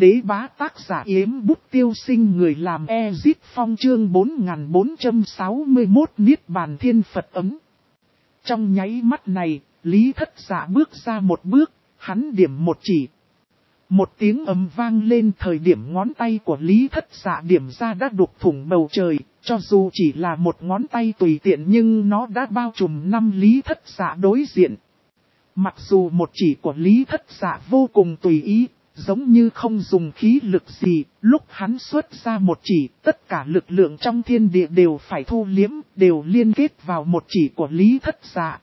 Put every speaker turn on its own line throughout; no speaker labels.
đế bá tác giả Yếm Bút Tiêu Sinh, người làm Ezit Phong, chương 4461 Niết Bàn Thiên Phật ấm. Trong nháy mắt này, Lý Thất Dạ bước ra một bước, hắn điểm một chỉ. Một tiếng ầm vang lên, thời điểm ngón tay của Lý Thất Dạ điểm ra đã đục thủng bầu trời, cho dù chỉ là một ngón tay tùy tiện nhưng nó đã bao trùm năm Lý Thất Dạ đối diện. Mặc dù một chỉ của Lý Thất Dạ vô cùng tùy ý, giống như không dùng khí lực gì, lúc hắn xuất ra một chỉ, tất cả lực lượng trong thiên địa đều phải thu liếm, đều liên kết vào một chỉ của Lý Thất Dạ.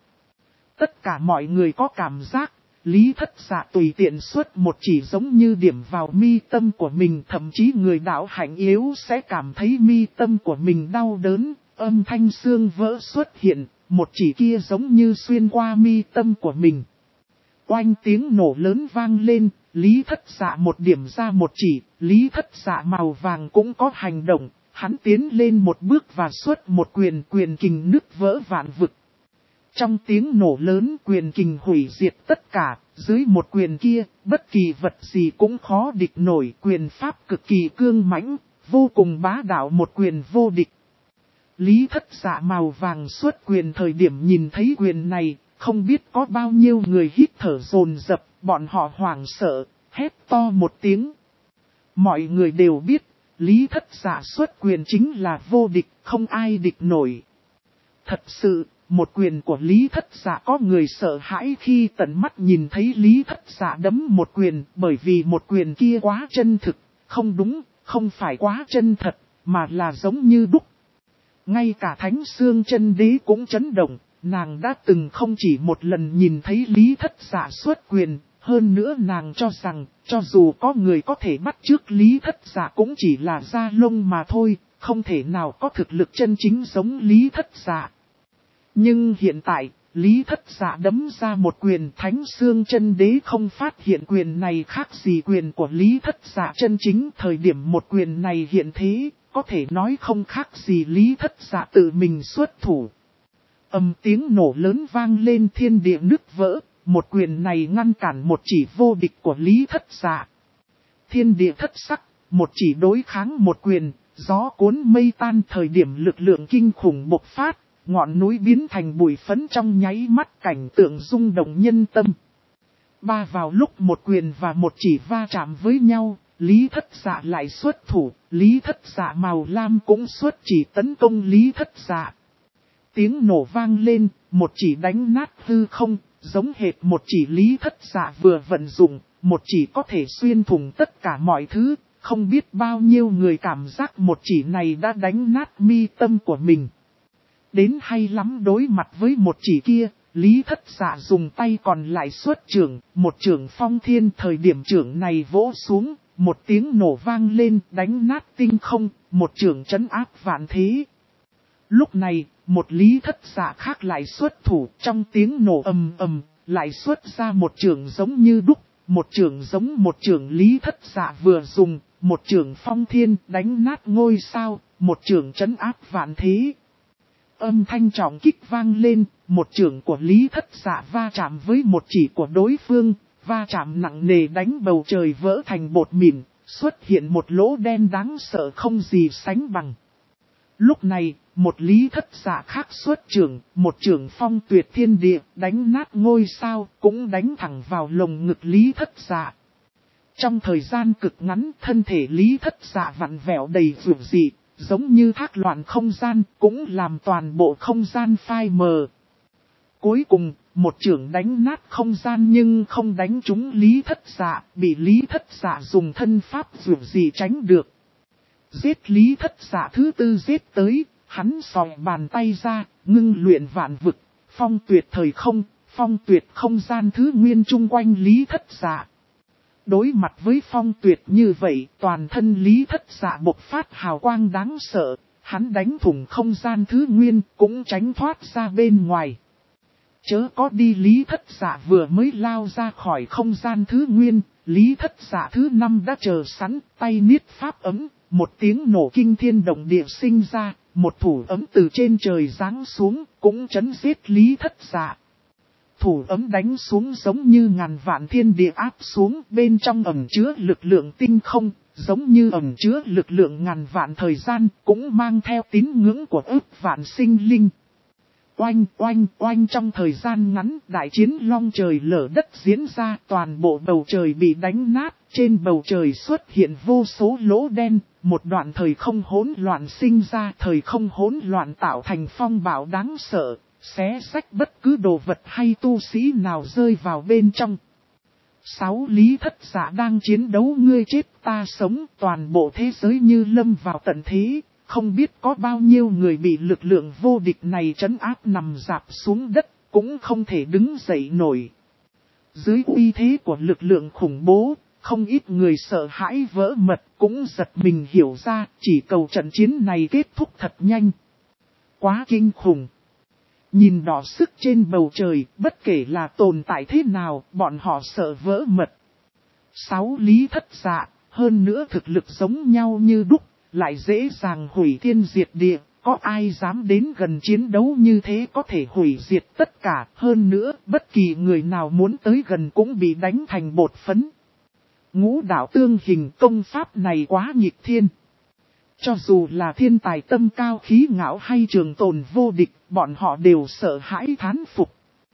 Tất cả mọi người có cảm giác, Lý Thất Dạ tùy tiện xuất một chỉ giống như điểm vào mi tâm của mình, thậm chí người đạo hạnh yếu sẽ cảm thấy mi tâm của mình đau đớn, âm thanh xương vỡ xuất hiện, một chỉ kia giống như xuyên qua mi tâm của mình. Oanh, tiếng nổ lớn vang lên, Lý Thất Dạ một điểm ra một chỉ, Lý Thất Dạ màu vàng cũng có hành động, hắn tiến lên một bước và xuất một quyền, quyền kình nứt vỡ vạn vực. Trong tiếng nổ lớn, quyền kình hủy diệt tất cả, dưới một quyền kia, bất kỳ vật gì cũng khó địch nổi, quyền pháp cực kỳ cương mãnh, vô cùng bá đạo, một quyền vô địch. Lý Thất Dạ màu vàng xuất quyền, thời điểm nhìn thấy quyền này, không biết có bao nhiêu người hít thở dồn dập, bọn họ hoảng sợ, hét to một tiếng. Mọi người đều biết, Lý Thất Dạ xuất quyền chính là vô địch, không ai địch nổi. Thật sự, một quyền của Lý Thất Dạ có người sợ hãi khi tận mắt nhìn thấy Lý Thất Dạ đấm một quyền, bởi vì một quyền kia quá chân thực, không đúng, không phải quá chân thật, mà là giống như đúc. Ngay cả Thánh Xương Chân Đế cũng chấn động, nàng đã từng không chỉ một lần nhìn thấy Lý Thất Dạ xuất quyền, hơn nữa nàng cho rằng, cho dù có người có thể bắt chước Lý Thất Dạ cũng chỉ là da lông mà thôi, không thể nào có thực lực chân chính giống Lý Thất Dạ. Nhưng hiện tại, Lý Thất Dạ đấm ra một quyền, Thánh Xương Chân Đế không phát hiện quyền này khác gì quyền của Lý Thất Dạ chân chính. Thời điểm một quyền này hiện thế, có thể nói không khác gì Lý Thất Dạ tự mình xuất thủ. Tiếng nổ lớn vang lên, thiên địa nứt vỡ, một quyền này ngăn cản một chỉ vô địch của Lý Thất Dạ. Thiên địa thất sắc, một chỉ đối kháng một quyền, gió cuốn mây tan, thời điểm lực lượng kinh khủng bộc phát. Ngọn núi biến thành bụi phấn trong nháy mắt, cảnh tượng rung động nhân tâm. Vào lúc một quyền và một chỉ va chạm với nhau, Lý Thất Dạ lại xuất thủ, Lý Thất Dạ màu lam cũng xuất chỉ tấn công Lý Thất Dạ. Tiếng nổ vang lên, một chỉ đánh nát hư không, giống hệt một chỉ Lý Thất Dạ vừa vận dụng, một chỉ có thể xuyên thủng tất cả mọi thứ, không biết bao nhiêu người cảm giác một chỉ này đã đánh nát mi tâm của mình. Đến hay lắm, đối mặt với một chỉ kia, Lý Thất Dạ dùng tay còn lại xuất chưởng, một chưởng phong thiên, thời điểm chưởng này vỗ xuống, một tiếng nổ vang lên, đánh nát tinh không, một chưởng trấn áp vạn thế. Lúc này, một Lý Thất Dạ khác lại xuất thủ, trong tiếng nổ ầm ầm, lại xuất ra một chưởng giống như đúc, một chưởng giống một chưởng Lý Thất Dạ vừa dùng, một chưởng phong thiên, đánh nát ngôi sao, một chưởng trấn áp vạn thế. Âm thanh trọng kích vang lên, một chưởng của Lý Thất Dạ va chạm với một chỉ của đối phương, va chạm nặng nề đánh bầu trời vỡ thành bột mịn, xuất hiện một lỗ đen đáng sợ không gì sánh bằng. Lúc này, một Lý Thất Dạ khác xuất chưởng, một chưởng phong tuyệt thiên địa, đánh nát ngôi sao, cũng đánh thẳng vào lồng ngực Lý Thất Dạ. Trong thời gian cực ngắn, thân thể Lý Thất Dạ vặn vẹo đầy vượng dị, giống như thác loạn không gian, cũng làm toàn bộ không gian phai mờ. Cuối cùng, một chưởng đánh nát không gian nhưng không đánh trúng Lý Thất Dạ, bị Lý Thất Dạ dùng thân pháp vượng dị tránh được. Giết Lý Thất Dạ thứ tư giết tới, hắn sòi bàn tay ra, ngưng luyện vạn vực, phong tuyệt thời không, phong tuyệt không gian thứ nguyên chung quanh Lý Thất Dạ. Đối mặt với phong tuyệt như vậy, toàn thân Lý Thất Dạ bộc phát hào quang đáng sợ, hắn đánh thủng không gian thứ nguyên, cũng tránh thoát ra bên ngoài. Chớ có đi, Lý Thất Dạ vừa mới lao ra khỏi không gian thứ nguyên, Lý Thất Dạ thứ năm đã chờ sẵn, tay niết pháp ấm, một tiếng nổ kinh thiên động địa sinh ra, một thủ ấm từ trên trời giáng xuống, cũng chấn giết Lý Thất Dạ. Thủ ấm đánh xuống giống như ngàn vạn thiên địa áp xuống, bên trong ẩn chứa lực lượng tinh không, giống như ẩn chứa lực lượng ngàn vạn thời gian, cũng mang theo tín ngưỡng của ức vạn sinh linh. Oanh oanh oanh, trong thời gian ngắn, đại chiến long trời lở đất diễn ra, toàn bộ bầu trời bị đánh nát, trên bầu trời xuất hiện vô số lỗ đen, một đoạn thời không hỗn loạn sinh ra, thời không hỗn loạn tạo thành phong bạo đáng sợ, xé xách bất cứ đồ vật hay tu sĩ nào rơi vào bên trong. 6 lý thất giả đang chiến đấu, ngươi chết ta sống, toàn bộ thế giới như lâm vào tận thế. Không biết có bao nhiêu người bị lực lượng vô địch này trấn áp nằm rạp xuống đất, cũng không thể đứng dậy nổi. Dưới uy thế của lực lượng khủng bố, không ít người sợ hãi vỡ mật, cũng giật mình hiểu ra, chỉ cầu trận chiến này kết thúc thật nhanh. Quá kinh khủng. Nhìn đỏ sức trên bầu trời, bất kể là tồn tại thế nào, bọn họ sợ vỡ mật. 6 lý thất dạ, hơn nữa thực lực giống nhau như đúc. Lại dễ dàng hủy thiên diệt địa, có ai dám đến gần chiến đấu như thế có thể hủy diệt tất cả, hơn nữa bất kỳ người nào muốn tới gần cũng bị đánh thành bột phấn. Ngũ đạo tương hình công pháp này quá nghịch thiên. Cho dù là thiên tài tâm cao khí ngạo hay trường tồn vô địch, bọn họ đều sợ hãi thán phục.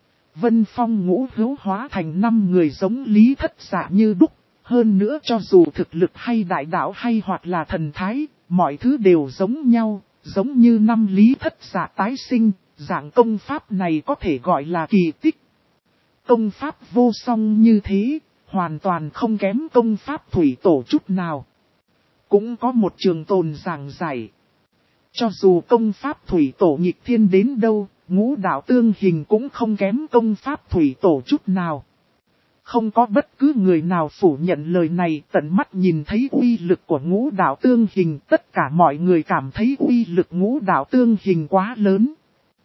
Vân Phong ngũ hữu hóa thành 5 người giống lý thất giả như đúc. Hơn nữa cho dù thực lực hay đại đạo hay hoặc là thần thái, mọi thứ đều giống nhau, giống như 5 lý thất giả tái sinh, dạng công pháp này có thể gọi là kỳ tích. Công pháp vô song như thế, hoàn toàn không kém công pháp thủy tổ chút nào. Cũng có một trường tồn giảng giải. Cho dù công pháp thủy tổ nghịch thiên đến đâu, ngũ đạo tương hình cũng không kém công pháp thủy tổ chút nào. Không có bất cứ người nào phủ nhận lời này, tận mắt nhìn thấy uy lực của ngũ đạo tương hình, tất cả mọi người cảm thấy uy lực ngũ đạo tương hình quá lớn.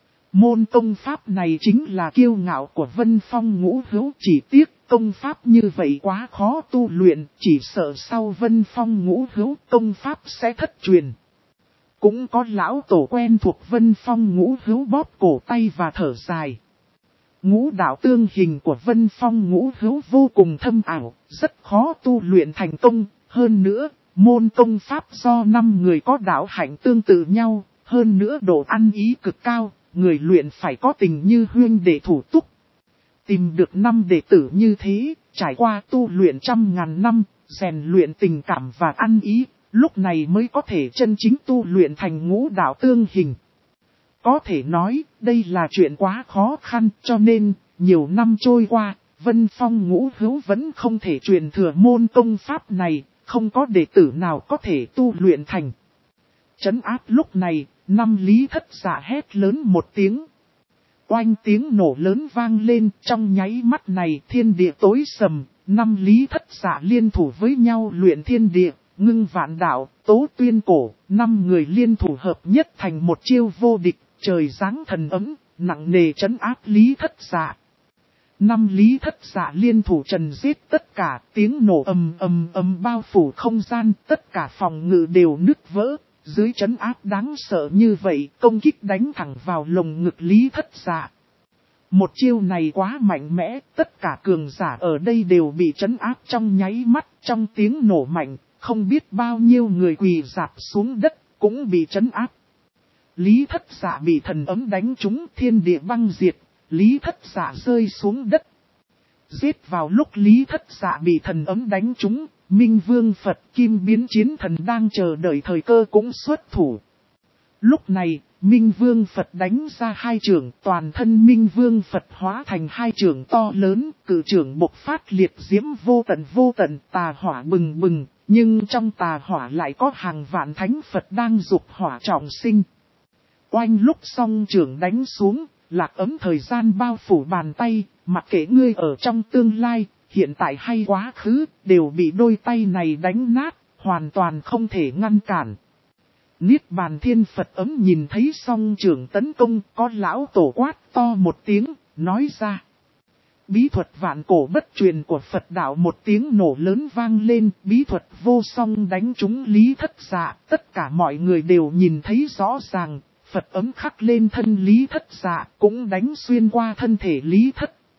Môn công pháp này chính là kiêu ngạo của Vân Phong ngũ hữu, chỉ tiếc công pháp như vậy quá khó tu luyện, chỉ sợ sau Vân Phong ngũ hữu công pháp sẽ thất truyền. Cũng có lão tổ quen thuộc Vân Phong ngũ hữu bóp cổ tay và thở dài. Ngũ đạo tương hình của Vân Phong ngũ hữu vô cùng thâm ảo, rất khó tu luyện thành công. Hơn nữa, môn công pháp do 5 người có đạo hạnh tương tự nhau, hơn nữa độ ăn ý cực cao, người luyện phải có tình như huynh đệ thủ túc. Tìm được 5 đệ tử như thế, trải qua tu luyện 100.000 năm, rèn luyện tình cảm và ăn ý, lúc này mới có thể chân chính tu luyện thành ngũ đạo tương hình. Có thể nói, đây là chuyện quá khó khăn, cho nên, nhiều năm trôi qua, Vân Phong ngũ hữu vẫn không thể truyền thừa môn công pháp này, không có đệ tử nào có thể tu luyện thành. Trấn áp lúc này, 5 lý thất giả hét lớn một tiếng. Oanh, tiếng nổ lớn vang lên, trong nháy mắt này thiên địa tối sầm, 5 lý thất giả liên thủ với nhau luyện thiên địa. Ngưng vạn đạo, tố tuyên cổ, 5 người liên thủ hợp nhất thành một chiêu vô địch, trời giáng thần ấm, nặng nề trấn áp lý thất giả. 5 lý thất giả liên thủ trần giết tất cả, tiếng nổ ầm ầm ầm bao phủ không gian, tất cả phòng ngự đều nứt vỡ, dưới trấn áp đáng sợ như vậy, công kích đánh thẳng vào lồng ngực lý thất giả. Một chiêu này quá mạnh mẽ, tất cả cường giả ở đây đều bị trấn áp trong nháy mắt, trong tiếng nổ mạnh. Không biết bao nhiêu người quỳ rạp xuống đất, cũng bị trấn áp. Lý thất giả bị thần ấm đánh trúng, thiên địa băng diệt, lý thất giả rơi xuống đất. Giết vào lúc lý thất giả bị thần ấm đánh trúng, Minh Vương Phật Kim Biến Chiến Thần đang chờ đợi thời cơ cũng xuất thủ. Lúc này, Minh Vương Phật đánh ra 2 chưởng, toàn thân Minh Vương Phật hóa thành 2 chưởng to lớn, cự chưởng bộc phát liệt diễm vô tận, tà hỏa bừng bừng. Nhưng trong tà hỏa lại có hàng vạn thánh Phật đang dục hỏa trọng sinh. Oanh, lúc song trưởng đánh xuống, lạc ấm thời gian bao phủ bàn tay, mặc kệ ngươi ở trong tương lai, hiện tại hay quá khứ, đều bị đôi tay này đánh nát, hoàn toàn không thể ngăn cản. Niết bàn thiên Phật ấm nhìn thấy song trưởng tấn công, có lão tổ quát to một tiếng, nói ra. Bí thuật vạn cổ bất truyền của Phật đạo, một tiếng nổ lớn vang lên, bí thuật vô song đánh trúng lý thất dạ, tất cả mọi người đều nhìn thấy rõ ràng, Phật ấm khắc lên thân lý thất dạ, cũng đánh xuyên qua thân thể lý thất.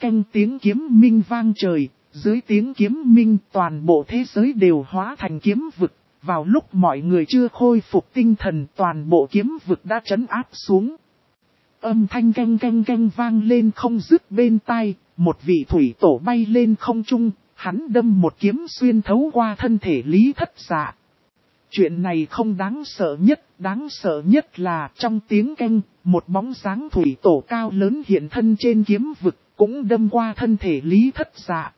canh tiếng kiếm minh vang trời, dưới tiếng kiếm minh toàn bộ thế giới đều hóa thành kiếm vực. Vào lúc mọi người chưa khôi phục tinh thần, toàn bộ kiếm vực đã trấn áp xuống. Âm thanh canh canh canh vang lên không dứt bên tai, một vị thủy tổ bay lên không trung, hắn đâm một kiếm xuyên thấu qua thân thể Lý Thất Dạ. Chuyện này không đáng sợ nhất là trong tiếng canh, một bóng dáng thủy tổ cao lớn hiện thân trên kiếm vực, cũng đâm qua thân thể Lý Thất Dạ.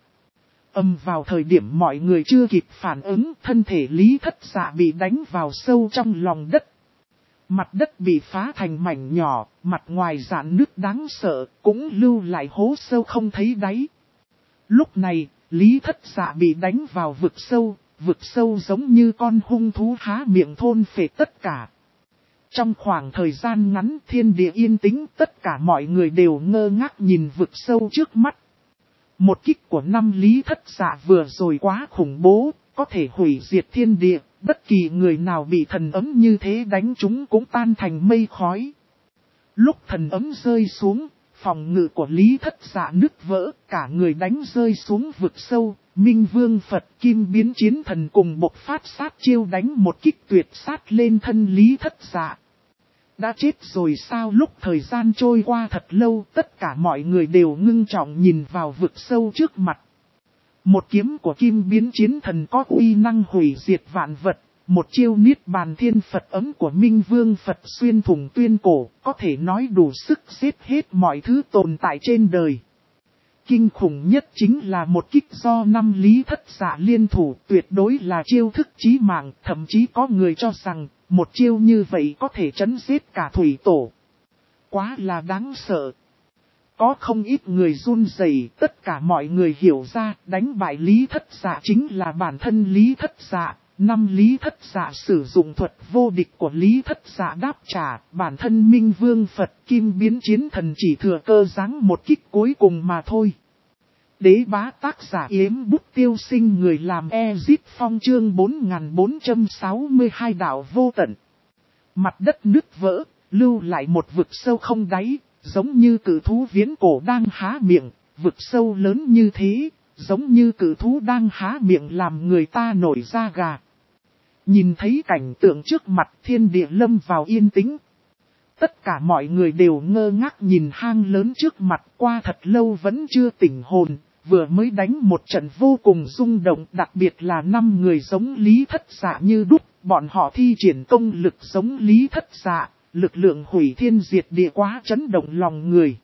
Vào thời điểm mọi người chưa kịp phản ứng, thân thể Lý Thất Dạ bị đánh vào sâu trong lòng đất. Mặt đất bị phá thành mảnh nhỏ, mặt ngoài rạn nứt đáng sợ, cũng lưu lại hố sâu không thấy đáy. Lúc này, Lý Thất Dạ bị đánh vào vực sâu giống như con hung thú há miệng thôn phệ tất cả. Trong khoảng thời gian ngắn thiên địa yên tĩnh, tất cả mọi người đều ngơ ngác nhìn vực sâu trước mắt. Một kích của năm Lý Thất Dạ vừa rồi quá khủng bố, có thể hủy diệt thiên địa, bất kỳ người nào bị thần ấm như thế đánh chúng cũng tan thành mây khói. Lúc thần ấm rơi xuống, phòng ngự của Lý Thất Dạ nứt vỡ, cả người đánh rơi xuống vực sâu, Minh Vương Phật Kim Biến Chiến Thần cùng bộc phát sát chiêu đánh một kích tuyệt sát lên thân Lý Thất Dạ. Đã chết rồi sao? Lúc thời gian trôi qua thật lâu, tất cả mọi người đều ngưng trọng nhìn vào vực sâu trước mặt. Một kiếm của Kim Biến Chiến Thần có uy năng hủy diệt vạn vật, một chiêu Niết Bàn Thiên Phật ấm của Minh Vương Phật xuyên thủng tuyên cổ, có thể nói đủ sức giết hết mọi thứ tồn tại trên đời. Kinh khủng nhất chính là một kích do năm Lý Thất Dạ liên thủ, tuyệt đối là chiêu thức chí mạng, thậm chí có người cho rằng một chiêu như vậy có thể trấn giết cả thủy tổ. Quá là đáng sợ. Có không ít người run rẩy, tất cả mọi người hiểu ra, đánh bại Lý Thất Dạ chính là bản thân Lý Thất Dạ. Năm Lý Thất Dạ sử dụng thuật vô địch của Lý Thất Dạ đáp trả, bản thân Minh Vương Phật Kim Biến Chiến Thần chỉ thừa cơ giáng một kích cuối cùng mà thôi. Đế bá tác giả Yếm Bút Tiêu Sinh, người làm Ezip Phong, chương 4462 đạo vô tận. Mặt đất nứt vỡ, lưu lại một vực sâu không đáy, giống như cự thú viễn cổ đang há miệng, vực sâu lớn như thế, giống như cự thú đang há miệng làm người ta nổi da gà. Nhìn thấy cảnh tượng trước mặt, thiên địa lâm vào yên tĩnh. Tất cả mọi người đều ngơ ngác nhìn hang lớn trước mặt, qua thật lâu vẫn chưa tỉnh hồn, vừa mới đánh một trận vô cùng rung động, đặc biệt là 5 người giống Lý Thất Dạ như đúc, bọn họ thi triển công lực giống Lý Thất Dạ, lực lượng hủy thiên diệt địa quá chấn động lòng người.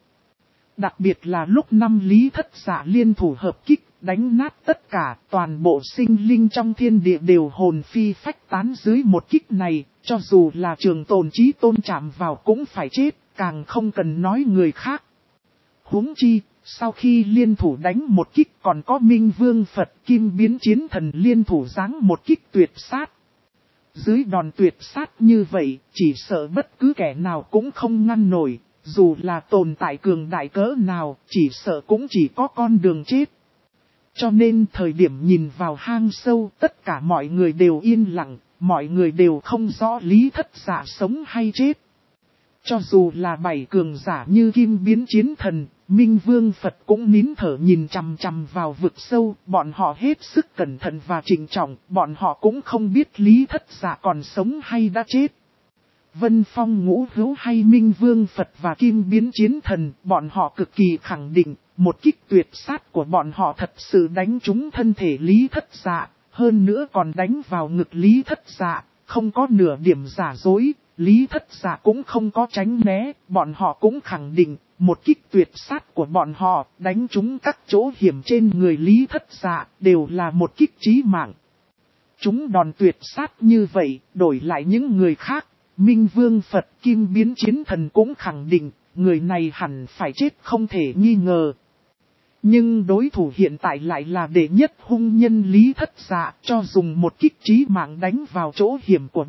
Đặc biệt là lúc 5 Lý Thất Dạ liên thủ hợp kích, đánh nát tất cả, toàn bộ sinh linh trong thiên địa đều hồn phi phách tán dưới một kích này, cho dù là Trường Tồn Chí Tôn chạm vào cũng phải chết, càng không cần nói người khác. Huống chi, sau khi liên thủ đánh một kích còn có Minh Vương Phật Kim Biến Chiến Thần liên thủ giáng một kích tuyệt sát. Dưới đòn tuyệt sát như vậy, chỉ sợ bất cứ kẻ nào cũng không ngăn nổi, dù là tồn tại cường đại cỡ nào, chỉ sợ cũng chỉ có con đường chết. Cho nên thời điểm nhìn vào hang sâu, tất cả mọi người đều yên lặng, mọi người đều không rõ Lý Thất Dạ sống hay chết. Cho dù là 7 cường giả như Kim Biến Chiến Thần, Minh Vương Phật cũng nín thở nhìn chằm chằm vào vực sâu, bọn họ hết sức cẩn thận và trịnh trọng, bọn họ cũng không biết Lý Thất Dạ còn sống hay đã chết. Vân Phong Ngũ Hữu hay Minh Vương Phật và Kim Biến Chiến Thần, bọn họ cực kỳ khẳng định, một kích tuyệt sát của bọn họ thật sự đánh trúng thân thể Lý Thất Dạ, hơn nữa còn đánh vào ngực Lý Thất Dạ, không có nửa điểm giả dối, Lý Thất Dạ cũng không có tránh né, bọn họ cũng khẳng định, một kích tuyệt sát của bọn họ đánh trúng các chỗ hiểm trên người Lý Thất Dạ, đều là một kích chí mạng. Chúng đòn tuyệt sát như vậy, đổi lại những người khác, Minh Vương Phật Kim Biến Chiến Thần cũng khẳng định, người này hẳn phải chết không thể nghi ngờ. Nhưng đối thủ hiện tại lại là đệ nhất hung nhân Lý Thất Dạ, cho dùng một kích chí mạng đánh vào chỗ hiểm của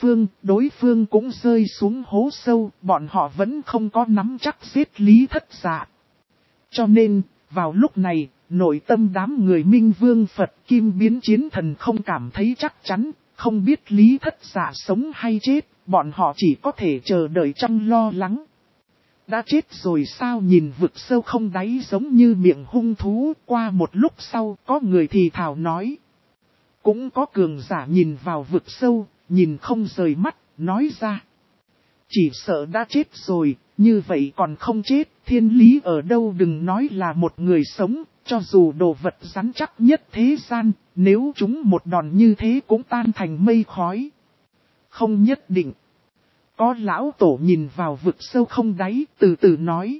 đối phương cũng rơi xuống hố sâu, bọn họ vẫn không có nắm chắc giết Lý Thất Dạ. Cho nên, vào lúc này, nội tâm đám người Minh Vương Phật Kim Biến Chiến Thần không cảm thấy chắc chắn, không biết Lý Thất Dạ sống hay chết, bọn họ chỉ có thể chờ đợi trong lo lắng. Đã chết rồi sao? Nhìn vực sâu không đáy giống như miệng hung thú. Qua một lúc sau có người thì thào nói. Cũng có cường giả nhìn vào vực sâu, nhìn không rời mắt, nói ra. Chỉ sợ đã chết rồi, như vậy còn không chết, thiên lý ở đâu? Đừng nói là một người sống, cho dù đồ vật rắn chắc nhất thế gian, nếu chúng một đòn như thế cũng tan thành mây khói. Không nhất định. Có lão tổ nhìn vào vực sâu không đáy, từ từ nói.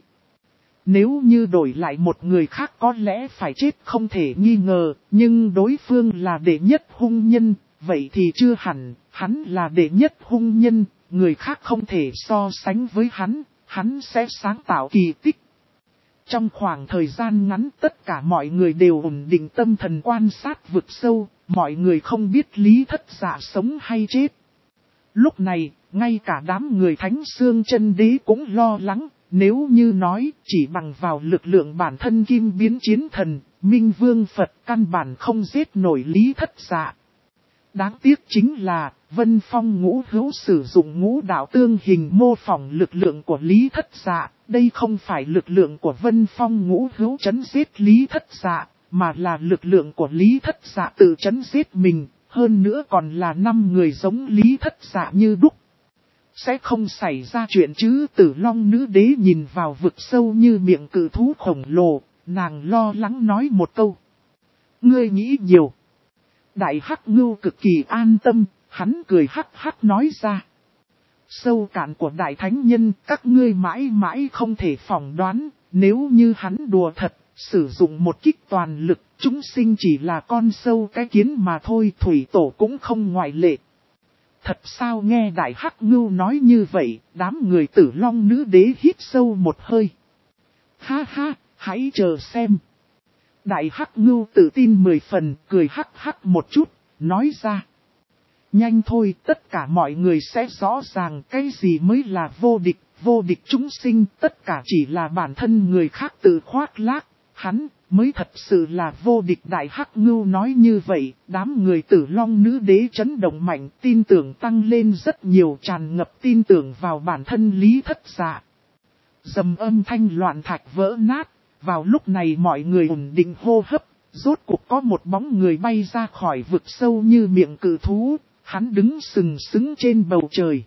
Nếu như đổi lại một người khác có lẽ phải chết không thể nghi ngờ, nhưng đối phương là đệ nhất hung nhân, vậy thì chưa hẳn, hắn là đệ nhất hung nhân, người khác không thể so sánh với hắn sẽ sáng tạo kỳ tích. Trong khoảng thời gian ngắn tất cả mọi người đều ổn định tâm thần quan sát vực sâu, mọi người không biết Lý Thất Dạ sống hay chết. Lúc này, ngay cả đám người Thánh Xương Chân Đế cũng lo lắng, nếu như nói chỉ bằng vào lực lượng bản thân kim biến chiến thần, Minh Vương Phật căn bản không giết nổi Lý Thất Dạ. Đáng tiếc chính là, Vân Phong Ngũ Hữu sử dụng ngũ đạo tương hình mô phỏng lực lượng của Lý Thất Dạ, đây không phải lực lượng của Vân Phong Ngũ Hữu trấn giết Lý Thất Dạ, mà là lực lượng của Lý Thất Dạ tự trấn giết mình, hơn nữa còn là 5 người giống Lý Thất Dạ như đúc. Sẽ không xảy ra chuyện chứ? Tử Long Nữ Đế nhìn vào vực sâu như miệng cự thú khổng lồ, nàng lo lắng nói một câu. Ngươi nghĩ nhiều. Đại Hắc Ngưu cực kỳ an tâm, hắn cười hắc hắc nói ra. Sâu cạn của Đại Thánh Nhân các ngươi mãi mãi không thể phỏng đoán, nếu như hắn đùa thật, sử dụng một kích toàn lực, chúng sinh chỉ là con sâu cái kiến mà thôi, thủy tổ cũng không ngoại lệ. Thật sao? Nghe Đại Hắc Ngưu nói như vậy, đám người Tử Long Nữ Đế hít sâu một hơi. Ha ha, hãy chờ xem. Đại Hắc Ngưu tự tin 10 phần, cười hắc hắc một chút, nói ra. Nhanh thôi, tất cả mọi người sẽ rõ ràng cái gì mới là vô địch chúng sinh, tất cả chỉ là bản thân người khác tự khoác lác, hắn mới thật sự là vô địch. Đại Hắc Ngưu nói như vậy, đám người Tử Long Nữ Đế chấn động mạnh, tin tưởng tăng lên rất nhiều, tràn ngập tin tưởng vào bản thân Lý Thất Dạ. Dầm âm thanh loạn thạch vỡ nát, vào lúc này mọi người ổn định hô hấp, rốt cuộc có một bóng người bay ra khỏi vực sâu như miệng cự thú, hắn đứng sừng sững trên bầu trời.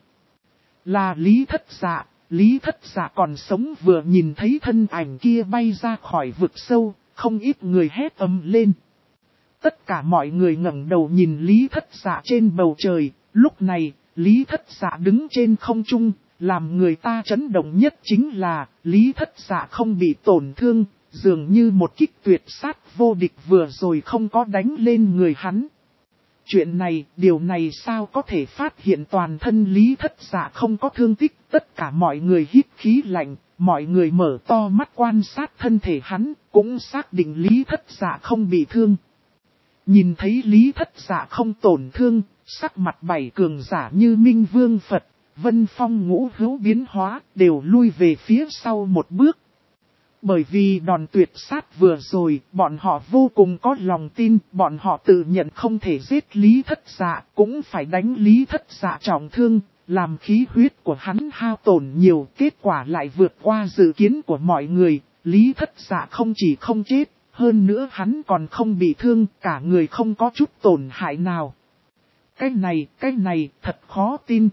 Là Lý Thất Dạ. Lý Thất Dạ còn sống, vừa nhìn thấy thân ảnh kia bay ra khỏi vực sâu, không ít người hét ầm lên. Tất cả mọi người ngẩng đầu nhìn Lý Thất Dạ trên bầu trời, lúc này, Lý Thất Dạ đứng trên không trung, làm người ta chấn động nhất chính là, Lý Thất Dạ không bị tổn thương, dường như một kích tuyệt sát vô địch vừa rồi không có đánh lên người hắn. Chuyện này, điều này sao có thể phát hiện? Toàn thân Lý Thất Dạ không có thương tích, tất cả mọi người hít khí lạnh, mọi người mở to mắt quan sát thân thể hắn, cũng xác định Lý Thất Dạ không bị thương. Nhìn thấy Lý Thất Dạ không tổn thương, sắc mặt 7 cường giả như Minh Vương Phật, Vân Phong Ngũ Hữu biến hóa, đều lui về phía sau một bước. Bởi vì đòn tuyệt sát vừa rồi, bọn họ vô cùng có lòng tin, bọn họ tự nhận không thể giết Lý Thất Dạ, cũng phải đánh Lý Thất Dạ trọng thương, làm khí huyết của hắn hao tổn nhiều, kết quả lại vượt qua dự kiến của mọi người, Lý Thất Dạ không chỉ không chết, hơn nữa hắn còn không bị thương, cả người không có chút tổn hại nào. Cái này, thật khó tin,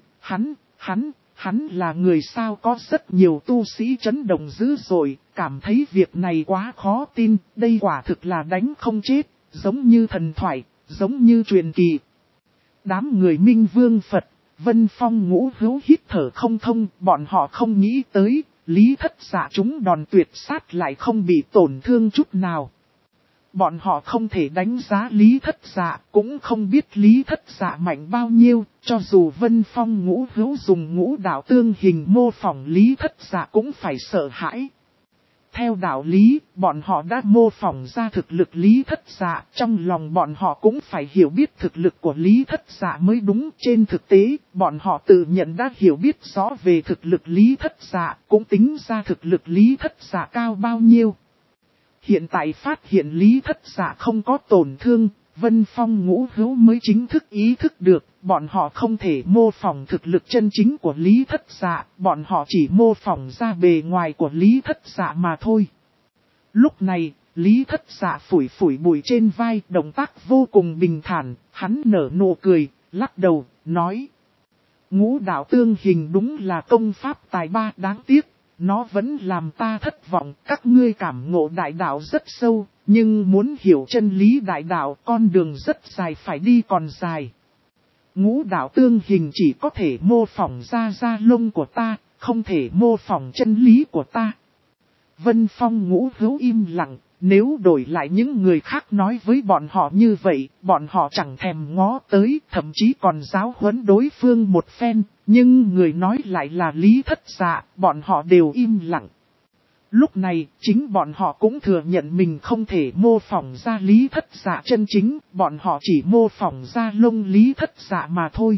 hắn là người sao? Có rất nhiều tu sĩ chấn động dữ dội, cảm thấy việc này quá khó tin, đây quả thực là đánh không chết, giống như thần thoại, giống như truyền kỳ. Đám người Minh Vương Phật, Vân Phong Ngũ Hữu hít thở không thông, bọn họ không nghĩ tới, Lý Thất Dạ chúng đòn tuyệt sát lại không bị tổn thương chút nào. Bọn họ không thể đánh giá Lý Thất Dạ, cũng không biết Lý Thất Dạ mạnh bao nhiêu, cho dù Vân Phong Ngũ Hữu dùng ngũ đạo tương hình mô phỏng Lý Thất Dạ cũng phải sợ hãi. Theo đạo lý, bọn họ đã mô phỏng ra thực lực Lý Thất Dạ, trong lòng bọn họ cũng phải hiểu biết thực lực của Lý Thất Dạ mới đúng. Trên thực tế, bọn họ tự nhận đã hiểu biết rõ về thực lực Lý Thất Dạ, cũng tính ra thực lực Lý Thất Dạ cao bao nhiêu. Hiện tại phát hiện Lý Thất Dạ không có tổn thương, Vân Phong Ngũ Hữu mới chính thức ý thức được, bọn họ không thể mô phỏng thực lực chân chính của Lý Thất Dạ, bọn họ chỉ mô phỏng ra bề ngoài của Lý Thất Dạ mà thôi. Lúc này, Lý Thất Dạ phủi phủi bụi trên vai, động tác vô cùng bình thản, hắn nở nụ cười, lắc đầu, nói. Ngũ đạo tương hình đúng là công pháp tài ba, đáng tiếc, nó vẫn làm ta thất vọng. Các ngươi cảm ngộ đại đạo rất sâu, nhưng muốn hiểu chân lý đại đạo con đường rất dài phải đi còn dài. Ngũ đạo tương hình chỉ có thể mô phỏng ra da lông của ta, không thể mô phỏng chân lý của ta. Vân Phong Ngũ Hữu im lặng, nếu đổi lại những người khác nói với bọn họ như vậy, bọn họ chẳng thèm ngó tới, thậm chí còn giáo huấn đối phương một phen, nhưng người nói lại là Lý Thất Dạ, bọn họ đều im lặng. Lúc này, chính bọn họ cũng thừa nhận mình không thể mô phỏng ra Lý Thất Dạ chân chính, bọn họ chỉ mô phỏng ra lông Lý Thất Dạ mà thôi.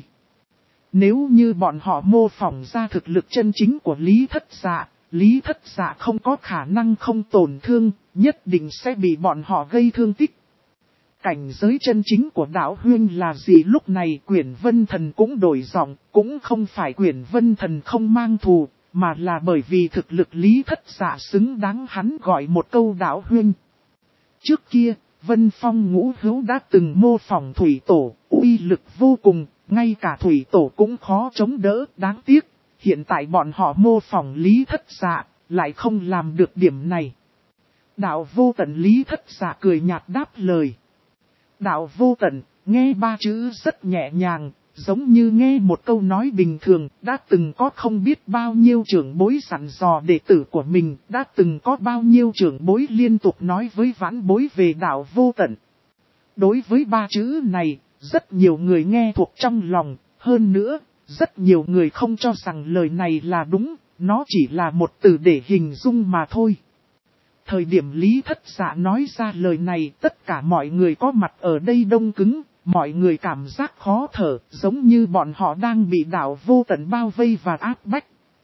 Nếu như bọn họ mô phỏng ra thực lực chân chính của Lý Thất Dạ, Lý Thất Dạ không có khả năng không tổn thương, nhất định sẽ bị bọn họ gây thương tích. Cảnh giới chân chính của Đạo Huyên là gì? Lúc này Quyển Vân Thần cũng đổi giọng, cũng không phải Quyển Vân Thần không mang thù, mà là bởi vì thực lực Lý Thất Dạ xứng đáng hắn gọi một câu Đạo Huyên. Trước kia, Vân Phong Ngũ Hữu đã từng mô phỏng Thủy Tổ, uy lực vô cùng, ngay cả Thủy Tổ cũng khó chống đỡ, đáng tiếc. Hiện tại bọn họ mô phỏng Lý Thất Dạ, lại không làm được điểm này. Đạo Vô Tận Lý Thất Dạ cười nhạt đáp lời. Đạo Vô Tận, nghe ba chữ rất nhẹ nhàng, giống như nghe một câu nói bình thường, đã từng có không biết bao nhiêu trưởng bối dặn dò đệ tử của mình, đã từng có bao nhiêu trưởng bối liên tục nói với vãn bối về Đạo Vô Tận. Đối với ba chữ này, rất nhiều người nghe thuộc trong lòng, hơn nữa, rất nhiều người không cho rằng lời này là đúng, nó chỉ là một từ để hình dung mà thôi. Thời điểm Lý Thất Dạ nói ra lời này, tất cả mọi người có mặt ở đây đông cứng, mọi người cảm giác khó thở, giống như bọn họ đang bị Đạo Vô Tận bao vây và áp bách.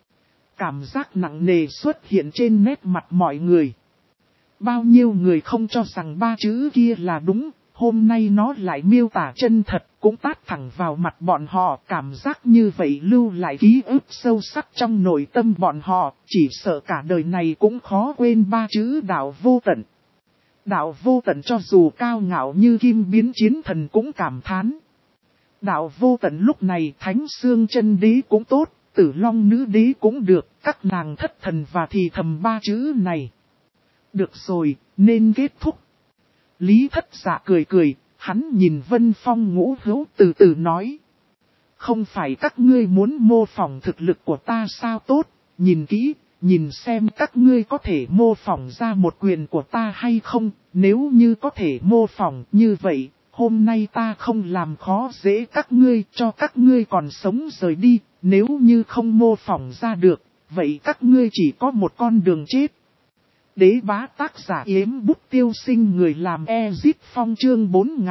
Cảm giác nặng nề xuất hiện trên nét mặt mọi người. Bao nhiêu người không cho rằng ba chữ kia là đúng, hôm nay nó lại miêu tả chân thật, cũng tát thẳng vào mặt bọn họ, cảm giác như vậy lưu lại ký ức sâu sắc trong nội tâm bọn họ, chỉ sợ cả đời này cũng khó quên ba chữ Đạo Vô Tận. Đạo Vô Tận cho dù cao ngạo như Kim Biến Chiến Thần cũng cảm thán. Đạo Vô Tận lúc này Thánh Xương Chân Đế cũng tốt, Tử Long Nữ Đế cũng được, các nàng thất thần và thì thầm ba chữ này. Được rồi, nên kết thúc. Lý Thất Dạ cười cười, hắn nhìn Vân Phong Ngũ Hữu từ từ nói. Không phải các ngươi muốn mô phỏng thực lực của ta sao? Tốt, nhìn kỹ, nhìn xem các ngươi có thể mô phỏng ra một quyền của ta hay không, nếu như có thể mô phỏng như vậy, hôm nay ta không làm khó dễ các ngươi, cho các ngươi còn sống rời đi, nếu như không mô phỏng ra được, vậy các ngươi chỉ có một con đường chết. Đế bá tác giả Yếm Bút Tiêu Sinh, người làm Ezit Phong, chương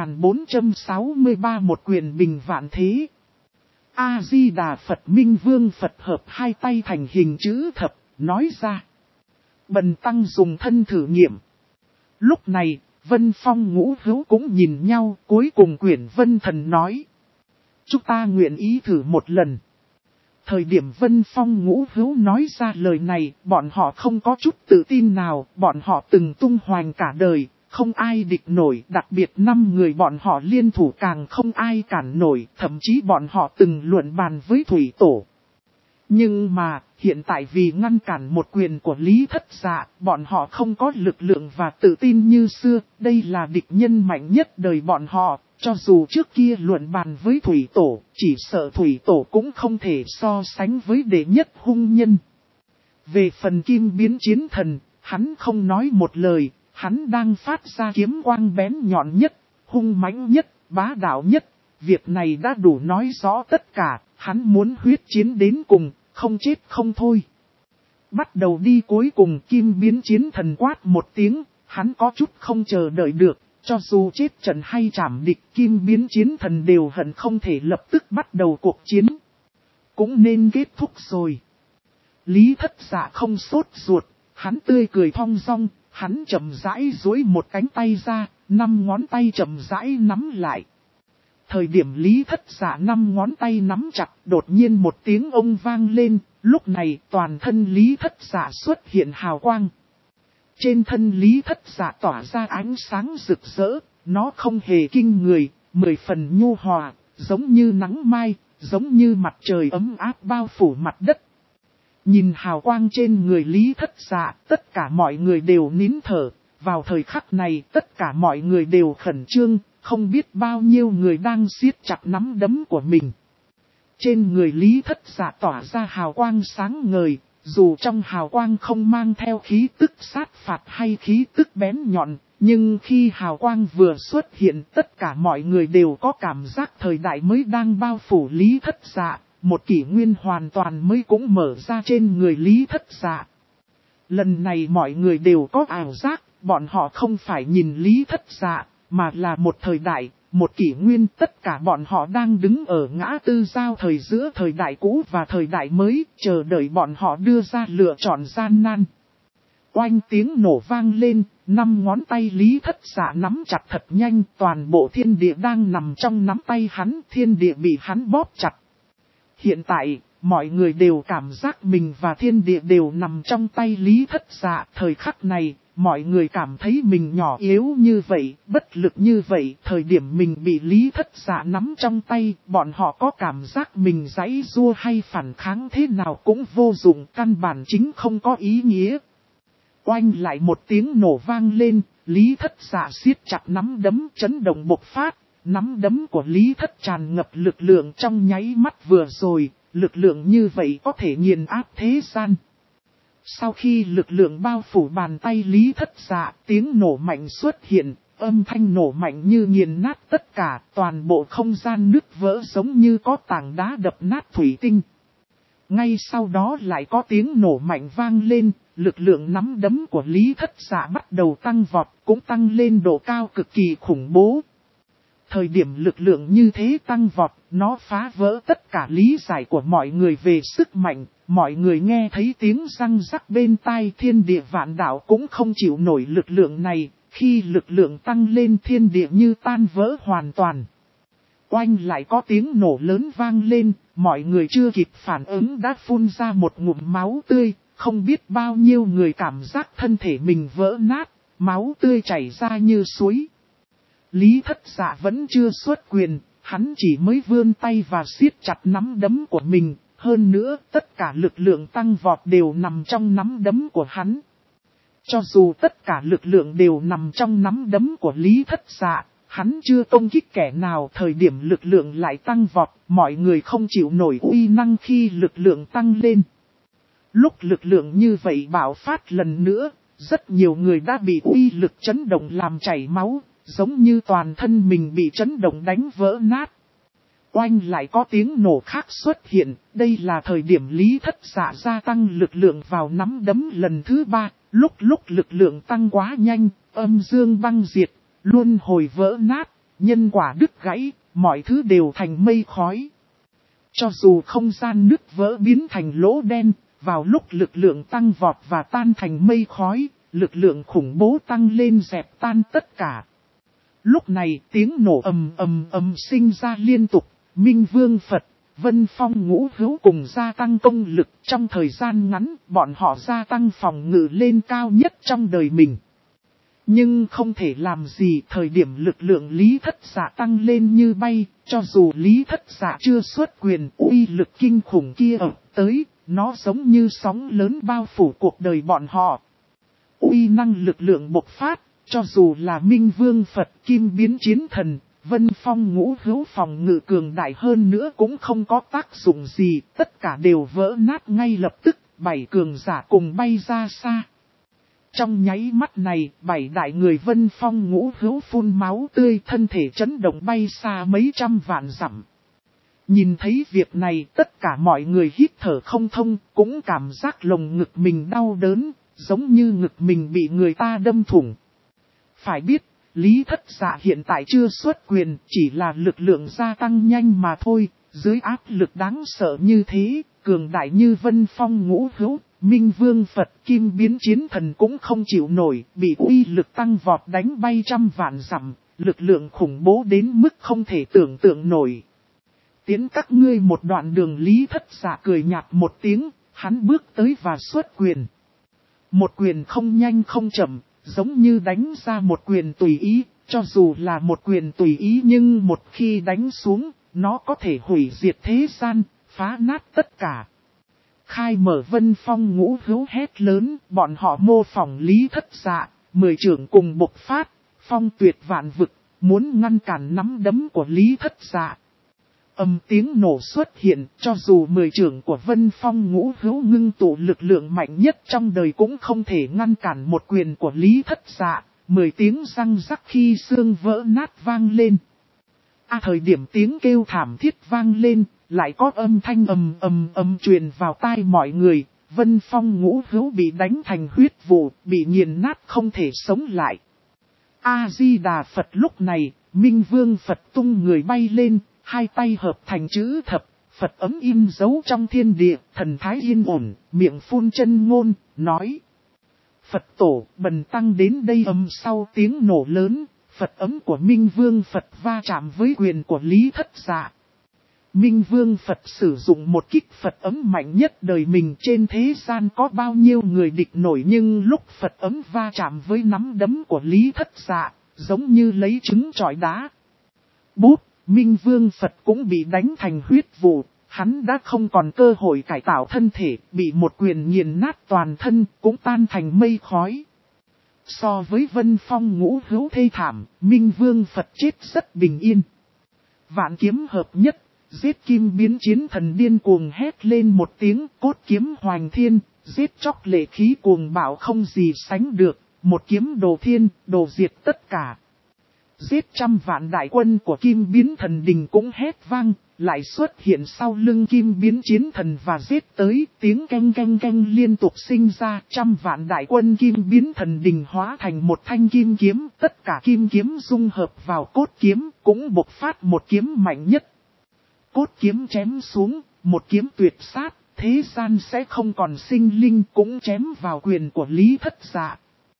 4463, một quyền bình vạn thế. A-di-đà Phật. Minh Vương Phật hợp hai tay thành hình chữ thập, nói ra. Bần tăng dùng thân thử nghiệm. Lúc này, Vân Phong Ngũ Hữu cũng nhìn nhau, cuối cùng Quyển Vân Thần nói. Chúng ta nguyện ý thử một lần. Thời điểm Vân Phong Ngũ Hữu nói ra lời này, bọn họ không có chút tự tin nào, bọn họ từng tung hoành cả đời, không ai địch nổi, đặc biệt 5 người bọn họ liên thủ càng không ai cản nổi, thậm chí bọn họ từng luận bàn với Thủy Tổ. Nhưng mà, hiện tại vì ngăn cản một quyền của Lý Thất Dạ, bọn họ không có lực lượng và tự tin như xưa, đây là địch nhân mạnh nhất đời bọn họ. Cho dù trước kia luận bàn với Thủy Tổ, chỉ sợ Thủy Tổ cũng không thể so sánh với đệ nhất hung nhân. Về phần Kim Biến Chiến Thần, hắn không nói một lời, hắn đang phát ra kiếm quang bén nhọn nhất, hung mãnh nhất, bá đạo nhất. Việc này đã đủ nói rõ tất cả, hắn muốn huyết chiến đến cùng, không chết không thôi. Bắt đầu đi. Cuối cùng Kim Biến Chiến Thần quát một tiếng, hắn có chút không chờ đợi được. Cho dù chết trận hay chảm địch, Kim Biến Chiến Thần đều hận không thể lập tức bắt đầu cuộc chiến. Cũng nên kết thúc rồi. Lý Thất Dạ không sốt ruột, hắn tươi cười thong dong, hắn chậm rãi duỗi một cánh tay ra, 5 ngón tay chậm rãi nắm lại. Thời điểm Lý Thất Dạ 5 ngón tay nắm chặt, đột nhiên một tiếng ông vang lên, lúc này toàn thân Lý Thất Dạ xuất hiện hào quang. Trên thân Lý Thất Dạ tỏa ra ánh sáng rực rỡ, nó không hề kinh người, 10 phần nhu hòa, giống như nắng mai, giống như mặt trời ấm áp bao phủ mặt đất. Nhìn hào quang trên người Lý Thất Dạ, tất cả mọi người đều nín thở, vào thời khắc này tất cả mọi người đều khẩn trương, không biết bao nhiêu người đang siết chặt nắm đấm của mình. Trên người Lý Thất Dạ tỏa ra hào quang sáng ngời, dù trong hào quang không mang theo khí tức sát phạt hay khí tức bén nhọn, nhưng khi hào quang vừa xuất hiện tất cả mọi người đều có cảm giác thời đại mới đang bao phủ Lý Thất Dạ, một kỷ nguyên hoàn toàn mới cũng mở ra trên người Lý Thất Dạ. Lần này mọi người đều có ảo giác, bọn họ không phải nhìn Lý Thất Dạ, mà là một thời đại, một kỷ nguyên, tất cả bọn họ đang đứng ở ngã tư giao thời giữa thời đại cũ và thời đại mới, chờ đợi bọn họ đưa ra lựa chọn gian nan. Oanh tiếng nổ vang lên, 5 ngón tay Lý Thất Dạ nắm chặt thật nhanh, toàn bộ thiên địa đang nằm trong nắm tay hắn, thiên địa bị hắn bóp chặt. Hiện tại, mọi người đều cảm giác mình và thiên địa đều nằm trong tay Lý Thất Dạ. Thời khắc này, mọi người cảm thấy mình nhỏ yếu như vậy, bất lực như vậy. Thời điểm mình bị Lý Thất Dạ nắm trong tay, bọn họ có cảm giác mình giãy giụa hay phản kháng thế nào cũng vô dụng, căn bản chính không có ý nghĩa. Oanh lại một tiếng nổ vang lên, Lý Thất Dạ siết chặt nắm đấm, chấn động bộc phát. Nắm đấm của Lý Thất tràn ngập lực lượng trong nháy mắt vừa rồi, lực lượng như vậy có thể nghiền áp thế gian. Sau khi lực lượng bao phủ bàn tay Lý Thất Dạ, tiếng nổ mạnh xuất hiện, âm thanh nổ mạnh như nghiền nát tất cả, toàn bộ không gian nứt vỡ giống như có tảng đá đập nát thủy tinh. Ngay sau đó lại có tiếng nổ mạnh vang lên, lực lượng nắm đấm của Lý Thất Dạ bắt đầu tăng vọt, cũng tăng lên độ cao cực kỳ khủng bố. Thời điểm lực lượng như thế tăng vọt, nó phá vỡ tất cả lý giải của mọi người về sức mạnh. Mọi người nghe thấy tiếng răng rắc bên tai, thiên địa vạn đạo cũng không chịu nổi lực lượng này. Khi lực lượng tăng lên, thiên địa như tan vỡ hoàn toàn. Oanh lại có tiếng nổ lớn vang lên, mọi người chưa kịp phản ứng đã phun ra một ngụm máu tươi. Không biết bao nhiêu người cảm giác thân thể mình vỡ nát, máu tươi chảy ra như suối. Lý Thất Dạ vẫn chưa xuất quyền, hắn chỉ mới vươn tay và siết chặt nắm đấm của mình. Hơn nữa, tất cả lực lượng tăng vọt đều nằm trong nắm đấm của hắn. Cho dù tất cả lực lượng đều nằm trong nắm đấm của Lý Thất Dạ, hắn chưa công kích kẻ nào. Thời điểm lực lượng lại tăng vọt, mọi người không chịu nổi uy năng khi lực lượng tăng lên. Lúc lực lượng như vậy bạo phát lần nữa, rất nhiều người đã bị uy lực chấn động làm chảy máu. Giống như toàn thân mình bị chấn động đánh vỡ nát. Oanh lại có tiếng nổ khác xuất hiện. Đây là thời điểm Lý Thất Dạ gia tăng lực lượng vào nắm đấm lần thứ 3. Lúc lực lượng tăng quá nhanh, âm dương băng diệt, luân hồi vỡ nát, nhân quả đứt gãy, mọi thứ đều thành mây khói. Cho dù không gian nứt vỡ biến thành lỗ đen, vào lúc lực lượng tăng vọt và tan thành mây khói, lực lượng khủng bố tăng lên dẹp tan tất cả. Lúc này tiếng nổ ầm sinh ra liên tục, Minh Vương Phật, Vân Phong Ngũ Hữu cùng gia tăng công lực. Trong thời gian ngắn, bọn họ gia tăng phòng ngự lên cao nhất trong đời mình. Nhưng không thể làm gì, thời điểm lực lượng Lý Thất Dạ tăng lên như bay, cho dù Lý Thất Dạ chưa xuất quyền, uy lực kinh khủng kia ập tới, nó giống như sóng lớn bao phủ cuộc đời bọn họ. Uy năng lực lượng bộc phát. Cho dù là Minh Vương Phật Kim Biến Chiến Thần, Vân Phong Ngũ Hữu phòng ngự cường đại hơn nữa cũng không có tác dụng gì, tất cả đều vỡ nát ngay lập tức, 7 cường giả cùng bay ra xa. Trong nháy mắt này, 7 đại người Vân Phong Ngũ Hữu phun máu tươi, thân thể chấn động bay xa mấy trăm vạn dặm. Nhìn thấy việc này, tất cả mọi người hít thở không thông, cũng cảm giác lồng ngực mình đau đớn, giống như ngực mình bị người ta đâm thủng. Phải biết, Lý Thất Dạ hiện tại chưa xuất quyền, chỉ là lực lượng gia tăng nhanh mà thôi. Dưới áp lực đáng sợ như thế, cường đại như Vân Phong Ngũ Hữu, Minh Vương Phật Kim Biến Chiến Thần cũng không chịu nổi, bị uy lực tăng vọt đánh bay trăm vạn dặm, lực lượng khủng bố đến mức không thể tưởng tượng nổi. Tiến các ngươi một đoạn đường, Lý Thất Dạ cười nhạt một tiếng, hắn bước tới và xuất quyền. Một quyền không nhanh không chậm, giống như đánh ra một quyền tùy ý, cho dù là một quyền tùy ý nhưng một khi đánh xuống, nó có thể hủy diệt thế gian, phá nát tất cả. Khai Mở Vân Phong Ngũ Hữu hét lớn, bọn họ mô phỏng Lý Thất Dạ, 10 trưởng cùng bộc phát, phong tuyệt vạn vực, muốn ngăn cản nắm đấm của Lý Thất Dạ. Tiếng nổ xuất hiện, cho dù 10 trưởng của Vân Phong Ngũ Hữu ngưng tụ lực lượng mạnh nhất trong đời cũng không thể ngăn cản một quyền của Lý Thất Dạ, 10 tiếng răng rắc khi xương vỡ nát vang lên. Thời điểm tiếng kêu thảm thiết vang lên, lại có âm thanh ầm truyền vào tai mọi người, Vân Phong Ngũ Hữu bị đánh thành huyết vụ, bị nghiền nát không thể sống lại. A-di-đà Phật. Lúc này, Minh Vương Phật tung người bay lên, hai tay hợp thành chữ thập, Phật ấm in dấu trong thiên địa, thần thái yên ổn, miệng phun chân ngôn, nói. Phật tổ, bần tăng đến đây. Sau tiếng nổ lớn, Phật ấm của Minh Vương Phật va chạm với quyền của Lý Thất Dạ. Minh Vương Phật sử dụng một kích Phật ấm mạnh nhất đời mình, trên thế gian có bao nhiêu người địch nổi, nhưng lúc Phật ấm va chạm với nắm đấm của Lý Thất Dạ, giống như lấy trứng trọi đá. Bút, Minh Vương Phật cũng bị đánh thành huyết vụ, hắn đã không còn cơ hội cải tạo thân thể, bị một quyền nghiền nát toàn thân, cũng tan thành mây khói. So với Vân Phong Ngũ Hữu thê thảm, Minh Vương Phật chết rất bình yên. Vạn kiếm hợp nhất, giết Kim Biến Chiến Thần điên cuồng hét lên một tiếng, cốt kiếm hoành thiên, giết chóc lệ khí cuồng bạo không gì sánh được, một kiếm đồ thiên, đồ diệt tất cả. Giết trăm vạn đại quân của Kim Biến Thần Đình cũng hét vang, lại xuất hiện sau lưng Kim Biến Chiến Thần và giết tới, tiếng canh canh canh liên tục sinh ra, trăm vạn đại quân Kim Biến Thần Đình hóa thành một thanh kim kiếm, tất cả kim kiếm dung hợp vào cốt kiếm, cũng bộc phát một kiếm mạnh nhất. Cốt kiếm chém xuống, một kiếm tuyệt sát, thế gian sẽ không còn sinh linh, cũng chém vào quyền của Lý Thất Dạ.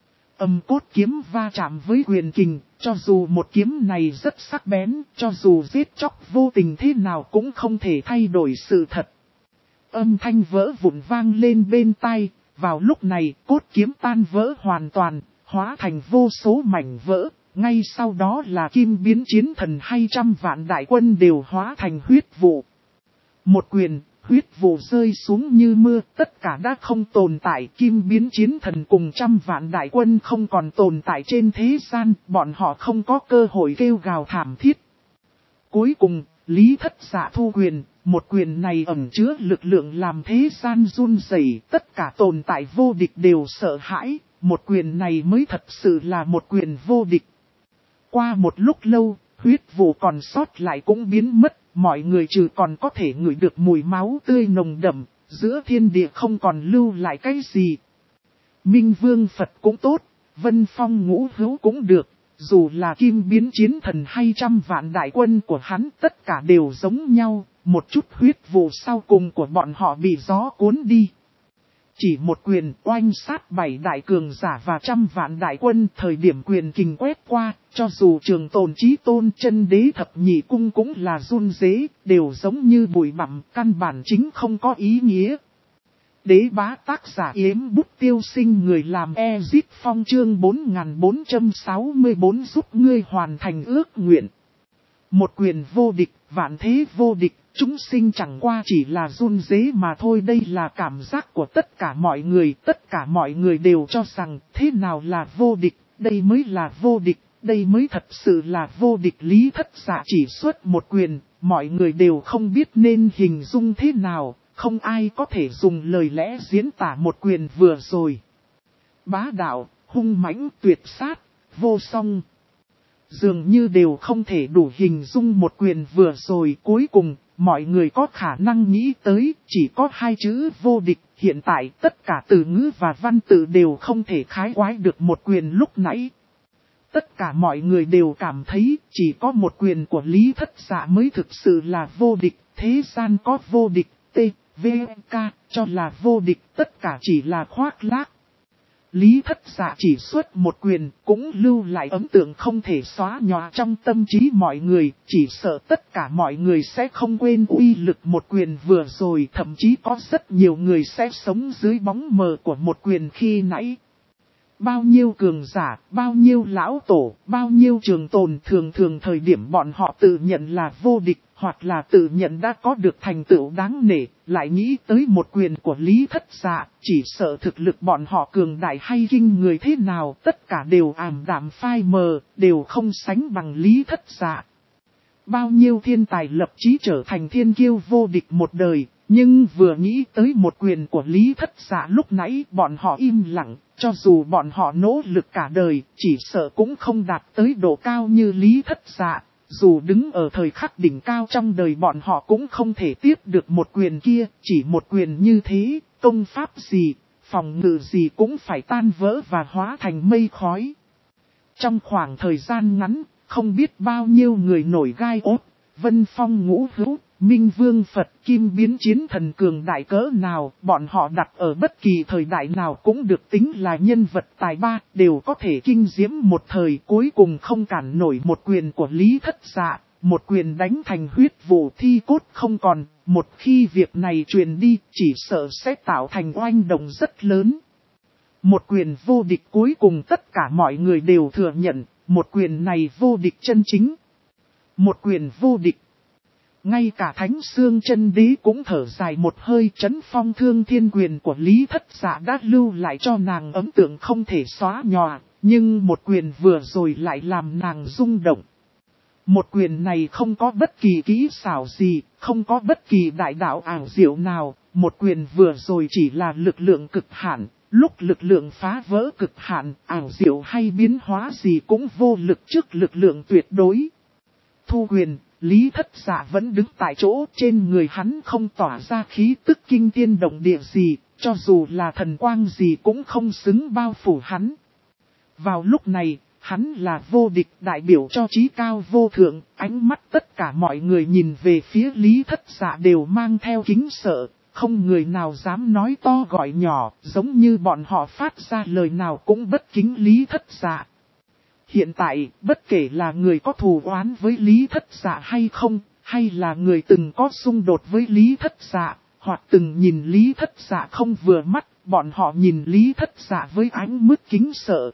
Cốt kiếm va chạm với quyền kình, cho dù một kiếm này rất sắc bén, cho dù giết chóc vô tình thế nào cũng không thể thay đổi sự thật. Âm thanh vỡ vụn vang lên bên tai, vào lúc này cốt kiếm tan vỡ hoàn toàn, hóa thành vô số mảnh vỡ, ngay sau đó là Kim Biến Chiến Thần hay trăm vạn đại quân đều hóa thành huyết vụ. Một quyền, huyết vụ rơi xuống như mưa, tất cả đã không tồn tại, Kim Biến Chiến Thần cùng trăm vạn đại quân không còn tồn tại trên thế gian, bọn họ không có cơ hội kêu gào thảm thiết. Cuối cùng, Lý Thất Dạ thu quyền, một quyền này ẩn chứa lực lượng làm thế gian run rẩy, tất cả tồn tại vô địch đều sợ hãi, một quyền này mới thật sự là một quyền vô địch. Qua một lúc lâu, huyết vụ còn sót lại cũng biến mất, mọi người trừ còn có thể ngửi được mùi máu tươi nồng đậm, giữa thiên địa không còn lưu lại cái gì. Minh Vương Phật cũng tốt, Vân Phong Ngũ Hữu cũng được, dù là Kim Biến Chiến Thần hay trăm vạn đại quân của hắn, tất cả đều giống nhau, một chút huyết vụ sau cùng của bọn họ bị gió cuốn đi. Chỉ một quyền oanh sát 7 đại cường giả và trăm vạn đại quân, thời điểm quyền kình quét qua, cho dù Trường Tồn Chí Tôn Chân Đế Thập Nhị Cung cũng là run rế, đều giống như bụi bặm, căn bản chính không có ý nghĩa. Đế bá tác giả Yếm Bút Tiêu Sinh, người làm Ezit Phong chương 4464 giúp ngươi hoàn thành ước nguyện. Một quyền vô địch, vạn thế vô địch, chúng sinh chẳng qua chỉ là run rế mà thôi. Đây là cảm giác của tất cả mọi người đều cho rằng thế nào là vô địch, đây mới là vô địch, đây mới thật sự là vô địch. Lý Thất Dạ chỉ xuất một quyền, mọi người đều không biết nên hình dung thế nào, không ai có thể dùng lời lẽ diễn tả một quyền vừa rồi. Bá đạo, hung mãnh, tuyệt sát, vô song. Dường như đều không thể đủ hình dung một quyền vừa rồi. Cuối cùng, mọi người có khả năng nghĩ tới chỉ có hai chữ vô địch. Hiện tại tất cả từ ngữ và văn tự đều không thể khái quái được một quyền lúc nãy. Tất cả mọi người đều cảm thấy chỉ có một quyền của Lý Thất Dạ mới thực sự là vô địch. Thế gian có vô địch, VK, cho là vô địch, tất cả chỉ là khoác lác. Lý Thất Dạ chỉ xuất một quyền, cũng lưu lại ấn tượng không thể xóa nhòa trong tâm trí mọi người, chỉ sợ tất cả mọi người sẽ không quên uy lực một quyền vừa rồi, thậm chí có rất nhiều người sẽ sống dưới bóng mờ của một quyền khi nãy. Bao nhiêu cường giả, bao nhiêu lão tổ, bao nhiêu trường tồn thường thời điểm bọn họ tự nhận là vô địch, hoặc là tự nhận đã có được thành tựu đáng nể, lại nghĩ tới một quyền của Lý Thất Dạ, chỉ sợ thực lực bọn họ cường đại hay kinh người thế nào, tất cả đều ảm đạm phai mờ, đều không sánh bằng Lý Thất Dạ. Bao nhiêu thiên tài lập chí trở thành thiên kiêu vô địch một đời, nhưng vừa nghĩ tới một quyền của Lý Thất Dạ lúc nãy bọn họ im lặng, cho dù bọn họ nỗ lực cả đời, chỉ sợ cũng không đạt tới độ cao như Lý Thất Dạ. Dù đứng ở thời khắc đỉnh cao trong đời bọn họ cũng không thể tiếp được một quyền kia, chỉ một quyền như thế, công pháp gì, phòng ngự gì cũng phải tan vỡ và hóa thành mây khói. Trong khoảng thời gian ngắn, không biết bao nhiêu người nổi gai ốt, Vân Phong Ngũ Hữu, Minh Vương Phật Kim biến chiến thần cường đại cỡ nào, bọn họ đặt ở bất kỳ thời đại nào cũng được tính là nhân vật tài ba, đều có thể kinh diễm một thời, cuối cùng không cản nổi một quyền của Lý Thất Dạ, một quyền đánh thành huyết vụ thi cốt không còn, một khi việc này truyền đi, chỉ sợ sẽ tạo thành oanh động rất lớn. Một quyền vô địch cuối cùng tất cả mọi người đều thừa nhận, một quyền này vô địch chân chính. Một quyền vô địch. Ngay cả Thánh Xương Chân Đế cũng thở dài một hơi, Trấn Phong Thương Thiên quyền của Lý Thất Dạ đã lưu lại cho nàng ấn tượng không thể xóa nhòa, nhưng một quyền vừa rồi lại làm nàng rung động. Một quyền này không có bất kỳ kỹ xảo gì, không có bất kỳ đại đạo ảo diệu nào, một quyền vừa rồi chỉ là lực lượng cực hạn, lúc lực lượng phá vỡ cực hạn, ảo diệu hay biến hóa gì cũng vô lực trước lực lượng tuyệt đối. Thu quyền, Lý Thất Dạ vẫn đứng tại chỗ, trên người hắn không tỏa ra khí tức kinh thiên động địa gì, cho dù là thần quang gì cũng không xứng bao phủ hắn. Vào lúc này, hắn là vô địch đại biểu cho chí cao vô thượng, ánh mắt tất cả mọi người nhìn về phía Lý Thất Dạ đều mang theo kính sợ, không người nào dám nói to gọi nhỏ, giống như bọn họ phát ra lời nào cũng bất kính Lý Thất Dạ. Hiện tại, bất kể là người có thù oán với Lý Thất Dạ hay không, hay là người từng có xung đột với Lý Thất Dạ, hoặc từng nhìn Lý Thất Dạ không vừa mắt, bọn họ nhìn Lý Thất Dạ với ánh mắt kính sợ.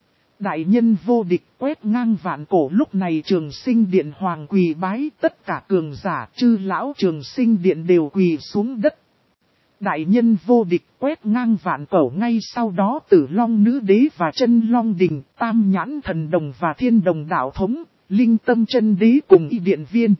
Đại nhân vô địch quét ngang vạn cổ, lúc này Trường Sinh Điện hoàng quỳ bái, tất cả cường giả chư lão Trường Sinh Điện đều quỳ xuống đất. Đại nhân vô địch quét ngang vạn cổ, ngay sau đó Tử Long Nữ Đế và Chân Long Đình, Tam Nhãn Thần Đồng và Thiên Đồng Đạo Thống, Linh Tâm Chân Đế cùng Y Điện Viên.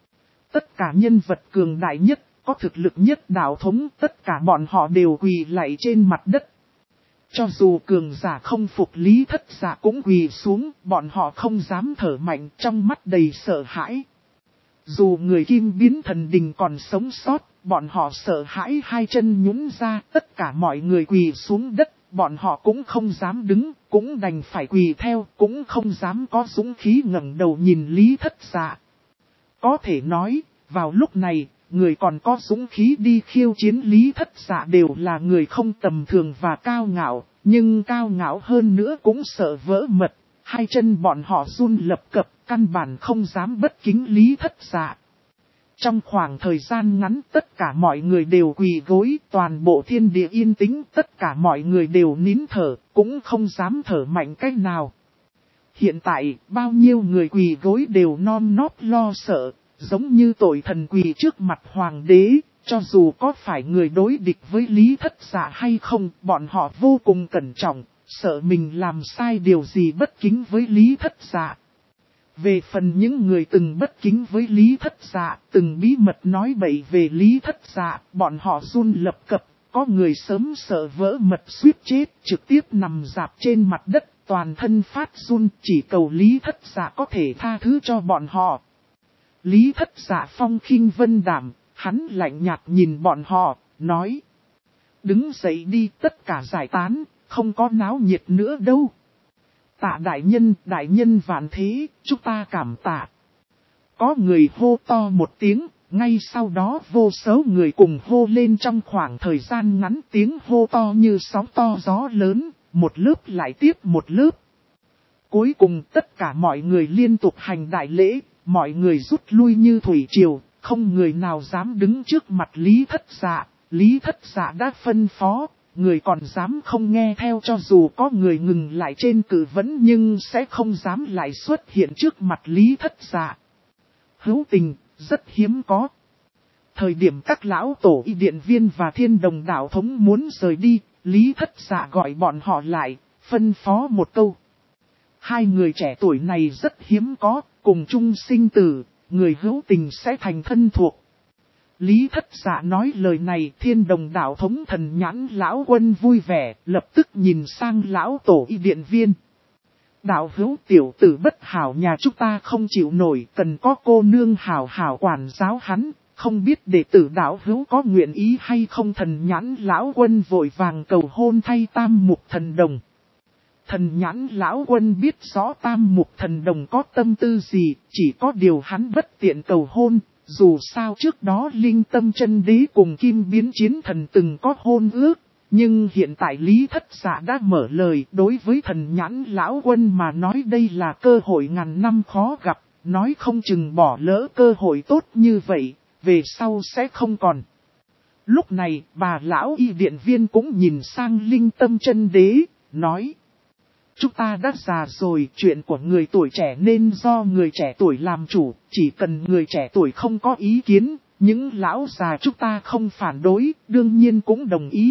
Tất cả nhân vật cường đại nhất, có thực lực nhất đạo thống, tất cả bọn họ đều quỳ lạy trên mặt đất. Cho dù cường giả không phục Lý Thất Dạ cũng quỳ xuống, bọn họ không dám thở mạnh, trong mắt đầy sợ hãi. Dù người Kim biến thần đình còn sống sót, bọn họ sợ hãi hai chân nhũn ra, tất cả mọi người quỳ xuống đất, bọn họ cũng không dám đứng, cũng đành phải quỳ theo, cũng không dám có dũng khí ngẩng đầu nhìn Lý Thất Dạ. Có thể nói, vào lúc này, người còn có dũng khí đi khiêu chiến Lý Thất Dạ đều là người không tầm thường và cao ngạo, nhưng cao ngạo hơn nữa cũng sợ vỡ mật, hai chân bọn họ run lập cập, căn bản không dám bất kính Lý Thất Dạ. Trong khoảng thời gian ngắn tất cả mọi người đều quỳ gối, toàn bộ thiên địa yên tĩnh, tất cả mọi người đều nín thở, cũng không dám thở mạnh cách nào. Hiện tại, bao nhiêu người quỳ gối đều non nót lo sợ, giống như tội thần quỳ trước mặt hoàng đế, cho dù có phải người đối địch với Lý Thất Dạ hay không, bọn họ vô cùng cẩn trọng, sợ mình làm sai điều gì bất kính với Lý Thất Dạ. Về phần những người từng bất kính với Lý Thất Dạ, từng bí mật nói bậy về Lý Thất Dạ, bọn họ run lập cập, có người sớm sợ vỡ mật suýt chết, trực tiếp nằm rạp trên mặt đất, toàn thân phát run, chỉ cầu Lý Thất Dạ có thể tha thứ cho bọn họ. Lý Thất Dạ phong khinh vân đảm, hắn lạnh nhạt nhìn bọn họ, nói: đứng dậy đi, tất cả giải tán, không có náo nhiệt nữa đâu. Tạ đại nhân vạn thế, chúng ta cảm tạ. Có người hô to một tiếng, ngay sau đó vô số người cùng hô lên trong khoảng thời gian ngắn, tiếng hô to như sóng to gió lớn, một lớp lại tiếp một lớp. Cuối cùng tất cả mọi người liên tục hành đại lễ, mọi người rút lui như thủy triều, không người nào dám đứng trước mặt Lý Thất Dạ. Lý Thất Dạ đã phân phó, người còn dám không nghe theo, cho dù có người ngừng lại trên cử vấn nhưng sẽ không dám lại xuất hiện trước mặt Lý Thất Dạ. Hữu tình, rất hiếm có. Thời điểm các lão tổ y điện viên và thiên đồng đạo thống muốn rời đi, Lý Thất Dạ gọi bọn họ lại, phân phó một câu. Hai người trẻ tuổi này rất hiếm có, cùng chung sinh tử, người hữu tình sẽ thành thân thuộc. Lý Thất Dạ nói lời này, thiên đồng đạo thống Thần Nhãn lão quân vui vẻ, lập tức nhìn sang lão tổ y điện viên. Đạo hữu, tiểu tử bất hảo nhà chúng ta không chịu nổi, cần có cô nương hảo hảo quản giáo hắn, không biết đệ tử đạo hữu có nguyện ý hay không. Thần Nhãn lão quân vội vàng cầu hôn thay Tam Mục Thần Đồng. Thần Nhãn lão quân biết rõ Tam Mục Thần Đồng có tâm tư gì, chỉ có điều hắn bất tiện cầu hôn. Dù sao trước đó Linh Tâm Chân Đế cùng Kim Biến Chiến Thần từng có hôn ước, nhưng hiện tại Lý Thất Dạ đã mở lời, đối với Thần Nhãn lão quân mà nói đây là cơ hội ngàn năm khó gặp, nói không chừng bỏ lỡ cơ hội tốt như vậy, về sau sẽ không còn. Lúc này, bà lão y điện viên cũng nhìn sang Linh Tâm Chân Đế, nói: chúng ta đã già rồi, chuyện của người tuổi trẻ nên do người trẻ tuổi làm chủ, chỉ cần người trẻ tuổi không có ý kiến, những lão già chúng ta không phản đối, đương nhiên cũng đồng ý.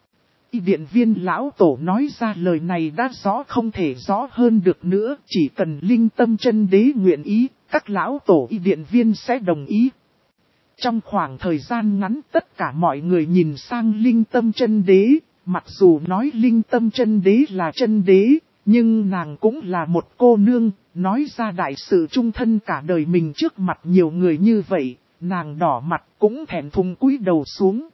Y điện viên lão tổ nói ra lời này đã rõ không thể rõ hơn được nữa, chỉ cần Linh Tâm Chân Đế nguyện ý, các lão tổ y điện viên sẽ đồng ý. Trong khoảng thời gian ngắn tất cả mọi người nhìn sang Linh Tâm Chân Đế, mặc dù nói Linh Tâm Chân Đế là chân đế, nhưng nàng cũng là một cô nương, nói ra đại sự chung thân cả đời mình trước mặt nhiều người như vậy, nàng đỏ mặt cũng thẹn thùng cúi đầu xuống.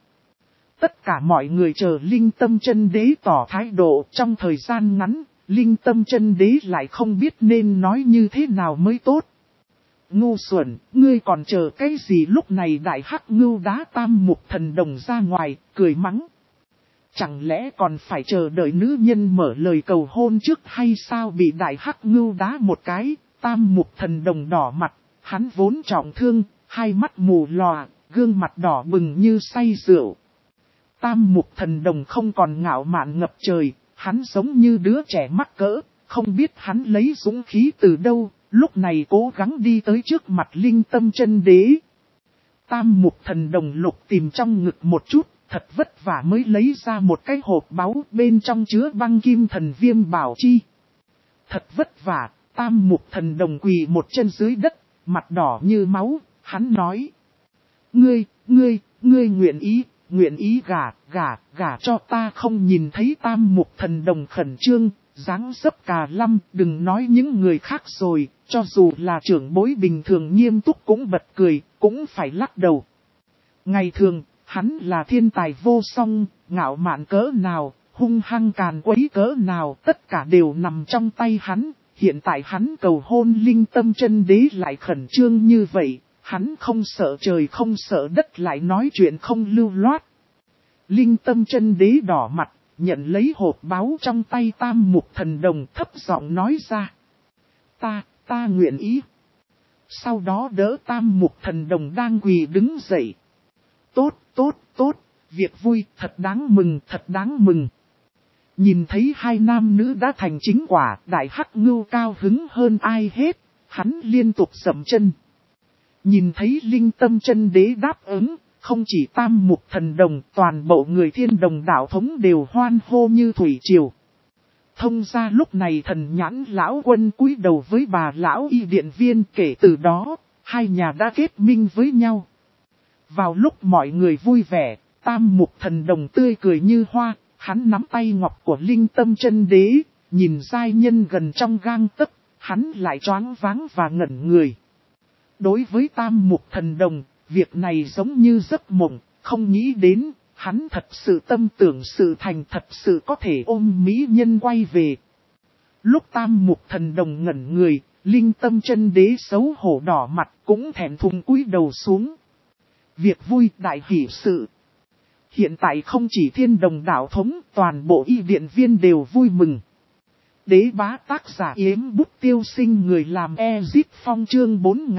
Tất cả mọi người chờ Linh Tâm Chân Đế tỏ thái độ, trong thời gian ngắn, Linh Tâm Chân Đế lại không biết nên nói như thế nào mới tốt. Ngu xuẩn, ngươi còn chờ cái gì? Lúc này Đại Hắc Ngưu đá Tam Mục Thần Đồng ra ngoài, cười mắng. Chẳng lẽ còn phải chờ đợi nữ nhân mở lời cầu hôn trước hay sao? Bị Đại Hắc Ngưu đá một cái, Tam Mục Thần Đồng đỏ mặt, hắn vốn trọng thương, hai mắt mù lòa, gương mặt đỏ bừng như say rượu. Tam Mục Thần Đồng không còn ngạo mạn ngập trời, hắn giống như đứa trẻ mắc cỡ, không biết hắn lấy dũng khí từ đâu, lúc này cố gắng đi tới trước mặt Linh Tâm Chân Đế. Tam Mục Thần Đồng lục tìm trong ngực một chút, thật vất vả mới lấy ra một cái hộp báu, bên trong chứa băng kim thần viêm bảo chi. Thật vất vả, Tam Mục Thần Đồng quỳ một chân dưới đất, mặt đỏ như máu, hắn nói. Ngươi nguyện ý gả cho ta không? Nhìn thấy Tam Mục Thần Đồng khẩn trương, dáng dấp cà lăm, đừng nói những người khác rồi, cho dù là trưởng bối bình thường nghiêm túc cũng bật cười, cũng phải lắc đầu. Ngày thường, hắn là thiên tài vô song, ngạo mạn cỡ nào, hung hăng càn quấy cỡ nào, tất cả đều nằm trong tay hắn. Hiện tại hắn cầu hôn Linh Tâm Chân Đế lại khẩn trương như vậy, hắn không sợ trời không sợ đất, lại nói chuyện không lưu loát. Linh Tâm Chân Đế đỏ mặt, nhận lấy hộp báu trong tay Tam Mục Thần Đồng, thấp giọng nói ra. Ta nguyện ý. Sau đó đỡ Tam Mục Thần Đồng đang quỳ đứng dậy. Tốt, việc vui, thật đáng mừng. Nhìn thấy hai nam nữ đã thành chính quả, Đại Hắc Ngưu cao hứng hơn ai hết, hắn liên tục dậm chân. Nhìn thấy Linh Tâm Chân Đế đáp ứng, không chỉ Tam Mục Thần Đồng, toàn bộ người thiên đồng đạo thống đều hoan hô như thủy triều. Thông ra lúc này Thần Nhãn lão quân cúi đầu với bà lão y điện viên, kể từ đó, hai nhà đã kết minh với nhau. Vào lúc mọi người vui vẻ, Tam Mục Thần Đồng tươi cười như hoa, hắn nắm tay ngọc của Linh Tâm Chân Đế, nhìn giai nhân gần trong gang tấc, hắn lại choáng váng và ngẩn người. Đối với Tam Mục Thần Đồng, việc này giống như giấc mộng, không nghĩ đến, hắn thật sự tâm tưởng sự thành, thật sự có thể ôm mỹ nhân quay về. Lúc Tam Mục Thần Đồng ngẩn người, Linh Tâm Chân Đế xấu hổ đỏ mặt cũng thẹn thùng cúi đầu xuống. Việc vui đại hỷ sự. Hiện tại không chỉ Thiên Đồng đạo thống, toàn bộ y điện viên đều vui mừng. Đế bá tác giả Yếm Bút Tiêu Sinh người làm Ezip Phong chương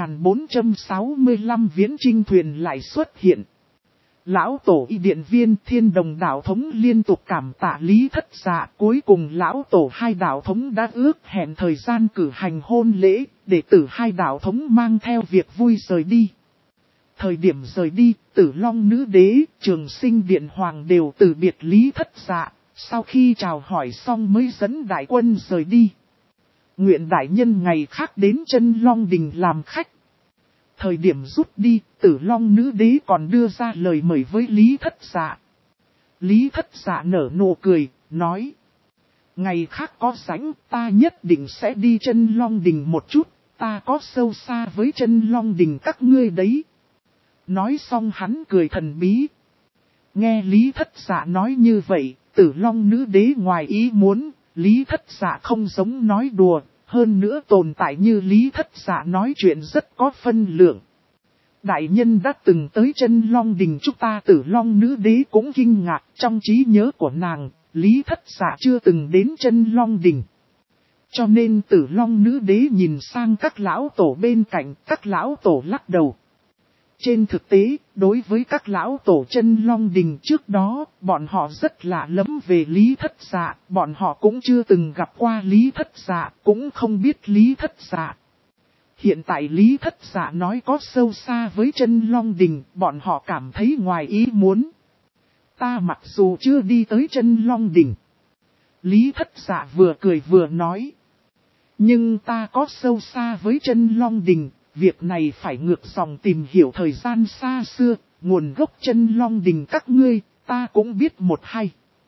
4465 viễn trinh thuyền lại xuất hiện. Lão tổ y điện viên Thiên Đồng đạo thống liên tục cảm tạ Lý Thất Dạ, cuối cùng lão tổ hai đạo thống đã ước hẹn thời gian cử hành hôn lễ, để tử hai đạo thống mang theo việc vui rời đi. Thời điểm rời đi, Tử Long Nữ Đế, Trường Sinh Điện Hoàng đều từ biệt Lý Thất Dạ, sau khi chào hỏi xong mới dẫn đại quân rời đi. Nguyện đại nhân ngày khác đến Chân Long Đình làm khách. Thời điểm rút đi, Tử Long Nữ Đế còn đưa ra lời mời với Lý Thất Dạ. Lý Thất Dạ nở nụ cười, nói: ngày khác có rảnh, ta nhất định sẽ đi Chân Long Đình một chút, ta có sâu xa với Chân Long Đình các ngươi đấy. Nói xong hắn cười thần bí. Nghe Lý Thất Dạ nói như vậy, Tử Long Nữ Đế ngoài ý muốn, Lý Thất Dạ không giống nói đùa, hơn nữa tồn tại như Lý Thất Dạ nói chuyện rất có phân lượng. Đại nhân đã từng tới Chân Long Đình chúng ta. Tử Long Nữ Đế cũng kinh ngạc, trong trí nhớ của nàng, Lý Thất Dạ chưa từng đến Chân Long Đình. Cho nên Tử Long Nữ Đế nhìn sang các lão tổ bên cạnh, các lão tổ lắc đầu. Trên thực tế, đối với các lão tổ Chân Long Đình trước đó, bọn họ rất lạ lẫm về Lý Thất Dạ, bọn họ cũng chưa từng gặp qua Lý Thất Dạ, cũng không biết Lý Thất Dạ. Hiện tại Lý Thất Dạ nói có sâu xa với Chân Long Đình, bọn họ cảm thấy ngoài ý muốn. Ta mặc dù chưa đi tới Chân Long Đình, Lý Thất Dạ vừa cười vừa nói, nhưng ta có sâu xa với Chân Long Đình. Việc này phải ngược dòng tìm hiểu thời gian xa xưa, nguồn gốc Chân Long Đình các ngươi, ta cũng biết một hai.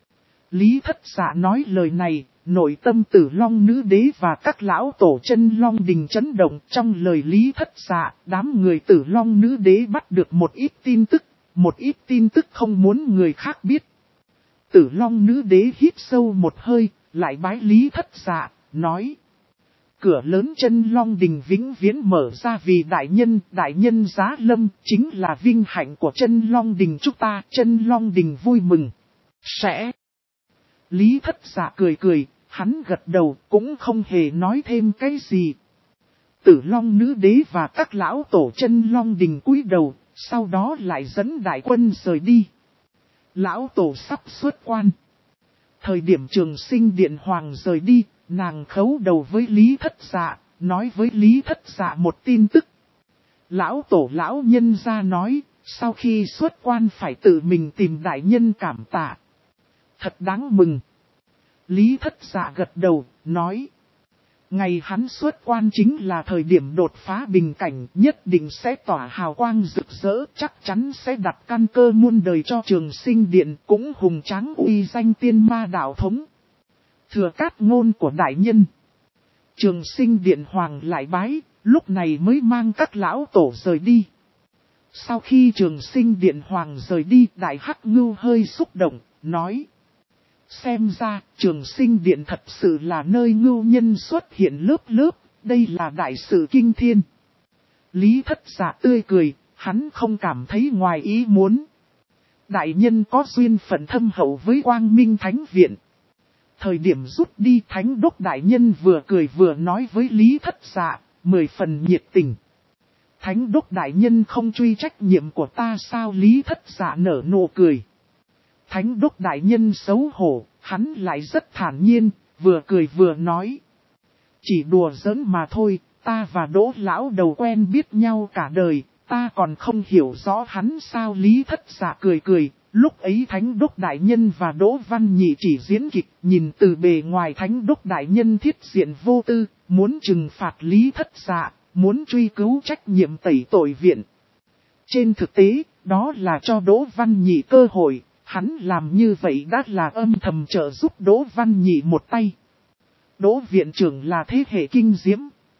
Lý Thất Dạ nói lời này, nội tâm Tử Long Nữ Đế và các lão tổ Chân Long Đình chấn động. Trong lời Lý Thất Dạ, đám người Tử Long Nữ Đế bắt được một ít tin tức không muốn người khác biết. Tử Long Nữ Đế hít sâu một hơi, lại bái Lý Thất Dạ, nói: cửa lớn Chân Long Đình vĩnh viễn mở ra vì đại nhân giá lâm, chính là vinh hạnh của Chân Long Đình chúng ta. Chân Long Đình vui mừng. Sẽ. Lý Thất Dạ cười, hắn gật đầu, cũng không hề nói thêm cái gì. Tử Long Nữ Đế và các lão tổ Chân Long Đình cúi đầu, sau đó lại dẫn đại quân rời đi. Lão tổ sắp xuất quan. Thời điểm Trường Sinh Điện Hoàng rời đi, nàng khấu đầu với Lý Thất Dạ, nói với Lý Thất Dạ một tin tức. Lão tổ lão nhân ra nói, sau khi xuất quan phải tự mình tìm đại nhân cảm tạ. Thật đáng mừng. Lý Thất Dạ gật đầu, nói: ngày hắn xuất quan chính là thời điểm đột phá bình cảnh, nhất định sẽ tỏa hào quang rực rỡ, chắc chắn sẽ đặt căn cơ muôn đời cho Trường Sinh Điện, cũng hùng tráng uy danh Tiên Ma đạo thống. Thừa cát ngôn của đại nhân. Trường Sinh Điện Hoàng lại bái, lúc này mới mang các lão tổ rời đi. Sau khi Trường Sinh Điện Hoàng rời đi, Đại Hắc Ngưu hơi xúc động, nói: xem ra, Trường Sinh Điện thật sự là nơi ngưu nhân xuất hiện lớp lớp, đây là đại sự kinh thiên. Lý Thất Dạ tươi cười, hắn không cảm thấy ngoài ý muốn. Đại nhân có duyên phận thâm hậu với Quang Minh Thánh Viện. Thời điểm rút đi, Thánh Đốc Đại Nhân vừa cười vừa nói với Lý Thất Dạ, 10 phần nhiệt tình. Thánh Đốc Đại Nhân không truy trách nhiệm của ta sao? Lý Thất Dạ nở nụ cười. Thánh Đốc Đại Nhân xấu hổ, hắn lại rất thản nhiên, vừa cười vừa nói: chỉ đùa giỡn mà thôi, ta và Đỗ lão đầu quen biết nhau cả đời, ta còn không hiểu rõ hắn sao? Lý Thất Dạ cười, lúc ấy Thánh Đốc Đại Nhân và Đỗ Văn Nhị chỉ diễn kịch, nhìn từ bề ngoài Thánh Đốc Đại Nhân thiết diện vô tư, muốn trừng phạt Lý Thất Dạ, muốn truy cứu trách nhiệm tẩy tội viện. Trên thực tế, đó là cho Đỗ Văn Nhị cơ hội, hắn làm như vậy đã là âm thầm trợ giúp Đỗ Văn Nhị một tay. Đỗ viện trưởng là thế hệ kinh diễm.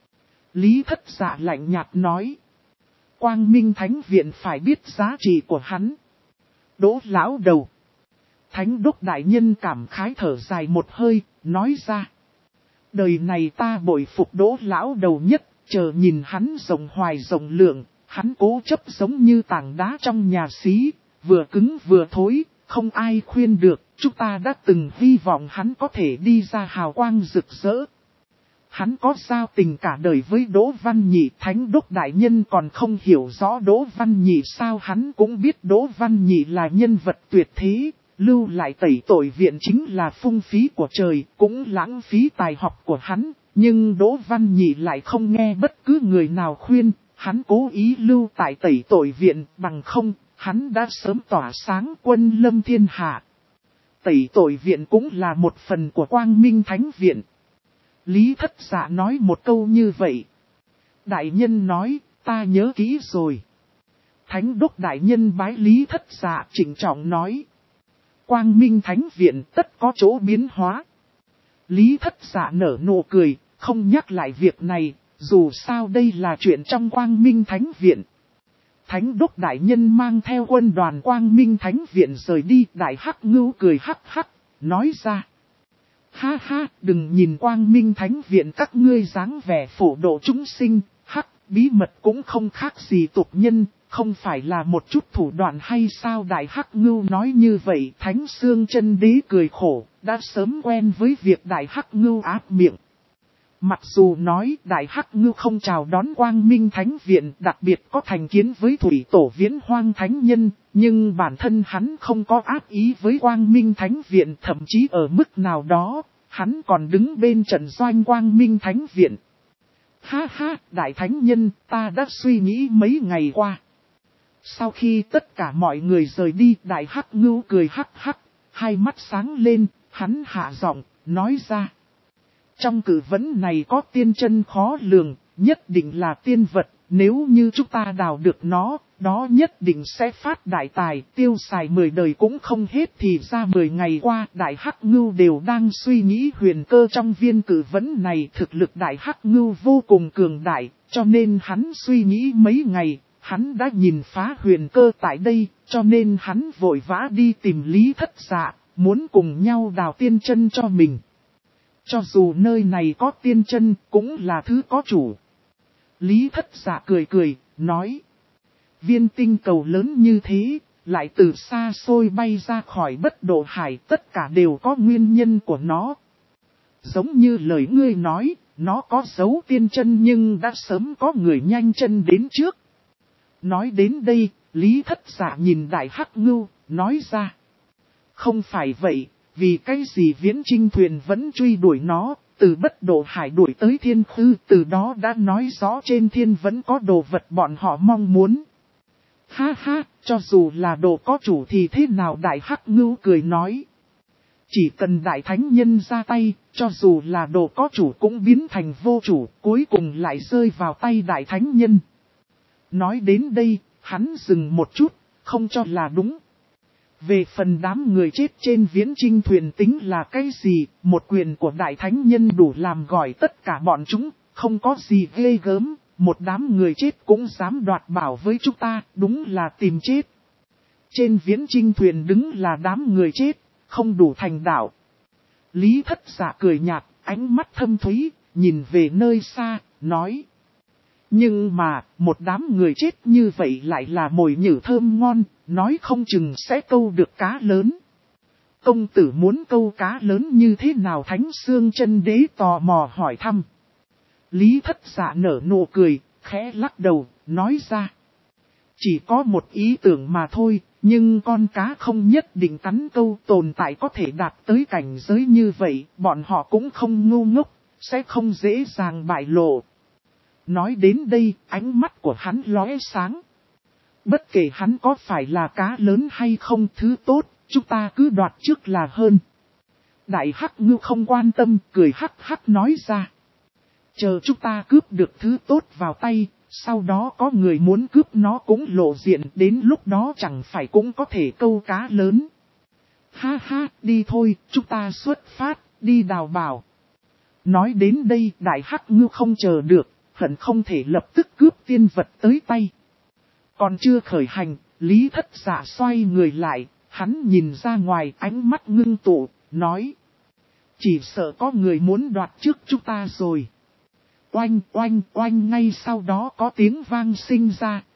Lý Thất Dạ lạnh nhạt nói: Quang Minh Thánh Viện phải biết giá trị của hắn. Đỗ lão đầu. Thánh Đốc Đại Nhân cảm khái thở dài một hơi, nói ra: đời này ta bội phục Đỗ lão đầu nhất, chờ nhìn hắn rộng hoài rộng lượng, Hắn cố chấp giống như tảng đá trong nhà xí, vừa cứng vừa thối, không ai khuyên được, chúng ta đã từng hy vọng hắn có thể đi ra hào quang rực rỡ. Hắn có giao tình cả đời với Đỗ Văn Nhị, Thánh Đốc Đại Nhân còn không hiểu rõ Đỗ Văn Nhị sao, hắn cũng biết Đỗ Văn Nhị là nhân vật tuyệt thế, lưu lại tẩy tội viện chính là phung phí của trời, cũng lãng phí tài học của hắn, nhưng Đỗ Văn Nhị lại không nghe bất cứ người nào khuyên, hắn cố ý lưu tại tẩy tội viện, bằng không, hắn đã sớm tỏa sáng quân lâm thiên hạ. Tẩy tội viện cũng là một phần của Quang Minh Thánh Viện. Lý Thất Dạ nói một câu như vậy. Đại nhân nói, ta nhớ kỹ rồi. Thánh Đốc Đại Nhân bái Lý Thất Dạ trịnh trọng nói. Quang Minh Thánh Viện tất có chỗ biến hóa. Lý Thất Dạ nở nụ cười, không nhắc lại việc này, dù sao đây là chuyện trong Quang Minh Thánh Viện. Thánh Đốc Đại Nhân mang theo quân đoàn Quang Minh Thánh Viện rời đi, Đại Hắc Ngưu cười hắc hắc, nói ra. Ha ha, đừng nhìn Quang Minh Thánh Viện các ngươi dáng vẻ phổ độ chúng sinh, hắc, bí mật cũng không khác gì tục nhân, không phải là một chút thủ đoạn hay sao? Đại Hắc Ngưu nói như vậy, Thánh Xương Chân Đế cười khổ, đã sớm quen với việc Đại Hắc Ngưu áp miệng. Mặc dù nói Đại Hắc Ngưu không chào đón Quang Minh Thánh Viện, đặc biệt có thành kiến với Thủy Tổ Viễn Hoang Thánh Nhân, nhưng bản thân hắn không có ác ý với Quang Minh Thánh Viện, thậm chí ở mức nào đó, hắn còn đứng bên trận doanh Quang Minh Thánh Viện. Ha ha, Đại Thánh Nhân, ta đã suy nghĩ mấy ngày qua. Sau khi tất cả mọi người rời đi, Đại Hắc Ngưu cười hắc hắc, hai mắt sáng lên, hắn hạ giọng, nói ra. Trong cử vấn này có tiên chân khó lường, nhất định là tiên vật, nếu như chúng ta đào được nó, đó nhất định sẽ phát đại tài, tiêu xài 10 đời cũng không hết. Thì ra 10 ngày qua, Đại Hắc Ngưu đều đang suy nghĩ huyền cơ trong viên cử vấn này. Thực lực Đại Hắc Ngưu vô cùng cường đại, cho nên hắn suy nghĩ mấy ngày, hắn đã nhìn phá huyền cơ tại đây, cho nên hắn vội vã đi tìm Lý Thất Dạ, muốn cùng nhau đào tiên chân cho mình. Cho dù nơi này có tiên chân, cũng là thứ có chủ. Lý Thất Dạ cười cười, nói. Viên tinh cầu lớn như thế, lại từ xa xôi bay ra khỏi Bất Độ Hải, tất cả đều có nguyên nhân của nó. Giống như lời ngươi nói, nó có dấu tiên chân nhưng đã sớm có người nhanh chân đến trước. Nói đến đây, Lý Thất Dạ nhìn Đại Hắc Ngưu, nói ra. Không phải vậy. Vì cái gì Viễn Trinh thuyền vẫn truy đuổi nó, từ Bất Độ Hải đuổi tới Thiên Khư, từ đó đã nói rõ trên thiên vẫn có đồ vật bọn họ mong muốn. Ha ha, cho dù là đồ có chủ thì thế nào? Đại Hắc Ngưu cười nói. Chỉ cần Đại Thánh Nhân ra tay, cho dù là đồ có chủ cũng biến thành vô chủ, cuối cùng lại rơi vào tay Đại Thánh Nhân. Nói đến đây, hắn dừng một chút, không cho là đúng. Về phần đám người chết trên Viễn Trinh thuyền tính là cái gì, một quyền của Đại Thánh Nhân đủ làm gọi tất cả bọn chúng, không có gì ghê gớm, một đám người chết cũng dám đoạt bảo với chúng ta, đúng là tìm chết. Trên Viễn Trinh thuyền đứng là đám người chết, không đủ thành đạo. Lý Thất Dạ cười nhạt, ánh mắt thâm thúy, nhìn về nơi xa, nói. Nhưng mà, một đám người chết như vậy lại là mồi nhử thơm ngon, nói không chừng sẽ câu được cá lớn. Công tử muốn câu cá lớn như thế nào? Thánh Xương Chân Đế tò mò hỏi thăm. Lý Thất Dạ nở nụ cười, khẽ lắc đầu, nói ra. Chỉ có một ý tưởng mà thôi, nhưng con cá không nhất định cắn câu, tồn tại có thể đạt tới cảnh giới như vậy, bọn họ cũng không ngu ngốc, sẽ không dễ dàng bại lộ. Nói đến đây, ánh mắt của hắn lóe sáng. Bất kể hắn có phải là cá lớn hay không, thứ tốt, chúng ta cứ đoạt trước là hơn. Đại Hắc Ngưu không quan tâm, cười hắc hắc nói ra. Chờ chúng ta cướp được thứ tốt vào tay, sau đó có người muốn cướp nó cũng lộ diện, đến lúc đó chẳng phải cũng có thể câu cá lớn. Ha ha, đi thôi, chúng ta xuất phát, đi đào bảo. Nói đến đây, Đại Hắc Ngưu không chờ được, hận không thể lập tức cướp tiên vật tới tay. Còn chưa khởi hành, Lý Thất Dạ xoay người lại, hắn nhìn ra ngoài, ánh mắt ngưng tụ, nói. Chỉ sợ có người muốn đoạt trước chúng ta rồi. Oanh oanh oanh, ngay sau đó có tiếng vang sinh ra,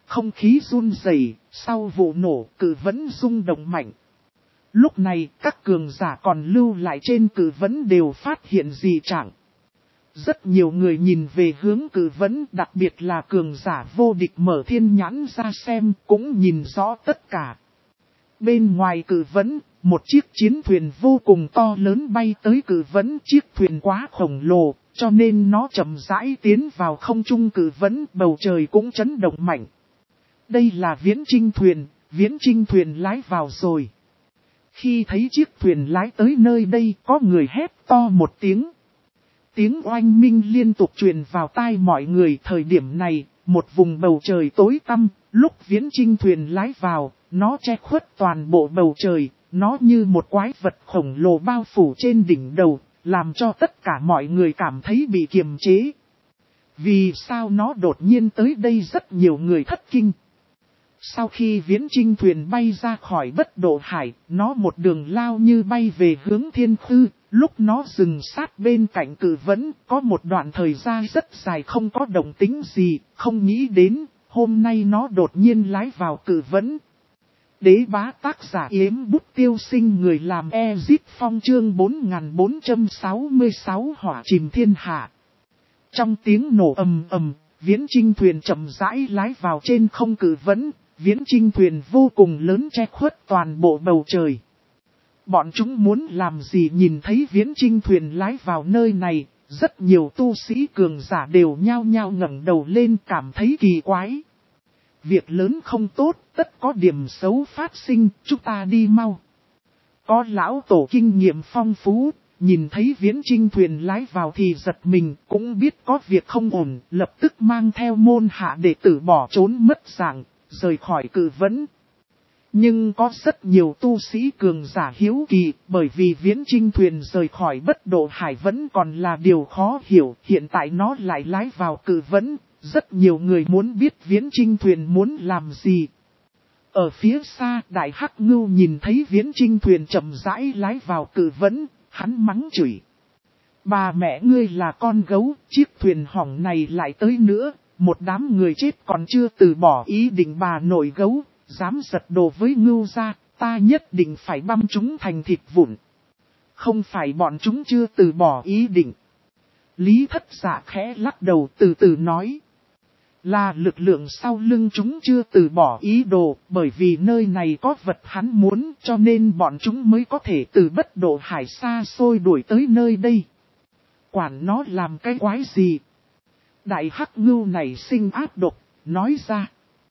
không khí run rẩy, sau vụ nổ cự vẫn rung động mạnh. Lúc này các cường giả còn lưu lại trên cự vấn đều phát hiện dị trạng. Rất nhiều người nhìn về hướng cự vấn, đặc biệt là cường giả vô địch mở thiên nhãn ra xem, cũng nhìn rõ tất cả. Bên ngoài cự vấn, một chiếc chiến thuyền vô cùng to lớn bay tới cự vấn. Chiếc thuyền quá khổng lồ, cho nên nó chậm rãi tiến vào không trung cự vấn, bầu trời cũng chấn động mạnh. Đây là viễn trinh thuyền lái vào rồi. Khi thấy chiếc thuyền lái tới nơi đây, có người hét to một tiếng. Tiếng oanh minh liên tục truyền vào tai mọi người. Thời điểm này, một vùng bầu trời tối tăm, lúc viễn trinh thuyền lái vào, nó che khuất toàn bộ bầu trời, nó như một quái vật khổng lồ bao phủ trên đỉnh đầu, làm cho tất cả mọi người cảm thấy bị kiềm chế. Vì sao nó đột nhiên tới đây, rất nhiều người thất kinh. Sau khi viễn trinh thuyền bay ra khỏi bất độ hải, nó một đường lao như bay về hướng thiên khư. Lúc nó dừng sát bên cạnh cự vấn, có một đoạn thời gian rất dài không có động tĩnh gì, không nghĩ đến, hôm nay nó đột nhiên lái vào cự vấn. Đế bá tác giả Yếm Bút Tiêu Sinh, người làm Ezip Phong, chương 4466 hỏa chìm thiên hạ. Trong tiếng nổ ầm ầm, viễn trinh thuyền chậm rãi lái vào trên không cự vấn. Viễn trinh thuyền vô cùng lớn che khuất toàn bộ bầu trời. Bọn chúng muốn làm gì nhìn thấy viễn trinh thuyền lái vào nơi này, rất nhiều tu sĩ cường giả đều nhao nhao ngẩng đầu lên cảm thấy kỳ quái. Việc lớn không tốt, tất có điểm xấu phát sinh, chúng ta đi mau. Có lão tổ kinh nghiệm phong phú, nhìn thấy viễn trinh thuyền lái vào thì giật mình, cũng biết có việc không ổn, lập tức mang theo môn hạ đệ tử bỏ trốn mất dạng, rời khỏi cự vấn. Nhưng có rất nhiều tu sĩ cường giả hiếu kỳ, bởi vì viễn trinh thuyền rời khỏi bất độ hải vẫn còn là điều khó hiểu, hiện tại nó lại lái vào cự vấn, rất nhiều người muốn biết viễn trinh thuyền muốn làm gì. Ở phía xa, Đại Hắc Ngưu nhìn thấy viễn trinh thuyền chậm rãi lái vào cự vấn, hắn mắng chửi. Bà mẹ ngươi là con gấu, chiếc thuyền hỏng này lại tới nữa, một đám người chết còn chưa từ bỏ ý định bà nội gấu. Dám giật đồ với Ngưu gia, ta nhất định phải băm chúng thành thịt vụn. Không phải bọn chúng chưa từ bỏ ý định. Lý Thất Dạ khẽ lắc đầu từ từ nói. Là lực lượng sau lưng chúng chưa từ bỏ ý đồ, bởi vì nơi này có vật hắn muốn, cho nên bọn chúng mới có thể từ bất độ hải xa xôi đuổi tới nơi đây. Quản nó làm cái quái gì? Đại Hắc Ngưu này sinh ác độc, nói ra.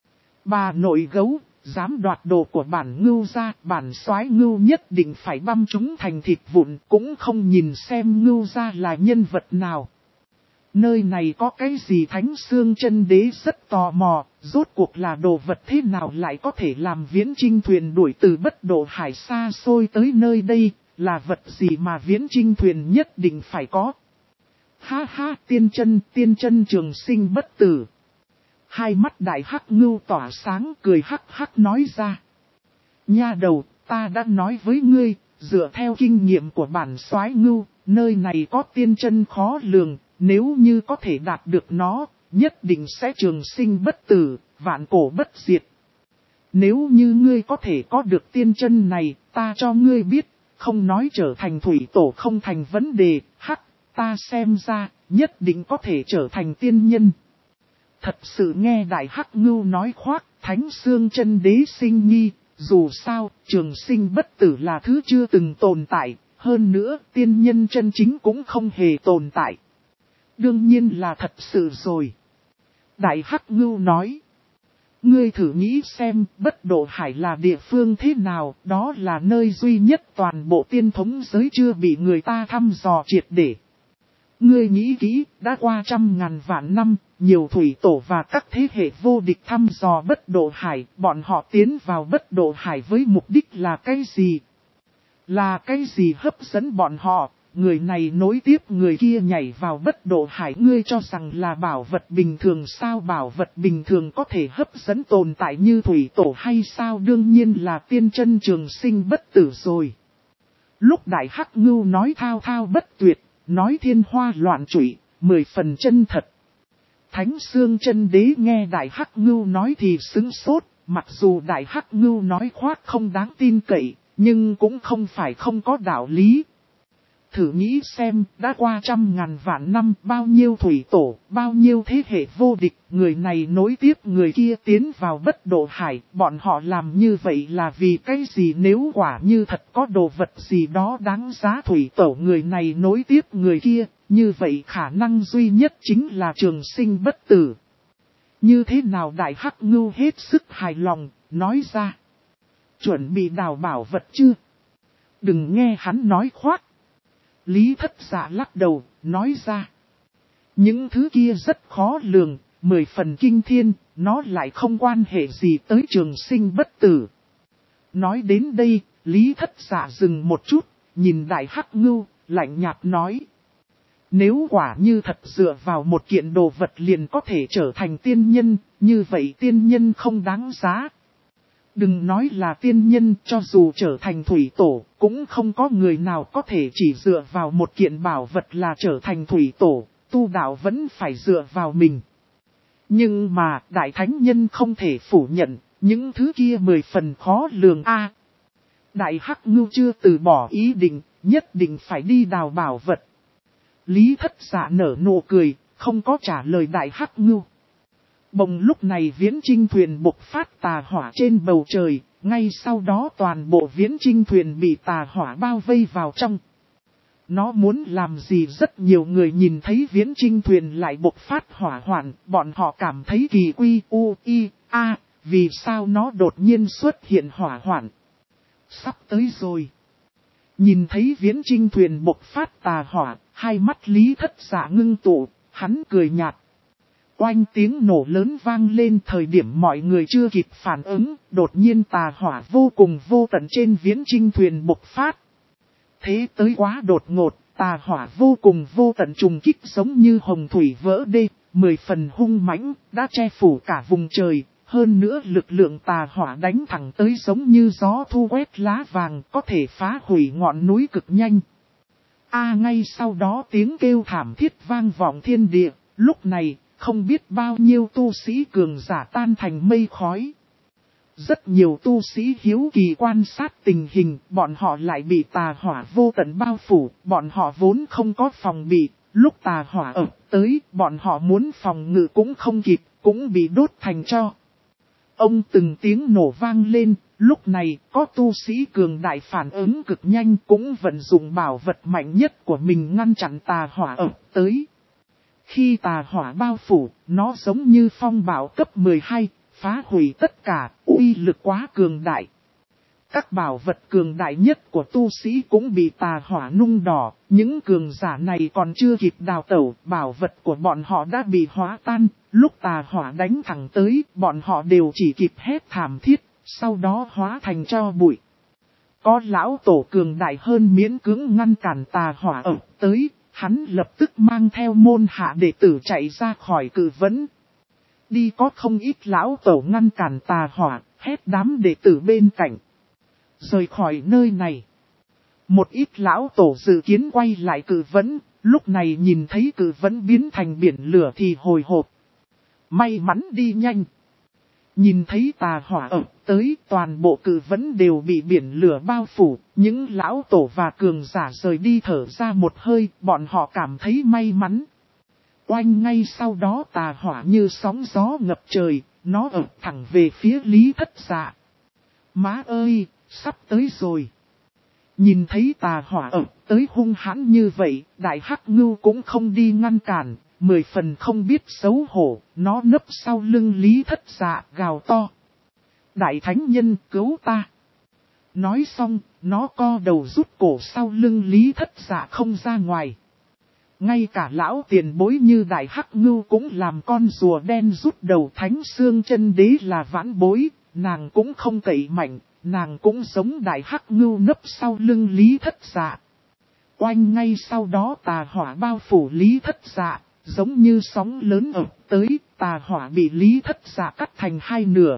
Bà nội gấu, dám đoạt đồ của bản Ngưu gia, bản soái Ngưu nhất định phải băm chúng thành thịt vụn, cũng không nhìn xem Ngưu gia là nhân vật nào. Nơi này có cái gì? Thánh Xương Chân Đế rất tò mò, rốt cuộc là đồ vật thế nào lại có thể làm viễn trinh thuyền đuổi từ bất độ hải xa xôi tới nơi đây, là vật gì mà viễn trinh thuyền nhất định phải có. Ha ha, tiên chân trường sinh bất tử. Hai mắt Đại Hắc Ngưu tỏa sáng, cười hắc hắc nói ra. Nha đầu, ta đã nói với ngươi, dựa theo kinh nghiệm của bản soái Ngưu, nơi này có tiên chân khó lường, nếu như có thể đạt được nó, nhất định sẽ trường sinh bất tử, vạn cổ bất diệt. Nếu như ngươi có thể có được tiên chân này, ta cho ngươi biết, không nói trở thành thủy tổ không thành vấn đề, ta xem ra, nhất định có thể trở thành tiên nhân. Thật sự nghe Đại Hắc Ngưu nói khoác, Thánh Xương Chân Đế sinh nghi, dù sao, trường sinh bất tử là thứ chưa từng tồn tại, hơn nữa tiên nhân chân chính cũng không hề tồn tại. Đương nhiên là thật sự rồi. Đại Hắc Ngưu nói, ngươi thử nghĩ xem bất độ hải là địa phương thế nào, đó là nơi duy nhất toàn bộ tiên thống giới chưa bị người ta thăm dò triệt để. Ngươi nghĩ kỹ, đã qua 100.000 vạn năm, nhiều thủy tổ và các thế hệ vô địch thăm dò bất độ hải, bọn họ tiến vào bất độ hải với mục đích là cái gì? Là cái gì hấp dẫn bọn họ? Người này nối tiếp người kia nhảy vào bất độ hải, ngươi cho rằng là bảo vật bình thường sao? Bảo vật bình thường có thể hấp dẫn tồn tại như thủy tổ hay sao? Đương nhiên là tiên chân trường sinh bất tử rồi. Lúc Đại Hắc Ngưu nói thao thao bất tuyệt, nói thiên hoa loạn trụy, 10 phần chân thật. Thánh Xương Chân Đế nghe Đại Hắc Ngưu nói thì sững sốt, mặc dù Đại Hắc Ngưu nói khoác không đáng tin cậy, nhưng cũng không phải không có đạo lý. Thử nghĩ xem, đã qua 100.000 vạn năm, bao nhiêu thủy tổ, bao nhiêu thế hệ vô địch, người này nối tiếp người kia tiến vào bất độ hải, bọn họ làm như vậy là vì cái gì? Nếu quả như thật có đồ vật gì đó đáng giá thủy tổ người này nối tiếp người kia, như vậy khả năng duy nhất chính là trường sinh bất tử. Như thế nào? Đại Hắc Ngưu hết sức hài lòng, nói ra. Chuẩn bị đào bảo vật chưa? Đừng nghe hắn nói khoác. Lý Thất Dạ lắc đầu, nói ra. Những thứ kia rất khó lường, 10 phần kinh thiên, nó lại không quan hệ gì tới trường sinh bất tử. Nói đến đây, Lý Thất Dạ dừng một chút, nhìn Đại Hắc Ngưu, lạnh nhạt nói. Nếu quả như thật dựa vào một kiện đồ vật liền có thể trở thành tiên nhân, như vậy tiên nhân không đáng giá. Đừng nói là tiên nhân, cho dù trở thành thủy tổ, cũng không có người nào có thể chỉ dựa vào một kiện bảo vật là trở thành thủy tổ, tu đạo vẫn phải dựa vào mình. Nhưng mà, Đại Thánh Nhân không thể phủ nhận, những thứ kia 10 phần khó lường a. Đại Hắc Ngưu chưa từ bỏ ý định, nhất định phải đi đào bảo vật. Lý Thất Dạ nở nụ cười, không có trả lời Đại Hắc Ngưu. Bỗng lúc này viễn chinh thuyền bộc phát tà hỏa trên bầu trời, ngay sau đó toàn bộ viễn chinh thuyền bị tà hỏa bao vây vào trong. Nó muốn làm gì? Rất nhiều người nhìn thấy viễn chinh thuyền lại bộc phát hỏa hoạn, bọn họ cảm thấy kỳ quy vì sao nó đột nhiên xuất hiện hỏa hoạn. Sắp tới rồi. Nhìn thấy viễn chinh thuyền bộc phát tà hỏa, hai mắt Lý Thất Dạ ngưng tụ, hắn cười nhạt. Oanh tiếng nổ lớn vang lên, thời điểm mọi người chưa kịp phản ứng, đột nhiên tà hỏa vô cùng vô tận trên viễn chinh thuyền bộc phát. Thế tới quá đột ngột, tà hỏa vô cùng vô tận trùng kích giống như hồng thủy vỡ đê, 10 phần hung mãnh, đã che phủ cả vùng trời. Hơn nữa lực lượng tà hỏa đánh thẳng tới giống như gió thu quét lá vàng, có thể phá hủy ngọn núi cực nhanh. Ngay sau đó tiếng kêu thảm thiết vang vọng thiên địa, lúc này, không biết bao nhiêu tu sĩ cường giả tan thành mây khói. Rất nhiều tu sĩ hiếu kỳ quan sát tình hình, bọn họ lại bị tà hỏa vô tận bao phủ, bọn họ vốn không có phòng bị, lúc tà hỏa ập tới, bọn họ muốn phòng ngự cũng không kịp, cũng bị đốt thành tro. Ông từng tiếng nổ vang lên, lúc này có tu sĩ cường đại phản ứng cực nhanh cũng vận dụng bảo vật mạnh nhất của mình ngăn chặn tà hỏa ập tới. Khi tà hỏa bao phủ, nó giống như phong bạo cấp 12, phá hủy tất cả, uy lực quá cường đại. Các bảo vật cường đại nhất của tu sĩ cũng bị tà hỏa nung đỏ, những cường giả này còn chưa kịp đào tẩu, bảo vật của bọn họ đã bị hóa tan, lúc tà hỏa đánh thẳng tới, bọn họ đều chỉ kịp hét thảm thiết, sau đó hóa thành tro bụi. Có lão tổ cường đại hơn miễn cưỡng ngăn cản tà hỏa ập tới, hắn lập tức mang theo môn hạ đệ tử chạy ra khỏi cự vấn. Đi có không ít lão tổ ngăn cản tà hỏa, hét đám đệ tử bên cạnh. Rời khỏi nơi này. Một ít lão tổ dự kiến quay lại cự vấn, lúc này nhìn thấy cự vấn biến thành biển lửa thì hồi hộp. May mắn đi nhanh. Nhìn thấy tà hỏa ập tới, toàn bộ cự vấn đều bị biển lửa bao phủ, những lão tổ và cường giả rời đi thở ra một hơi, bọn họ cảm thấy may mắn. Oanh ngay sau đó tà hỏa như sóng gió ngập trời, nó ập thẳng về phía Lý Thất Dạ. Má ơi, sắp tới rồi. Nhìn thấy tà hỏa ập tới hung hãn như vậy, Đại Hắc Ngưu cũng không đi ngăn cản, 10 phần không biết xấu hổ, nó nấp sau lưng Lý Thất Dạ gào to. Đại Thánh Nhân cứu ta. Nói xong, nó co đầu rút cổ sau lưng Lý Thất Dạ không ra ngoài. Ngay cả lão tiền bối như Đại Hắc Ngưu cũng làm con rùa đen rút đầu. Thánh Xương Chân Đế là vãn bối, nàng cũng không cậy mạnh, nàng cũng giống Đại Hắc Ngưu nấp sau lưng Lý Thất Dạ. Oanh ngay sau đó tà hỏa bao phủ Lý Thất Dạ, giống như sóng lớn ập tới, tà hỏa bị Lý Thất Dạ cắt thành hai nửa.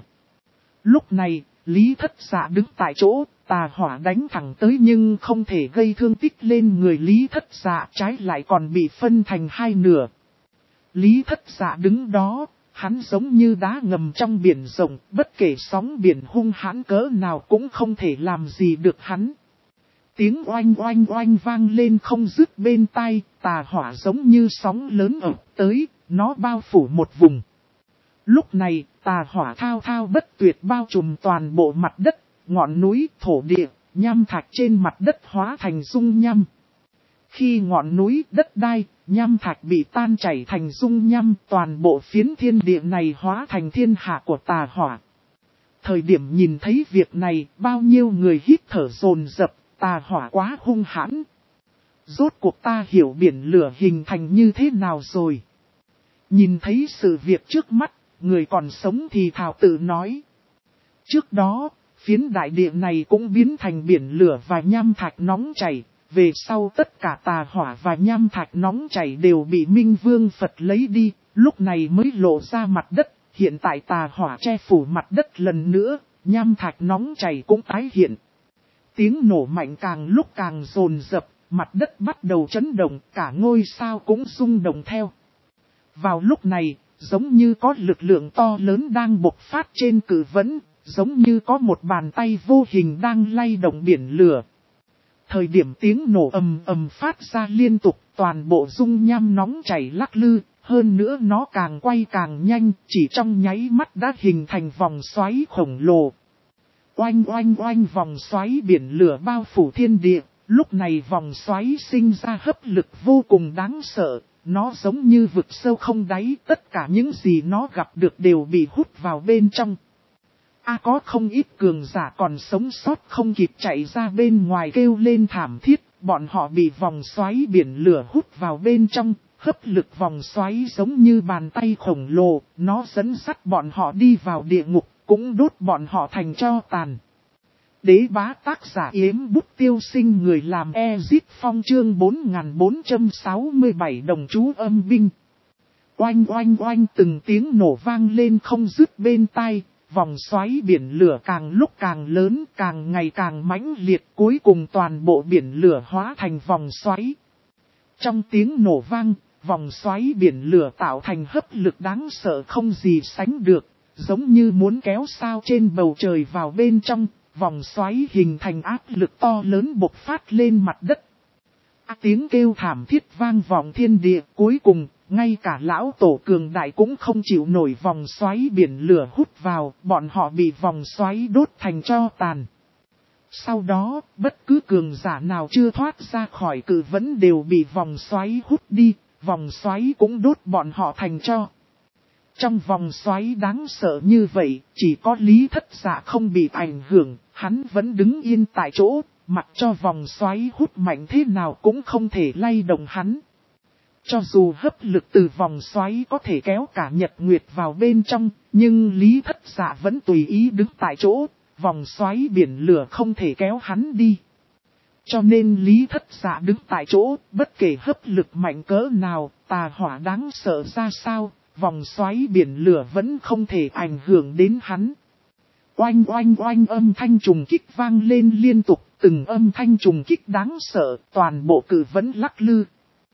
Lúc này, Lý Thất Dạ đứng tại chỗ, tà hỏa đánh thẳng tới nhưng không thể gây thương tích lên người Lý Thất Dạ, trái lại còn bị phân thành hai nửa. Lý Thất Dạ đứng đó, hắn giống như đá ngầm trong biển rộng, bất kể sóng biển hung hãn cỡ nào cũng không thể làm gì được hắn. Tiếng oanh oanh oanh vang lên không dứt bên tai, tà hỏa giống như sóng lớn ập tới, nó bao phủ một vùng. Lúc này, tà hỏa thao thao bất tuyệt bao trùm toàn bộ mặt đất, ngọn núi, thổ địa, nham thạch trên mặt đất hóa thành dung nham. Khi ngọn núi, đất đai, nham thạch bị tan chảy thành dung nham, toàn bộ phiến thiên địa này hóa thành thiên hạ của tà hỏa. Thời điểm nhìn thấy việc này, bao nhiêu người hít thở dồn dập, tà hỏa quá hung hãn. Rốt cuộc ta hiểu biển lửa hình thành như thế nào rồi. Nhìn thấy sự việc trước mắt, người còn sống thì thảo tự nói. Trước đó, phiến đại địa này cũng biến thành biển lửa và nham thạch nóng chảy. Về sau tất cả tà hỏa và nham thạch nóng chảy đều bị Minh Vương Phật lấy đi, lúc này mới lộ ra mặt đất. Hiện tại tà hỏa che phủ mặt đất lần nữa, nham thạch nóng chảy cũng tái hiện. Tiếng nổ mạnh càng lúc càng dồn dập, mặt đất bắt đầu chấn động, cả ngôi sao cũng rung động theo. Vào lúc này, giống như có lực lượng to lớn đang bộc phát trên cự vẫn, giống như có một bàn tay vô hình đang lay động biển lửa. Thời điểm tiếng nổ ầm ầm phát ra liên tục, toàn bộ dung nham nóng chảy lắc lư, hơn nữa nó càng quay càng nhanh, chỉ trong nháy mắt đã hình thành vòng xoáy khổng lồ. Oanh oanh oanh, vòng xoáy biển lửa bao phủ thiên địa, lúc này vòng xoáy sinh ra hấp lực vô cùng đáng sợ, nó giống như vực sâu không đáy, tất cả những gì nó gặp được đều bị hút vào bên trong. Có không ít cường giả còn sống sót không kịp chạy ra bên ngoài kêu lên thảm thiết, bọn họ bị vòng xoáy biển lửa hút vào bên trong, hấp lực vòng xoáy giống như bàn tay khổng lồ, nó dẫn dắt bọn họ đi vào địa ngục, cũng đốt bọn họ thành tro tàn. Đế bá tác giả Yếm Bút Tiêu Sinh, người làm Ezit Phong, chương 4467 đồng chú âm binh. Oanh oanh oanh, từng tiếng nổ vang lên không dứt bên tai. Vòng xoáy biển lửa càng lúc càng lớn, càng ngày càng mãnh liệt, cuối cùng toàn bộ biển lửa hóa thành vòng xoáy. Trong tiếng nổ vang, vòng xoáy biển lửa tạo thành hấp lực đáng sợ không gì sánh được, giống như muốn kéo sao trên bầu trời vào bên trong, vòng xoáy hình thành áp lực to lớn bộc phát lên mặt đất. Tiếng kêu thảm thiết vang vọng thiên địa, cuối cùng, ngay cả lão tổ cường đại cũng không chịu nổi vòng xoáy biển lửa hút vào, bọn họ bị vòng xoáy đốt thành tro tàn. Sau đó, bất cứ cường giả nào chưa thoát ra khỏi cự vẫn đều bị vòng xoáy hút đi, vòng xoáy cũng đốt bọn họ thành tro. Trong vòng xoáy đáng sợ như vậy, chỉ có Lý Thất Dạ không bị ảnh hưởng, hắn vẫn đứng yên tại chỗ, mặc cho vòng xoáy hút mạnh thế nào cũng không thể lay động hắn. Cho dù hấp lực từ vòng xoáy có thể kéo cả nhật nguyệt vào bên trong, nhưng Lý Thất Dạ vẫn tùy ý đứng tại chỗ, vòng xoáy biển lửa không thể kéo hắn đi. Cho nên Lý Thất Dạ đứng tại chỗ, bất kể hấp lực mạnh cỡ nào, tà hỏa đáng sợ ra sao, vòng xoáy biển lửa vẫn không thể ảnh hưởng đến hắn. Oanh oanh oanh, âm thanh trùng kích vang lên liên tục, từng âm thanh trùng kích đáng sợ, toàn bộ cự vẫn lắc lư.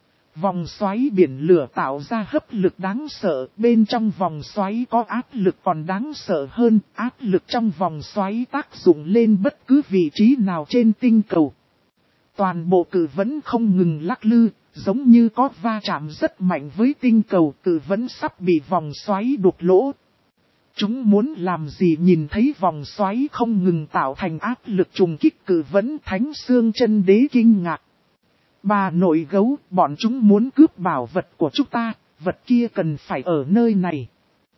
Vòng xoáy biển lửa tạo ra hấp lực đáng sợ, bên trong vòng xoáy có áp lực còn đáng sợ hơn, áp lực trong vòng xoáy tác dụng lên bất cứ vị trí nào trên tinh cầu. Toàn bộ cự vẫn không ngừng lắc lư, giống như có va chạm rất mạnh với tinh cầu, cự vẫn sắp bị vòng xoáy đục lỗ. Chúng muốn làm gì nhìn thấy vòng xoáy không ngừng tạo thành áp lực trùng kích cự vẫn, Thánh Xương Chân Đế kinh ngạc. Bà nội gấu, bọn chúng muốn cướp bảo vật của chúng ta, vật kia cần phải ở nơi này.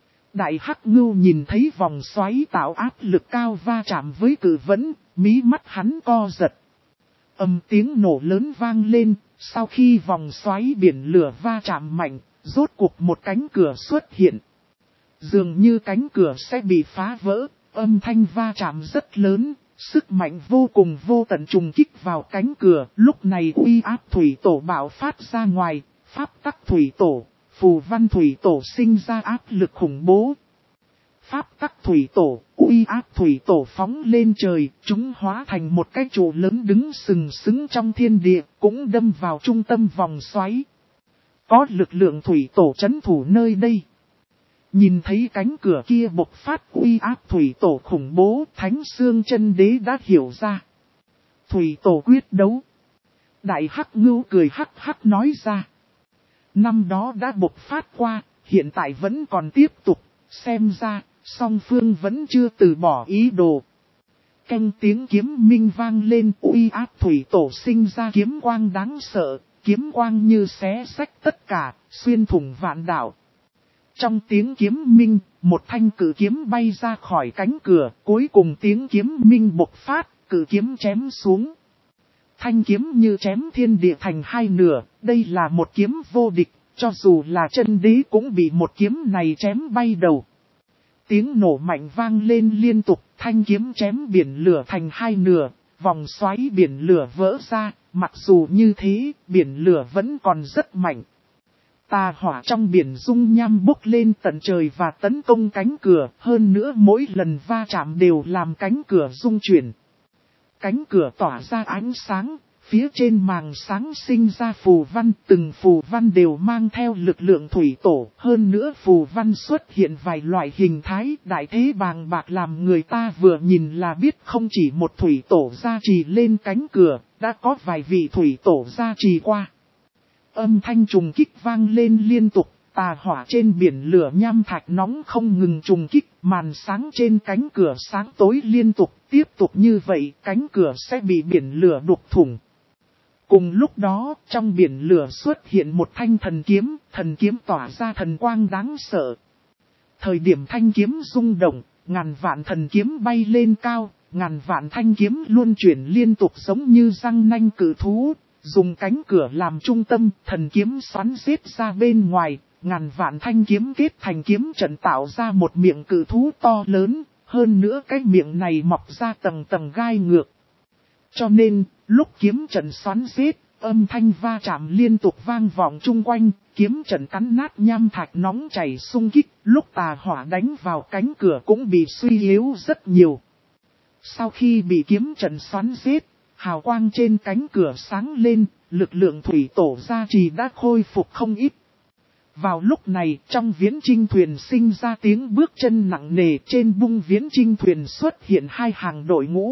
Đại Hắc Ngưu nhìn thấy vòng xoáy tạo áp lực cao va chạm với cự vẫn, mí mắt hắn co giật. Tiếng nổ lớn vang lên, sau khi vòng xoáy biển lửa va chạm mạnh, rốt cuộc một cánh cửa xuất hiện. Dường như cánh cửa sẽ bị phá vỡ, âm thanh va chạm rất lớn, sức mạnh vô cùng vô tận trùng kích vào cánh cửa. Lúc này uy áp thủy tổ bạo phát ra ngoài, pháp tắc thủy tổ, phù văn thủy tổ sinh ra áp lực khủng bố. Pháp tắc thủy tổ, uy áp thủy tổ phóng lên trời, chúng hóa thành một cái trụ lớn đứng sừng sững trong thiên địa, cũng đâm vào trung tâm vòng xoáy. có lực lượng thủy tổ trấn thủ nơi đây. Nhìn thấy cánh cửa kia bộc phát uy áp thủy tổ khủng bố, Thánh Xương Chân Đế đã hiểu ra. Thủy tổ quyết đấu. Đại Hắc Ngưu cười hắc hắc nói ra. Năm đó đã bộc phát qua, hiện tại vẫn còn tiếp tục, xem ra, song phương vẫn chưa từ bỏ ý đồ. Canh tiếng kiếm minh vang lên, uy áp thủy tổ sinh ra kiếm quang đáng sợ, kiếm quang như xé rách tất cả, xuyên thủng vạn đạo. Trong tiếng kiếm minh, một thanh cự kiếm bay ra khỏi cánh cửa, cuối cùng tiếng kiếm minh bộc phát, cự kiếm chém xuống. Thanh kiếm như chém thiên địa thành hai nửa, đây là một kiếm vô địch, cho dù là chân đế cũng bị một kiếm này chém bay đầu. Tiếng nổ mạnh vang lên liên tục, thanh kiếm chém biển lửa thành hai nửa, vòng xoáy biển lửa vỡ ra, mặc dù như thế, biển lửa vẫn còn rất mạnh. Tà hỏa trong biển dung nham bốc lên tận trời và tấn công cánh cửa, hơn nữa mỗi lần va chạm đều làm cánh cửa rung chuyển. Cánh cửa tỏa ra ánh sáng, phía trên màng sáng sinh ra phù văn, từng phù văn đều mang theo lực lượng thủy tổ, hơn nữa phù văn xuất hiện vài loại hình thái, đại thế bàng bạc làm người ta vừa nhìn là biết không chỉ một thủy tổ gia trì lên cánh cửa, đã có vài vị thủy tổ gia trì qua. Âm thanh trùng kích vang lên liên tục, tà hỏa trên biển lửa nham thạch nóng không ngừng trùng kích, màn sáng trên cánh cửa sáng tối liên tục, tiếp tục như vậy cánh cửa sẽ bị biển lửa đục thủng. Cùng lúc đó, trong biển lửa xuất hiện một thanh thần kiếm tỏa ra thần quang đáng sợ. Thời điểm thanh kiếm rung động, ngàn vạn thần kiếm bay lên cao, ngàn vạn thanh kiếm luân chuyển liên tục giống như răng nanh cự thú, dùng cánh cửa làm trung tâm, thần kiếm xoắn xếp ra bên ngoài, ngàn vạn thanh kiếm kết thành kiếm trận tạo ra một miệng cự thú to lớn, hơn nữa cái miệng này mọc ra tầng tầng gai ngược. Cho nên, lúc kiếm trận xoắn xếp, âm thanh va chạm liên tục vang vọng chung quanh, kiếm trận cắn nát nham thạch nóng chảy xung kích, lúc tà hỏa đánh vào cánh cửa cũng bị suy yếu rất nhiều. Sau khi bị kiếm trận xoắn xếp, hào quang trên cánh cửa sáng lên, lực lượng thủy tổ gia trì đã khôi phục không ít. Vào lúc này, trong viễn chinh thuyền sinh ra tiếng bước chân nặng nề, trên bung viễn chinh thuyền xuất hiện hai hàng đội ngũ.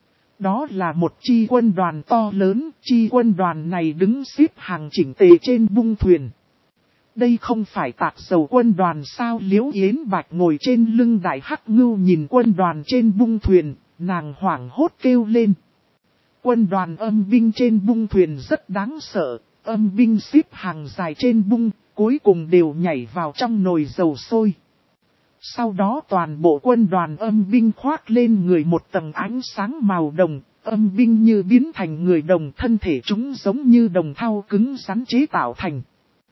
Đó là một chi quân đoàn to lớn, chi quân đoàn này đứng xếp hàng chỉnh tề trên bung thuyền. Đây không phải Tạc Sầu quân đoàn sao? Liễu Yến Bạch ngồi trên lưng Đại Hắc Ngưu nhìn quân đoàn trên bung thuyền, nàng hoảng hốt kêu lên. Quân đoàn âm binh trên bung thuyền rất đáng sợ, âm binh xếp hàng dài trên bung, cuối cùng đều nhảy vào trong nồi dầu sôi. Sau đó toàn bộ quân đoàn âm binh khoác lên người một tầng ánh sáng màu đồng, âm binh như biến thành người đồng, thân thể chúng giống như đồng thau cứng rắn chế tạo thành.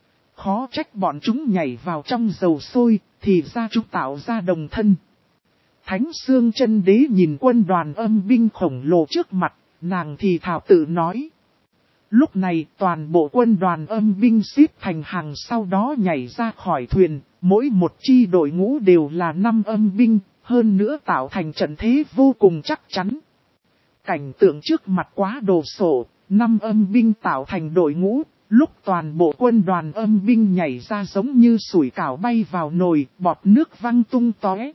Khó trách bọn chúng nhảy vào trong dầu sôi, thì ra chúng tạo ra đồng thân. Thánh Xương Chân Đế nhìn quân đoàn âm binh khổng lồ trước mặt, nàng thì thào tự nói. Lúc này toàn bộ quân đoàn âm binh xếp thành hàng, sau đó nhảy ra khỏi thuyền, mỗi một chi đội ngũ đều là 5 âm binh, hơn nữa tạo thành trận thế vô cùng chắc chắn. Cảnh tượng trước mặt quá đồ sộ, 5 âm binh tạo thành đội ngũ, lúc toàn bộ quân đoàn âm binh nhảy ra giống như sủi cảo bay vào nồi, bọt nước văng tung tóe.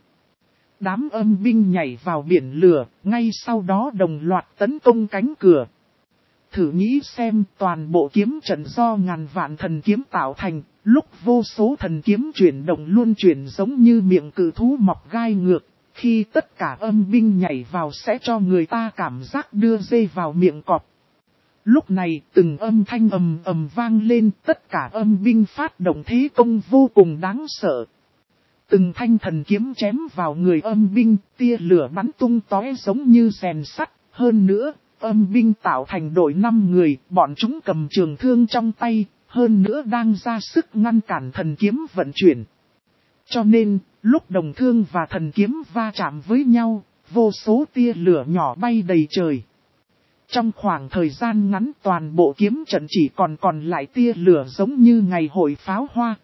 Đám âm binh nhảy vào biển lửa, ngay sau đó đồng loạt tấn công cánh cửa. Thử nghĩ xem, toàn bộ kiếm trận do ngàn vạn thần kiếm tạo thành, lúc vô số thần kiếm chuyển động luân chuyển giống như miệng cự thú mọc gai ngược, khi tất cả âm binh nhảy vào sẽ cho người ta cảm giác đưa dê vào miệng cọp. Lúc này, từng âm thanh ầm ầm vang lên, tất cả âm binh phát động thế công vô cùng đáng sợ. Từng thanh thần kiếm chém vào người âm binh, tia lửa bắn tung tóe giống như rèn sắt, hơn nữa. Âm binh tạo thành đội 5 người, bọn chúng cầm trường thương trong tay, hơn nữa đang ra sức ngăn cản thần kiếm vận chuyển. Cho nên, lúc đồng thương và thần kiếm va chạm với nhau, vô số tia lửa nhỏ bay đầy trời. Trong khoảng thời gian ngắn toàn bộ kiếm trận chỉ còn lại tia lửa giống như ngày hội pháo hoa.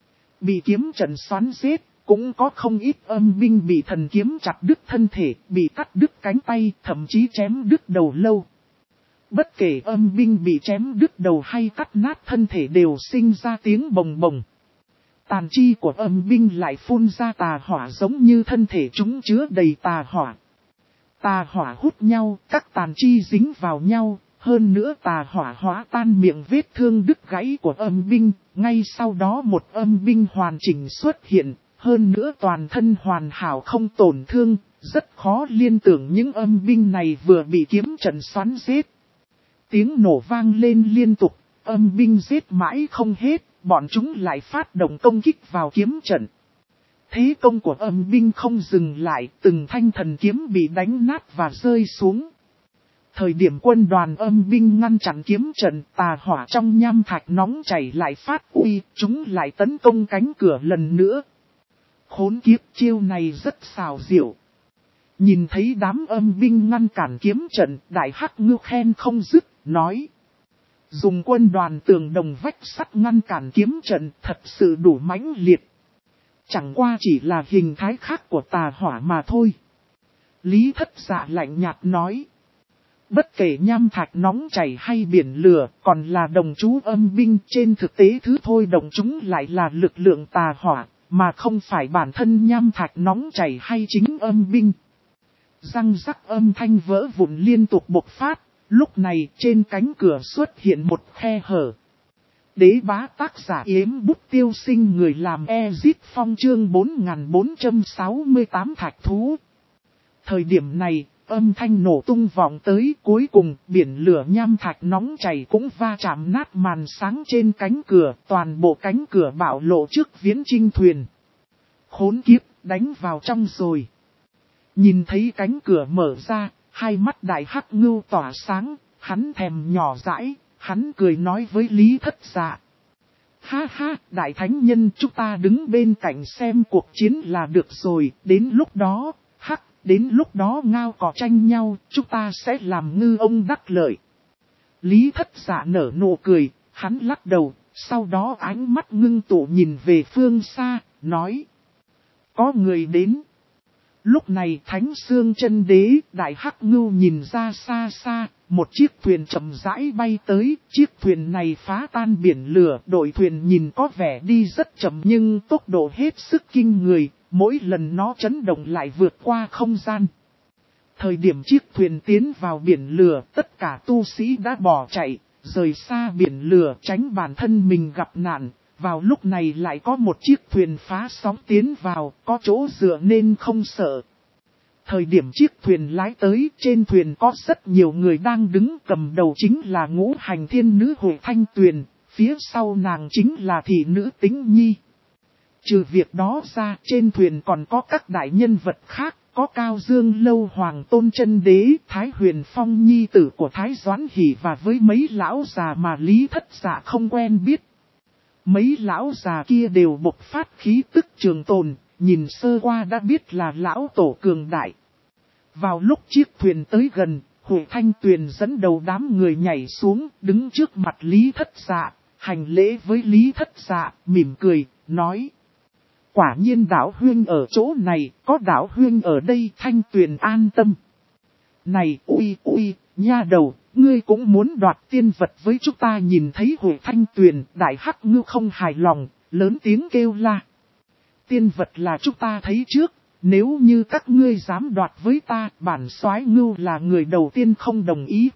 Bị kiếm trận xoắn xếp, cũng có không ít âm binh bị thần kiếm chặt đứt thân thể, bị cắt đứt cánh tay, thậm chí chém đứt đầu lâu. Bất kể âm binh bị chém đứt đầu hay cắt nát thân thể đều sinh ra tiếng bồng bồng. Tàn chi của âm binh lại phun ra tà hỏa giống như thân thể chúng chứa đầy tà hỏa. Tà hỏa hút nhau, các tàn chi dính vào nhau, hơn nữa tà hỏa hóa tan miệng vết thương đứt gãy của âm binh, ngay sau đó một âm binh hoàn chỉnh xuất hiện, hơn nữa toàn thân hoàn hảo không tổn thương, rất khó liên tưởng những âm binh này vừa bị kiếm trận xoắn giết. Tiếng nổ vang lên liên tục, âm binh giết mãi không hết, bọn chúng lại phát động công kích vào kiếm trận. Thế công của âm binh không dừng lại, từng thanh thần kiếm bị đánh nát và rơi xuống. Thời điểm quân đoàn âm binh ngăn chặn kiếm trận, tà hỏa trong nham thạch nóng chảy lại phát uy, chúng lại tấn công cánh cửa lần nữa. Khốn kiếp, chiêu này rất xảo diệu. Nhìn thấy đám âm binh ngăn cản kiếm trận, Đại Hắc Ngưu khen không dứt, nói. Dùng quân đoàn tường đồng vách sắt ngăn cản kiếm trận thật sự đủ mãnh liệt. Chẳng qua chỉ là hình thái khác của tà hỏa mà thôi. Lý Thất Dạ lạnh nhạt nói. Bất kể nham thạch nóng chảy hay biển lửa, còn là đồng chú âm binh, trên thực tế thứ thôi đồng chúng lại là lực lượng tà hỏa, mà không phải bản thân nham thạch nóng chảy hay chính âm binh. Răng rắc âm thanh vỡ vụn liên tục bộc phát, lúc này trên cánh cửa xuất hiện một khe hở. Đế bá tác giả Yếm Bút Tiêu Sinh, người làm Ezit Phong, chương 4468 thạch thú. Thời điểm này, âm thanh nổ tung vọng tới, cuối cùng biển lửa nham thạch nóng chảy cũng va chạm nát màn sáng trên cánh cửa, toàn bộ cánh cửa bạo lộ trước viễn chinh thuyền. Khốn kiếp, đánh vào trong rồi. Nhìn thấy cánh cửa mở ra, hai mắt Đại Hắc Ngưu tỏa sáng, hắn thèm nhỏ dãi, hắn cười nói với Lý Thất Dạ. Ha ha, Đại Thánh Nhân, chúng ta đứng bên cạnh xem cuộc chiến là được rồi, đến lúc đó, đến lúc đó ngao cỏ tranh nhau, chúng ta sẽ làm ngư ông đắc lợi. Lý Thất Dạ nở nụ cười, hắn lắc đầu, sau đó ánh mắt ngưng tụ nhìn về phương xa, nói. Có người đến. Lúc này Thánh Xương Chân Đế, Đại Hắc Ngưu nhìn ra xa xa, một chiếc thuyền chậm rãi bay tới, chiếc thuyền này phá tan biển lửa, đội thuyền nhìn có vẻ đi rất chậm nhưng tốc độ hết sức kinh người, mỗi lần nó chấn động lại vượt qua không gian. Thời điểm chiếc thuyền tiến vào biển lửa, tất cả tu sĩ đã bỏ chạy, rời xa biển lửa tránh bản thân mình gặp nạn. Vào lúc này lại có một chiếc thuyền phá sóng tiến vào, có chỗ dựa nên không sợ. Thời điểm chiếc thuyền lái tới, trên thuyền có rất nhiều người đang đứng, cầm đầu chính là Ngũ Hành Thiên Nữ Hội Thanh Tuyền, phía sau nàng chính là thị nữ Tính Nhi. Trừ việc đó ra, trên thuyền còn có các đại nhân vật khác, có Cao Dương Lâu Hoàng Tôn Chân Đế, Thái Huyền Phong nhi tử của Thái Doãn Hỷ và với mấy lão già mà Lý Thất Dạ không quen biết. Mấy lão già kia đều bộc phát khí tức trường tồn, nhìn sơ qua đã biết là lão tổ cường đại. Vào lúc chiếc thuyền tới gần, Hội Thanh Tuyền dẫn đầu đám người nhảy xuống, đứng trước mặt Lý Thất Dạ, hành lễ với Lý Thất Dạ, mỉm cười, nói. Quả nhiên Đạo Huynh ở chỗ này, có Đạo Huynh ở đây, Thanh Tuyền an tâm. Này ui, nha đầu, ngươi cũng muốn đoạt tiên vật với chúng ta. Nhìn thấy Hội Thanh Tuyền, Đại Hắc Ngưu không hài lòng, lớn tiếng kêu la. Tiên vật là chúng ta thấy trước, nếu như các ngươi dám đoạt với ta, bản soái Ngưu là người đầu tiên không đồng ý.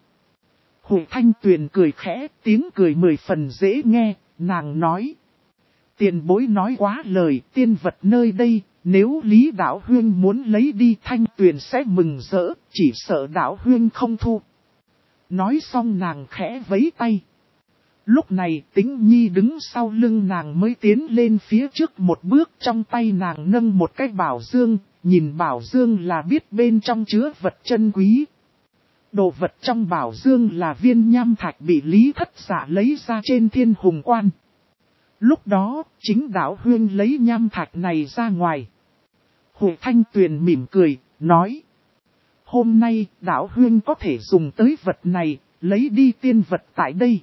Hội Thanh Tuyền cười khẽ, tiếng cười 10 phần dễ nghe, nàng nói. Tiền bối nói quá lời, tiên vật nơi đây, nếu Lý Đạo Huyên muốn lấy đi Thanh Tuyền sẽ mừng rỡ, chỉ sợ Đạo Huyên không thu. Nói xong nàng khẽ vẫy tay. Lúc này Tính Nhi đứng sau lưng nàng mới tiến lên phía trước một bước, trong tay nàng nâng một cái bảo dương, nhìn bảo dương là biết bên trong chứa vật chân quý. Đồ vật trong bảo dương là viên nham thạch bị Lý Thất Dạ lấy ra trên Thiên Hùng Quan. Lúc đó, chính Đạo Huyên lấy nham thạch này ra ngoài. Hội Thanh Tuyền mỉm cười, nói. Hôm nay, Đạo Huyên có thể dùng tới vật này, lấy đi tiên vật tại đây.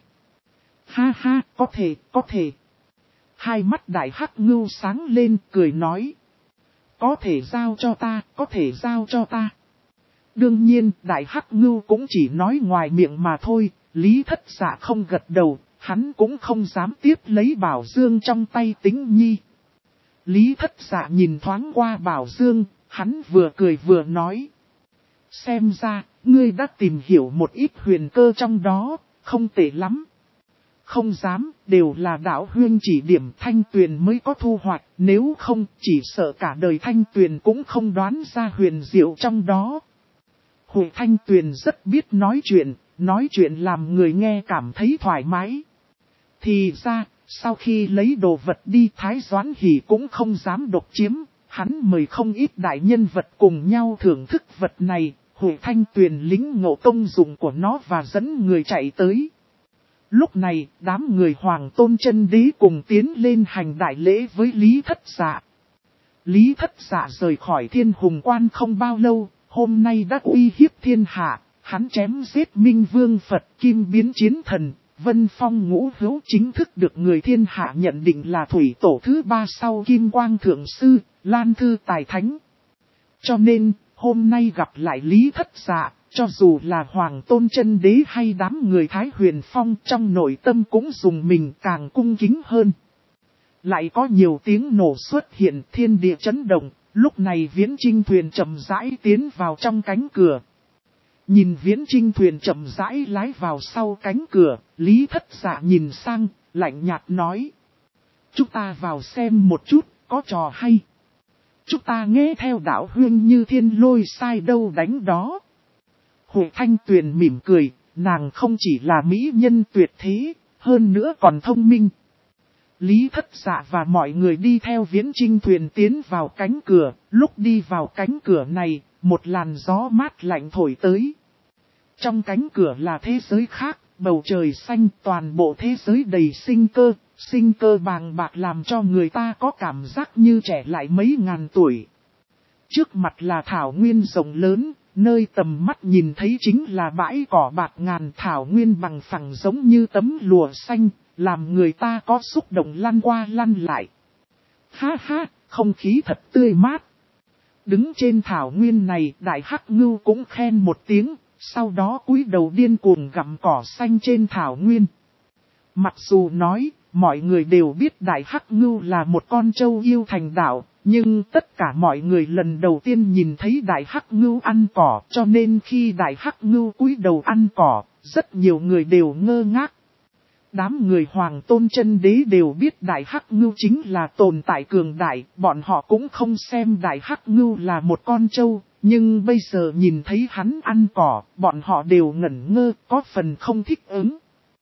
Ha ha, có thể. Hai mắt Đại Hắc Ngưu sáng lên, cười nói. Có thể giao cho ta. Đương nhiên, Đại Hắc Ngưu cũng chỉ nói ngoài miệng mà thôi, Lý Thất Dạ không gật đầu, hắn cũng không dám tiếp lấy Bảo Dương trong tay Tĩnh Nhi. Lý Thất Dạ nhìn thoáng qua Bảo Dương, hắn vừa cười vừa nói. Xem ra, ngươi đã tìm hiểu một ít huyền cơ trong đó, không tệ lắm. Không dám, đều là đạo huyên chỉ điểm Thanh Tuyền mới có thu hoạch, nếu không, chỉ sợ cả đời Thanh Tuyền cũng không đoán ra huyền diệu trong đó. Hồ Thanh Tuyền rất biết nói chuyện làm người nghe cảm thấy thoải mái. Thì ra, sau khi lấy đồ vật đi Thái Doãn Hỷ cũng không dám độc chiếm, hắn mời không ít đại nhân vật cùng nhau thưởng thức vật này, Hồ Thanh Tuyền lĩnh ngộ công dụng của nó và dẫn người chạy tới. Lúc này, đám người Hoàng Tôn Chân Đế cùng tiến lên hành đại lễ với Lý Thất Dạ. Lý Thất Dạ rời khỏi Thiên Hùng Quan không bao lâu, hôm nay đã uy hiếp thiên hạ, hắn chém giết Minh Vương Phật Kim biến chiến thần, Vân Phong Ngũ Hữu chính thức được người thiên hạ nhận định là thủy tổ thứ 3 sau Kim Quang Thượng Sư, Lan Thư Tài Thánh. Cho nên, hôm nay gặp lại Lý Thất Dạ, cho dù là Hoàng Tôn Chân Đế hay đám người Thái Huyền Phong trong nội tâm cũng dùng mình càng cung kính hơn. Lại có nhiều tiếng nổ xuất hiện, thiên địa chấn động, lúc này viễn trinh thuyền chậm rãi tiến vào trong cánh cửa. Nhìn viễn trinh thuyền chậm rãi lái vào sau cánh cửa, Lý Thất Dạ nhìn sang, lạnh nhạt nói. Chúng ta vào xem một chút, có trò hay. Chúng ta nghe theo đạo huyên như thiên lôi sai đâu đánh đó. Hồ Thanh Tuyền mỉm cười, nàng không chỉ là mỹ nhân tuyệt thế, hơn nữa còn thông minh. Lý Thất Dạ và mọi người đi theo viễn trinh thuyền tiến vào cánh cửa, lúc đi vào cánh cửa này, một làn gió mát lạnh thổi tới. Trong cánh cửa là thế giới khác, bầu trời xanh, toàn bộ thế giới đầy sinh cơ bàng bạc làm cho người ta có cảm giác như trẻ lại mấy ngàn tuổi. Trước mặt là thảo nguyên rộng lớn, nơi tầm mắt nhìn thấy chính là bãi cỏ bạt ngàn, thảo nguyên bằng phẳng giống như tấm lụa xanh, làm người ta có xúc động lăn qua lăn lại. Ha ha, không khí thật tươi mát. Đứng trên thảo nguyên này, Đại Hắc Ngưu cũng khen một tiếng, sau đó cúi đầu điên cuồng gặm cỏ xanh trên thảo nguyên. Mặc dù nói, mọi người đều biết Đại Hắc Ngưu là một con trâu yêu thành đạo, nhưng tất cả mọi người lần đầu tiên nhìn thấy Đại Hắc Ngưu ăn cỏ, cho nên khi Đại Hắc Ngưu cúi đầu ăn cỏ, rất nhiều người đều ngơ ngác. Đám người Hoàng Tôn Chân Đế đều biết Đại Hắc Ngưu chính là tồn tại cường đại, bọn họ cũng không xem Đại Hắc Ngưu là một con trâu, nhưng bây giờ nhìn thấy hắn ăn cỏ, bọn họ đều ngẩn ngơ, có phần không thích ứng.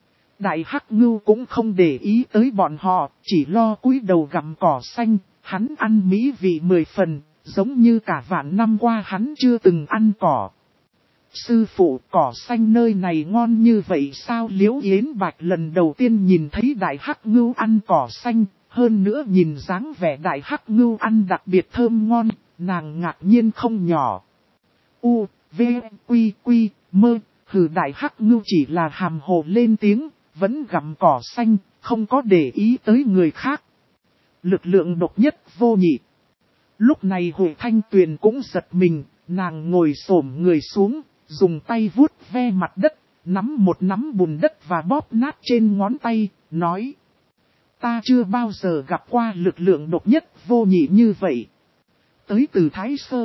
Đại Hắc Ngưu cũng không để ý tới bọn họ, chỉ lo cúi đầu gặm cỏ xanh, hắn ăn mỹ vị 10 phần, giống như cả vạn năm qua hắn chưa từng ăn cỏ. Sư phụ, cỏ xanh nơi này ngon như vậy sao? Liễu Yến Bạch lần đầu tiên nhìn thấy Đại Hắc Ngưu ăn cỏ xanh, hơn nữa nhìn dáng vẻ Đại Hắc Ngưu ăn đặc biệt thơm ngon, nàng ngạc nhiên không nhỏ. U, V, Quy, Quy, Mơ, hừ, Đại Hắc Ngưu chỉ là hàm hồ lên tiếng, vẫn gặm cỏ xanh, không có để ý tới người khác. Lực lượng độc nhất vô nhị. Lúc này Hồ Thanh Tuyền cũng giật mình, nàng ngồi xổm người xuống, dùng tay vuốt ve mặt đất, nắm một nắm bùn đất và bóp nát trên ngón tay, nói. Ta chưa bao giờ gặp qua lực lượng độc nhất vô nhị như vậy. Tới từ Thái Sơ.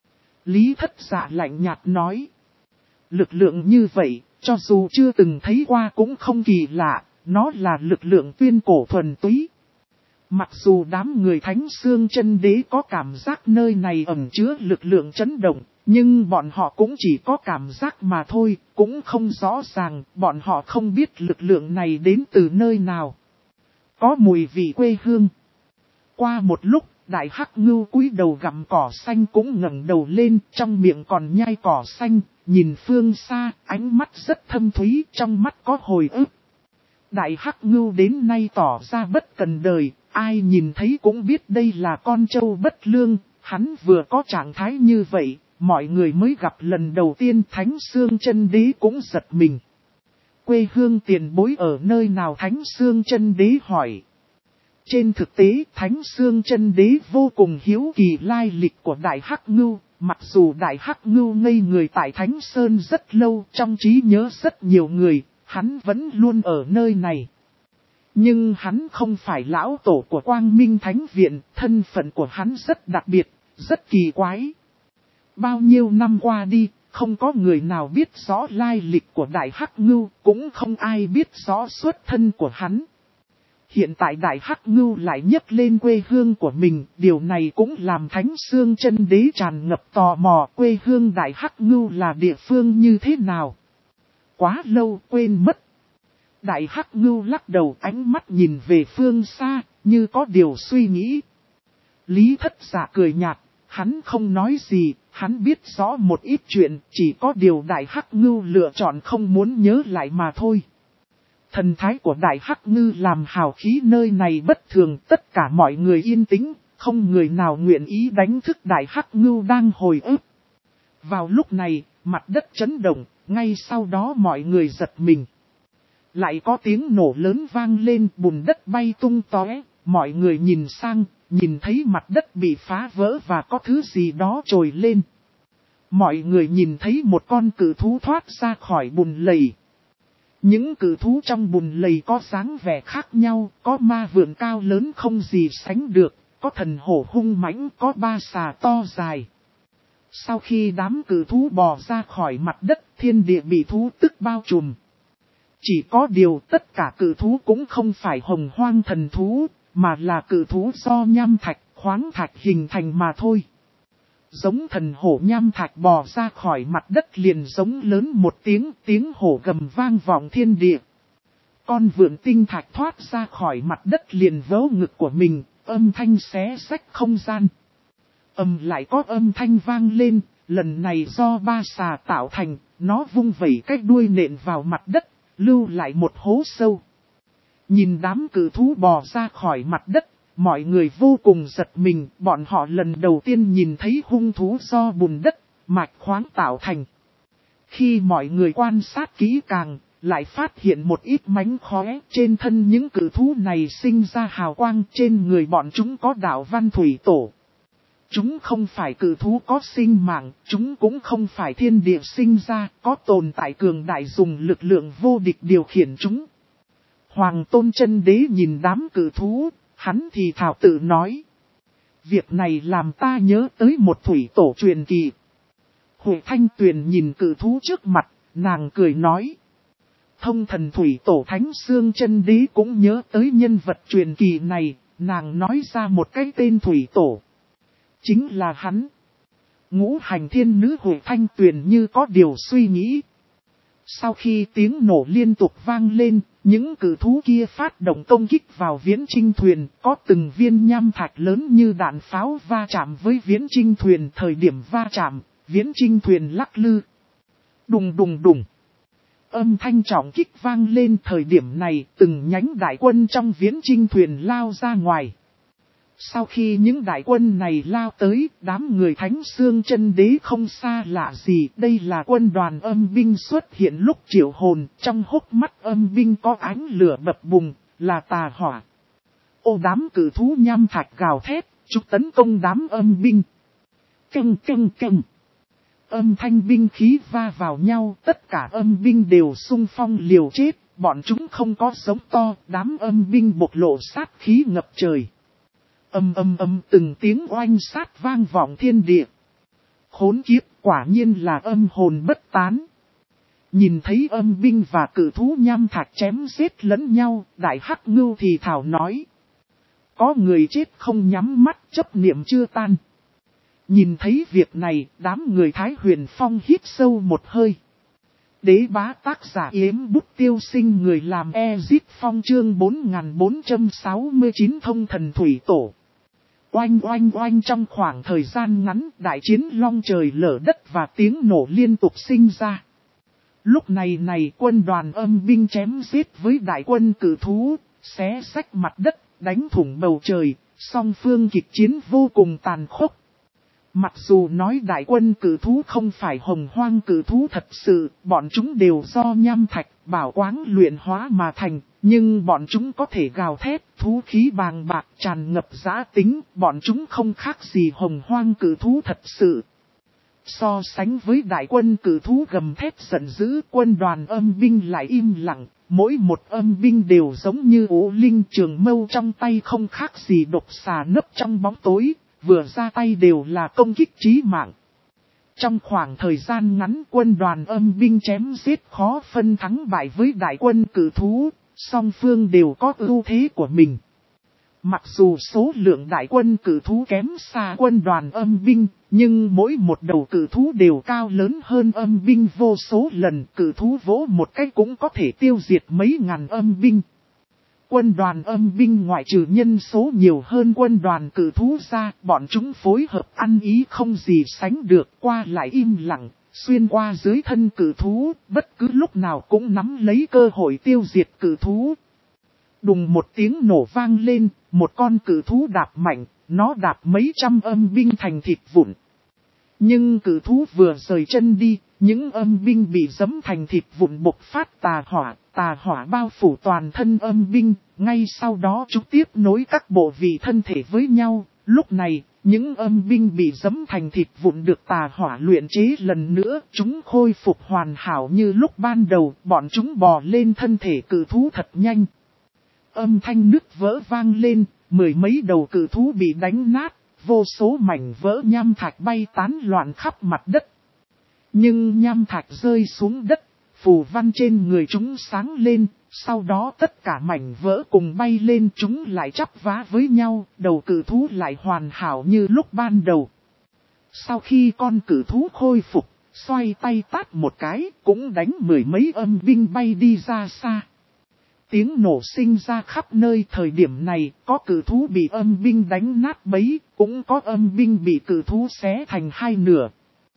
Lý Thất Dạ lạnh nhạt nói. Lực lượng như vậy, cho dù chưa từng thấy qua cũng không kỳ lạ, nó là lực lượng tuyên cổ thuần túy. Mặc dù đám người Thánh Xương Chân Đế có cảm giác nơi này ẩn chứa lực lượng chấn động, nhưng bọn họ cũng chỉ có cảm giác mà thôi, cũng không rõ ràng, bọn họ không biết lực lượng này đến từ nơi nào. Có mùi vị quê hương. Qua một lúc, Đại Hắc Ngưu cúi đầu gặm cỏ xanh cũng ngẩng đầu lên, trong miệng còn nhai cỏ xanh, nhìn phương xa, ánh mắt rất thâm thúy, trong mắt có hồi ức. Đại Hắc Ngưu đến nay tỏ ra bất cần đời, ai nhìn thấy cũng biết đây là con trâu bất lương, hắn vừa có trạng thái như vậy, mọi người mới gặp lần đầu tiên. Thánh Xương Chân Đế cũng giật mình. Quê hương tiền bối ở nơi nào? Thánh Xương Chân Đế hỏi. Trên thực tế, Thánh Xương Chân Đế vô cùng hiếu kỳ lai lịch của Đại Hắc Ngưu, mặc dù Đại Hắc Ngưu ngây người tại Thánh Sơn rất lâu, trong trí nhớ rất nhiều người, hắn vẫn luôn ở nơi này. Nhưng hắn không phải lão tổ của Quang Minh Thánh Viện, thân phận của hắn rất đặc biệt, rất kỳ quái. Bao nhiêu năm qua đi, không có người nào biết rõ lai lịch của Đại Hắc Ngưu, cũng không ai biết rõ xuất thân của hắn. Hiện tại Đại Hắc Ngưu lại nhấc lên quê hương của mình, điều này cũng làm Thánh Xương Chân Đế tràn ngập tò mò quê hương Đại Hắc Ngưu là địa phương như thế nào. Quá lâu quên mất. Đại Hắc Ngưu lắc đầu, ánh mắt nhìn về phương xa, như có điều suy nghĩ. Lý Thất Dạ cười nhạt, hắn không nói gì, hắn biết rõ một ít chuyện, chỉ có điều Đại Hắc Ngưu lựa chọn không muốn nhớ lại mà thôi. Thần thái của Đại Hắc Ngưu làm hào khí nơi này bất thường, tất cả mọi người yên tĩnh, không người nào nguyện ý đánh thức Đại Hắc Ngưu đang hồi ức. Vào lúc này, mặt đất chấn động, ngay sau đó mọi người giật mình. Lại có tiếng nổ lớn vang lên, bùn đất bay tung tóe, mọi người nhìn sang, nhìn thấy mặt đất bị phá vỡ và có thứ gì đó trồi lên. Mọi người nhìn thấy một con cự thú thoát ra khỏi bùn lầy. Những cự thú trong bùn lầy có dáng vẻ khác nhau, có ma vượn cao lớn không gì sánh được, có thần hổ hung mãnh, có ba xà to dài. Sau khi đám cự thú bò ra khỏi mặt đất, thiên địa bị thú tức bao trùm. Chỉ có điều tất cả cự thú cũng không phải hồng hoang thần thú, mà là cự thú do nham thạch, khoáng thạch hình thành mà thôi. Giống thần hổ nham thạch bò ra khỏi mặt đất liền giống lớn một tiếng, tiếng hổ gầm vang vọng thiên địa. Con vượn tinh thạch thoát ra khỏi mặt đất liền vớ ngực của mình, âm thanh xé rách không gian. Lại có âm thanh vang lên, lần này do ba xà tạo thành, nó vung vẩy cái đuôi nện vào mặt đất, lưu lại một hố sâu. Nhìn đám cự thú bò ra khỏi mặt đất, mọi người vô cùng giật mình, bọn họ lần đầu tiên nhìn thấy hung thú do bùn đất, mạch khoáng tạo thành. Khi mọi người quan sát kỹ càng, lại phát hiện một ít mánh khóe, trên thân những cự thú này sinh ra hào quang, trên người bọn chúng có đạo văn thủy tổ. Chúng không phải cự thú có sinh mạng, chúng cũng không phải thiên địa sinh ra, có tồn tại cường đại dùng lực lượng vô địch điều khiển chúng. Hoàng Tôn Chân Đế nhìn đám cự thú, hắn thì thào tự nói. Việc này làm ta nhớ tới một thủy tổ truyền kỳ. Huệ Thanh Tuyền nhìn cự thú trước mặt, nàng cười nói. Thông thần thủy tổ Thánh Xương Chân Đế cũng nhớ tới nhân vật truyền kỳ này, nàng nói ra một cái tên thủy tổ. Chính là hắn. Ngũ hành thiên nữ Huệ Thanh Tuyền như có điều suy nghĩ. Sau khi tiếng nổ liên tục vang lên, những cự thú kia phát động công kích vào viễn trinh thuyền, có từng viên nham thạch lớn như đạn pháo va chạm với viễn trinh thuyền. Thời điểm va chạm, viễn trinh thuyền lắc lư. Đùng đùng đùng. Âm thanh trọng kích vang lên, thời điểm này từng nhánh đại quân trong viễn trinh thuyền lao ra ngoài. Sau khi những đại quân này lao tới, đám người Thánh Xương Chân Đế không xa lạ gì, đây là quân đoàn âm binh xuất hiện lúc triệu hồn, trong hốc mắt âm binh có ánh lửa bập bùng, là tà hỏa. Ô đám cự thú nham thạch gào thét, chúng tấn công đám âm binh. Căng căng căng. Âm thanh binh khí va vào nhau, tất cả âm binh đều xung phong liều chết, bọn chúng không có sống to, đám âm binh bộc lộ sát khí ngập trời. Từng tiếng oanh sát vang vọng thiên địa. Khốn kiếp, quả nhiên là âm hồn bất tán. Nhìn thấy âm binh và cự thú nham thạch chém giết lẫn nhau, Đại Hắc Ngưu thì thảo nói. Có người chết không nhắm mắt, chấp niệm chưa tan. Nhìn thấy việc này, đám người Thái Huyền Phong hít sâu một hơi. Đế bá tác giả Yếm Bút Tiêu Sinh, người làm Ezit Phong chương 4469 thông thần thủy tổ. Oanh oanh oanh, trong khoảng thời gian ngắn, đại chiến long trời lở đất và tiếng nổ liên tục sinh ra. Lúc này quân đoàn âm binh chém giết với đại quân cự thú, xé xách mặt đất, đánh thủng bầu trời, song phương kịch chiến vô cùng tàn khốc. Mặc dù nói đại quân cự thú không phải hồng hoang cự thú thật sự, bọn chúng đều do nham thạch, bảo quáng luyện hóa mà thành, nhưng bọn chúng có thể gào thét, thú khí bàng bạc tràn ngập dã tính, bọn chúng không khác gì hồng hoang cự thú thật sự. So sánh với đại quân cử thú gầm thét giận dữ, quân đoàn âm binh lại im lặng, mỗi một âm binh đều giống như ố linh trường mâu trong tay không khác gì độc xà nấp trong bóng tối, vừa ra tay đều là công kích chí mạng. Trong khoảng thời gian ngắn quân đoàn âm binh chém giết khó phân thắng bại với đại quân cử thú, song phương đều có ưu thế của mình. Mặc dù số lượng đại quân cử thú kém xa quân đoàn âm binh, nhưng mỗi một đầu cử thú đều cao lớn hơn âm binh vô số lần, cử thú vỗ một cái cũng có thể tiêu diệt mấy ngàn âm binh. Quân đoàn âm binh ngoại trừ nhân số nhiều hơn quân đoàn cử thú ra, bọn chúng phối hợp ăn ý không gì sánh được, qua lại im lặng, xuyên qua dưới thân cử thú, bất cứ lúc nào cũng nắm lấy cơ hội tiêu diệt cử thú. Đùng một tiếng nổ vang lên, một con cử thú đạp mạnh, nó đạp mấy trăm âm binh thành thịt vụn. Nhưng cử thú vừa rời chân đi, những âm binh bị giẫm thành thịt vụn bộc phát tà hỏa bao phủ toàn thân âm binh, ngay sau đó chúng tiếp nối các bộ vị thân thể với nhau. Lúc này, những âm binh bị giẫm thành thịt vụn được tà hỏa luyện chế lần nữa, chúng khôi phục hoàn hảo như lúc ban đầu, bọn chúng bò lên thân thể cử thú thật nhanh. Âm thanh nứt vỡ vang lên, mười mấy đầu cử thú bị đánh nát, vô số mảnh vỡ nham thạch bay tán loạn khắp mặt đất. Nhưng nham thạch rơi xuống đất, phù văn trên người chúng sáng lên, sau đó tất cả mảnh vỡ cùng bay lên, chúng lại chắp vá với nhau, đầu cử thú lại hoàn hảo như lúc ban đầu. Sau khi con cử thú khôi phục, xoay tay tát một cái, cũng đánh mười mấy âm binh bay đi ra xa. Tiếng nổ sinh ra khắp nơi, thời điểm này, có cử thú bị âm binh đánh nát bấy, cũng có âm binh bị cử thú xé thành hai nửa.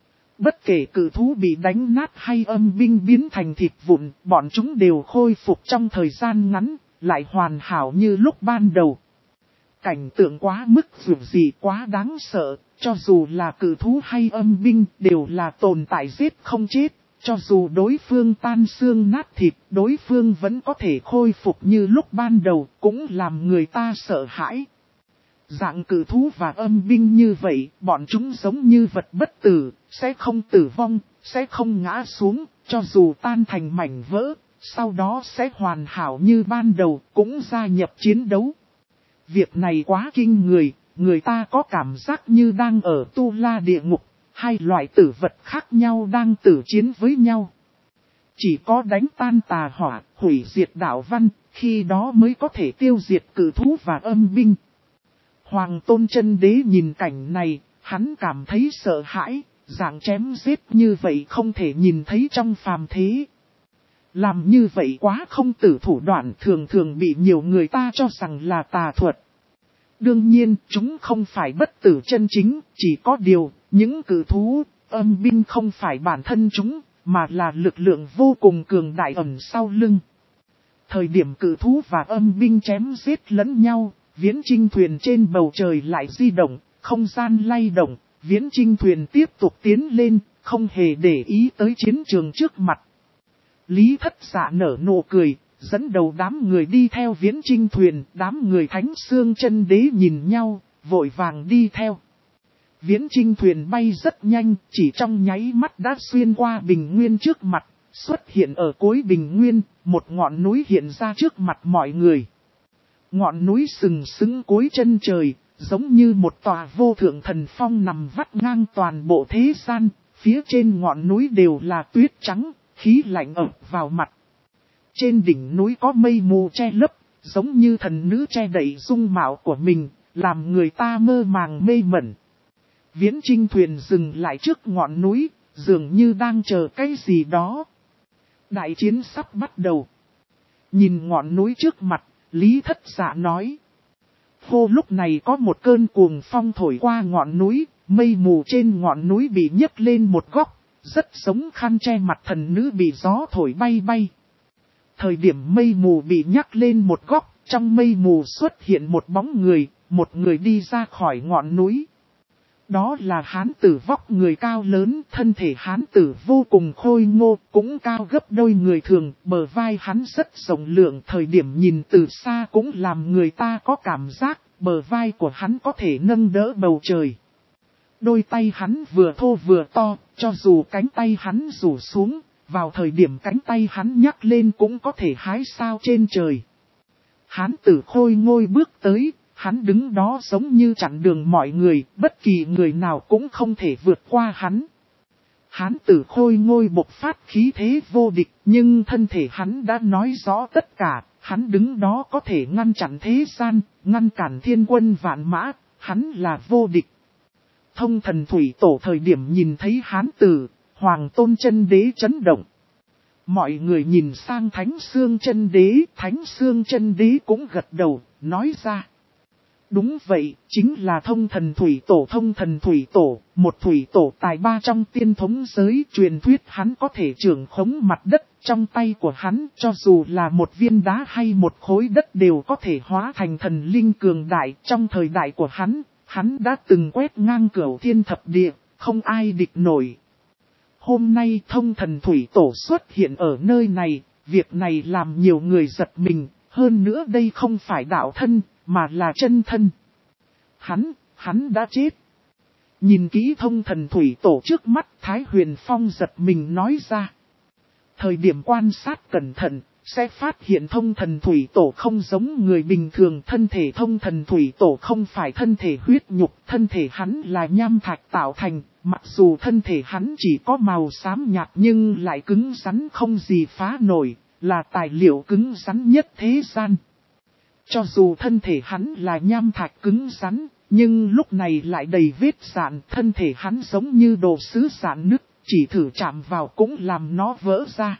Bất kể cử thú bị đánh nát hay âm binh biến thành thịt vụn, bọn chúng đều khôi phục trong thời gian ngắn, lại hoàn hảo như lúc ban đầu. Cảnh tượng quá mức dữ dị, quá đáng sợ, cho dù là cử thú hay âm binh đều là tồn tại giết không chết. Cho dù đối phương tan xương nát thịt, đối phương vẫn có thể khôi phục như lúc ban đầu, cũng làm người ta sợ hãi. Dạng cử thú và âm binh như vậy, bọn chúng giống như vật bất tử, sẽ không tử vong, sẽ không ngã xuống, cho dù tan thành mảnh vỡ, sau đó sẽ hoàn hảo như ban đầu, cũng gia nhập chiến đấu. Việc này quá kinh người, người ta có cảm giác như đang ở Tu La địa ngục. Hai loại tử vật khác nhau đang tử chiến với nhau. Chỉ có đánh tan tà hỏa, hủy diệt đạo văn, khi đó mới có thể tiêu diệt cử thú và âm binh. Hoàng Tôn Chân Đế nhìn cảnh này, hắn cảm thấy sợ hãi, dạng chém giết như vậy không thể nhìn thấy trong phàm thế. Làm như vậy quá không tử thủ đoạn, thường thường bị nhiều người ta cho rằng là tà thuật. Đương nhiên, chúng không phải bất tử chân chính, chỉ có điều, những cử thú, âm binh không phải bản thân chúng, mà là lực lượng vô cùng cường đại ẩn sau lưng. Thời điểm cử thú và âm binh chém giết lẫn nhau, viễn chinh thuyền trên bầu trời lại di động, không gian lay động, viễn chinh thuyền tiếp tục tiến lên, không hề để ý tới chiến trường trước mặt. Lý Thất Dạ nở nụ cười, dẫn đầu đám người đi theo viễn chinh thuyền, đám người Thánh Xương Chân Đế nhìn nhau, vội vàng đi theo. Viễn chinh thuyền bay rất nhanh, chỉ trong nháy mắt đã xuyên qua bình nguyên trước mặt, xuất hiện ở cuối bình nguyên, một ngọn núi hiện ra trước mặt mọi người. Ngọn núi sừng sững cuối chân trời, giống như một tòa vô thượng thần phong nằm vắt ngang toàn bộ thế gian, phía trên ngọn núi đều là tuyết trắng, khí lạnh ập vào mặt. Trên đỉnh núi có mây mù che lấp, giống như thần nữ che đậy dung mạo của mình, làm người ta mơ màng mê mẩn. Viễn chinh thuyền dừng lại trước ngọn núi, dường như đang chờ cái gì đó. Đại chiến sắp bắt đầu. Nhìn ngọn núi trước mặt, Lý Thất Dạ nói. Hô, lúc này có một cơn cuồng phong thổi qua ngọn núi, mây mù trên ngọn núi bị nhấc lên một góc, rất giống khăn che mặt thần nữ bị gió thổi bay bay. Thời điểm mây mù bị nhấc lên một góc, trong mây mù xuất hiện một bóng người, một người đi ra khỏi ngọn núi. Đó là hán tử vóc người cao lớn, thân thể hán tử vô cùng khôi ngô, cũng cao gấp đôi người thường, bờ vai hắn rất rộng lượng, thời điểm nhìn từ xa cũng làm người ta có cảm giác, bờ vai của hắn có thể nâng đỡ bầu trời. Đôi tay hắn vừa thô vừa to, cho dù cánh tay hắn rủ xuống, vào thời điểm cánh tay hắn nhắc lên cũng có thể hái sao trên trời. Hán tử khôi ngôi bước tới, hắn đứng đó giống như chặn đường mọi người, bất kỳ người nào cũng không thể vượt qua hắn. Hán tử khôi ngôi bộc phát khí thế vô địch, nhưng thân thể hắn đã nói rõ tất cả, hắn đứng đó có thể ngăn chặn thế gian, ngăn cản thiên quân vạn mã, hắn là vô địch. Thông thần thủy tổ thời điểm nhìn thấy hán tử, Hoàng Tôn Chân Đế chấn động. Mọi người nhìn sang Thánh Xương Chân Đế, Thánh Xương Chân Đế cũng gật đầu, nói ra. Đúng vậy, chính là thông thần thủy tổ. Thông thần thủy tổ, một thủy tổ tài ba trong tiên thống giới. Truyền thuyết hắn có thể trưởng khống mặt đất, trong tay của hắn cho dù là một viên đá hay một khối đất đều có thể hóa thành thần linh cường đại. Trong thời đại của hắn đã từng quét ngang cửu thiên thập địa, không ai địch nổi. Hôm nay thông thần thủy tổ xuất hiện ở nơi này, việc này làm nhiều người giật mình, hơn nữa đây không phải đạo thân, mà là chân thân. Hắn đã chết. Nhìn kỹ thông thần thủy tổ trước mắt, Thái Huyền Phong giật mình nói ra. Thời điểm quan sát cẩn thận, sẽ phát hiện thông thần thủy tổ không giống người bình thường. Thân thể thông thần thủy tổ không phải thân thể huyết nhục, thân thể hắn là nham thạch tạo thành. Mặc dù thân thể hắn chỉ có màu xám nhạt nhưng lại cứng rắn không gì phá nổi, là tài liệu cứng rắn nhất thế gian. Cho dù thân thể hắn là nham thạch cứng rắn, nhưng lúc này lại đầy vết rạn, thân thể hắn giống như đồ sứ rạn nứt, chỉ thử chạm vào cũng làm nó vỡ ra.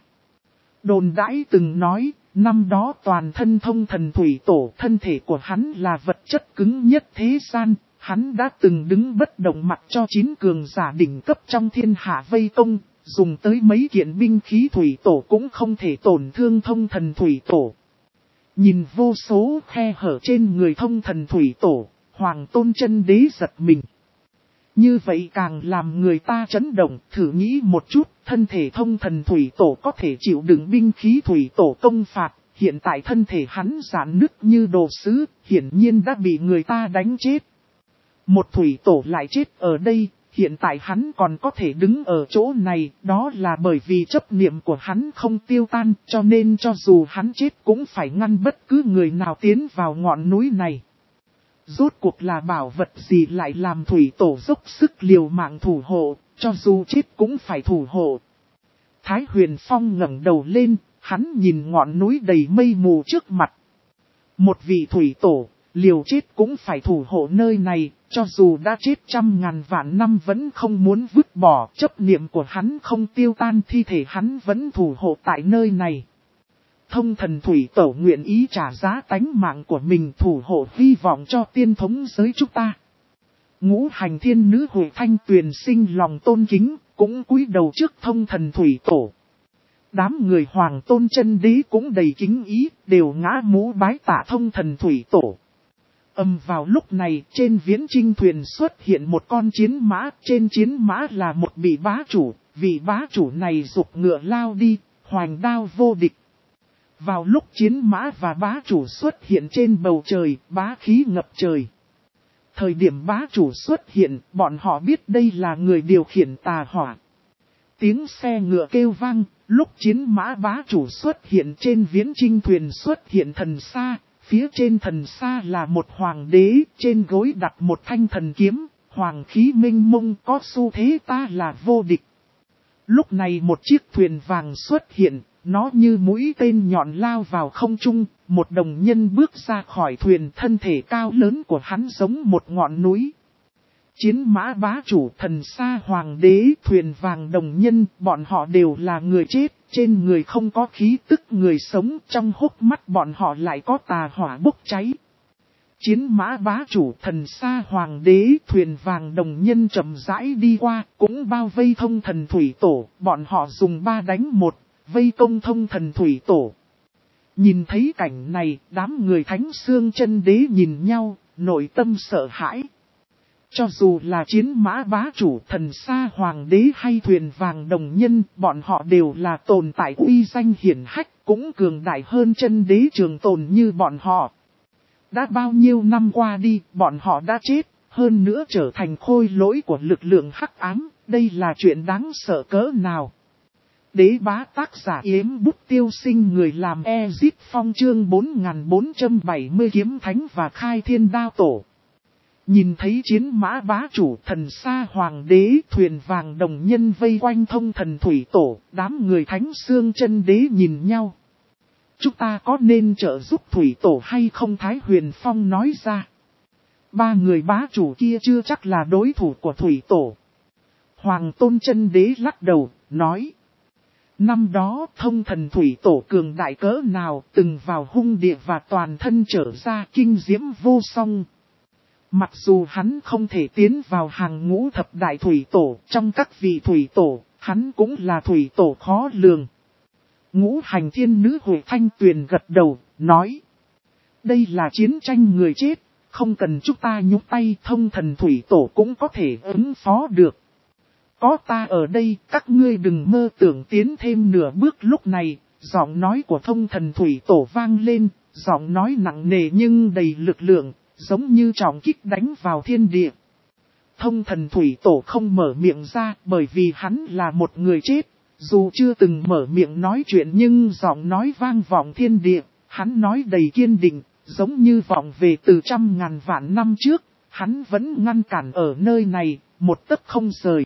Đồn đãi từng nói, năm đó toàn thân thông thần thủy tổ, thân thể của hắn là vật chất cứng nhất thế gian, hắn đã từng đứng bất động mặc cho 9 cường giả đỉnh cấp trong thiên hạ vây công, dùng tới mấy kiện binh khí thủy tổ cũng không thể tổn thương thông thần thủy tổ. Nhìn vô số khe hở trên người thông thần thủy tổ, Hoàng Tôn Chân Đế giật mình. Như vậy càng làm người ta chấn động, thử nghĩ một chút, thân thể thông thần thủy tổ có thể chịu đựng binh khí thủy tổ công phạt, hiện tại thân thể hắn rạn nứt như đồ sứ, hiển nhiên đã bị người ta đánh chết. Một thủy tổ lại chết ở đây, hiện tại hắn còn có thể đứng ở chỗ này, đó là bởi vì chấp niệm của hắn không tiêu tan, cho nên cho dù hắn chết cũng phải ngăn bất cứ người nào tiến vào ngọn núi này. Rốt cuộc là bảo vật gì lại làm thủy tổ dốc sức liều mạng thủ hộ, cho dù chết cũng phải thủ hộ. Thái Huyền Phong ngẩng đầu lên, hắn nhìn ngọn núi đầy mây mù trước mặt. Một vị thủy tổ, liều chết cũng phải thủ hộ nơi này, cho dù đã chết 100.000 vạn năm vẫn không muốn vứt bỏ, chấp niệm của hắn không tiêu tan, thi thể hắn vẫn thủ hộ tại nơi này. Thông thần thủy tổ nguyện ý trả giá tánh mạng của mình thủ hộ hy vọng cho tiên thống giới chúng ta. Ngũ hành thiên nữ Hội Thanh Tuyền sinh lòng tôn kính, cũng cúi đầu trước thông thần thủy tổ. Đám người Hoàng Tôn Chân Đế cũng đầy kính ý, đều ngã mũ bái tạ thông thần thủy tổ. Vào lúc này, trên viễn trinh thuyền xuất hiện một con chiến mã, trên chiến mã là một vị bá chủ, vị bá chủ này giục ngựa lao đi, hoành đao vô địch. Vào lúc chiến mã và bá chủ xuất hiện trên bầu trời, bá khí ngập trời. Thời điểm bá chủ xuất hiện, bọn họ biết đây là người điều khiển tà hỏa. Tiếng xe ngựa kêu vang, lúc chiến mã bá chủ xuất hiện trên viễn trinh thuyền xuất hiện thần xa. Phía trên thần xa là một hoàng đế, trên gối đặt một thanh thần kiếm, hoàng khí minh mông có xu thế ta là vô địch. Lúc này một chiếc thuyền vàng xuất hiện, nó như mũi tên nhọn lao vào không trung, một đồng nhân bước ra khỏi thuyền, thân thể cao lớn của hắn giống một ngọn núi. Chiến mã bá chủ, thần xa hoàng đế, thuyền vàng đồng nhân, bọn họ đều là người chết, trên người không có khí tức người sống, trong hốc mắt bọn họ lại có tà hỏa bốc cháy. Chiến mã bá chủ, thần xa hoàng đế, thuyền vàng đồng nhân chậm rãi đi qua, cũng bao vây thông thần thủy tổ, bọn họ dùng 3 đánh 1, vây công thông thần thủy tổ. Nhìn thấy cảnh này, đám người Thánh Xương Chân Đế nhìn nhau, nội tâm sợ hãi. Cho dù là chiến mã bá chủ, thần xa hoàng đế hay thuyền vàng đồng nhân, bọn họ đều là tồn tại uy danh hiển hách, cũng cường đại hơn chân đế trường tồn như bọn họ. Đã bao nhiêu năm qua đi, bọn họ đã chết, hơn nữa trở thành khôi lỗi của lực lượng hắc ám, đây là chuyện đáng sợ cỡ nào. Đế bá tác giả Yếm Bút Tiêu Sinh, người làm Ezip Phong, chương 4470 kiếm thánh và khai thiên đao tổ. Nhìn thấy chiến mã bá chủ, thần sa hoàng đế, thuyền vàng đồng nhân vây quanh thông thần thủy tổ, đám người thánh xương chân đế nhìn nhau. Chúng ta có nên trợ giúp thủy tổ hay không? Thái Huyền Phong nói ra. Ba người bá chủ kia chưa chắc là đối thủ của thủy tổ. Hoàng Tôn chân đế lắc đầu, nói. Năm đó thông thần thủy tổ cường đại cỡ nào, từng vào hung địa và toàn thân trở ra kinh diễm vô song. Mặc dù hắn không thể tiến vào hàng ngũ thập đại thủy tổ, trong các vị thủy tổ, hắn cũng là thủy tổ khó lường. Ngũ hành thiên nữ Huệ Thanh Tuyền gật đầu, nói. Đây là chiến tranh người chết, không cần chúng ta nhúc tay, thông thần thủy tổ cũng có thể ứng phó được. Có ta ở đây, các ngươi đừng mơ tưởng tiến thêm nửa bước. Lúc này, giọng nói của thông thần thủy tổ vang lên, giọng nói nặng nề nhưng đầy lực lượng, giống như trọng kích đánh vào thiên địa. Thông thần thủy tổ không mở miệng ra bởi vì hắn là một người chết, dù chưa từng mở miệng nói chuyện nhưng giọng nói vang vọng thiên địa, hắn nói đầy kiên định, giống như vọng về từ trăm ngàn vạn năm trước, hắn vẫn ngăn cản ở nơi này, một tấc không rời.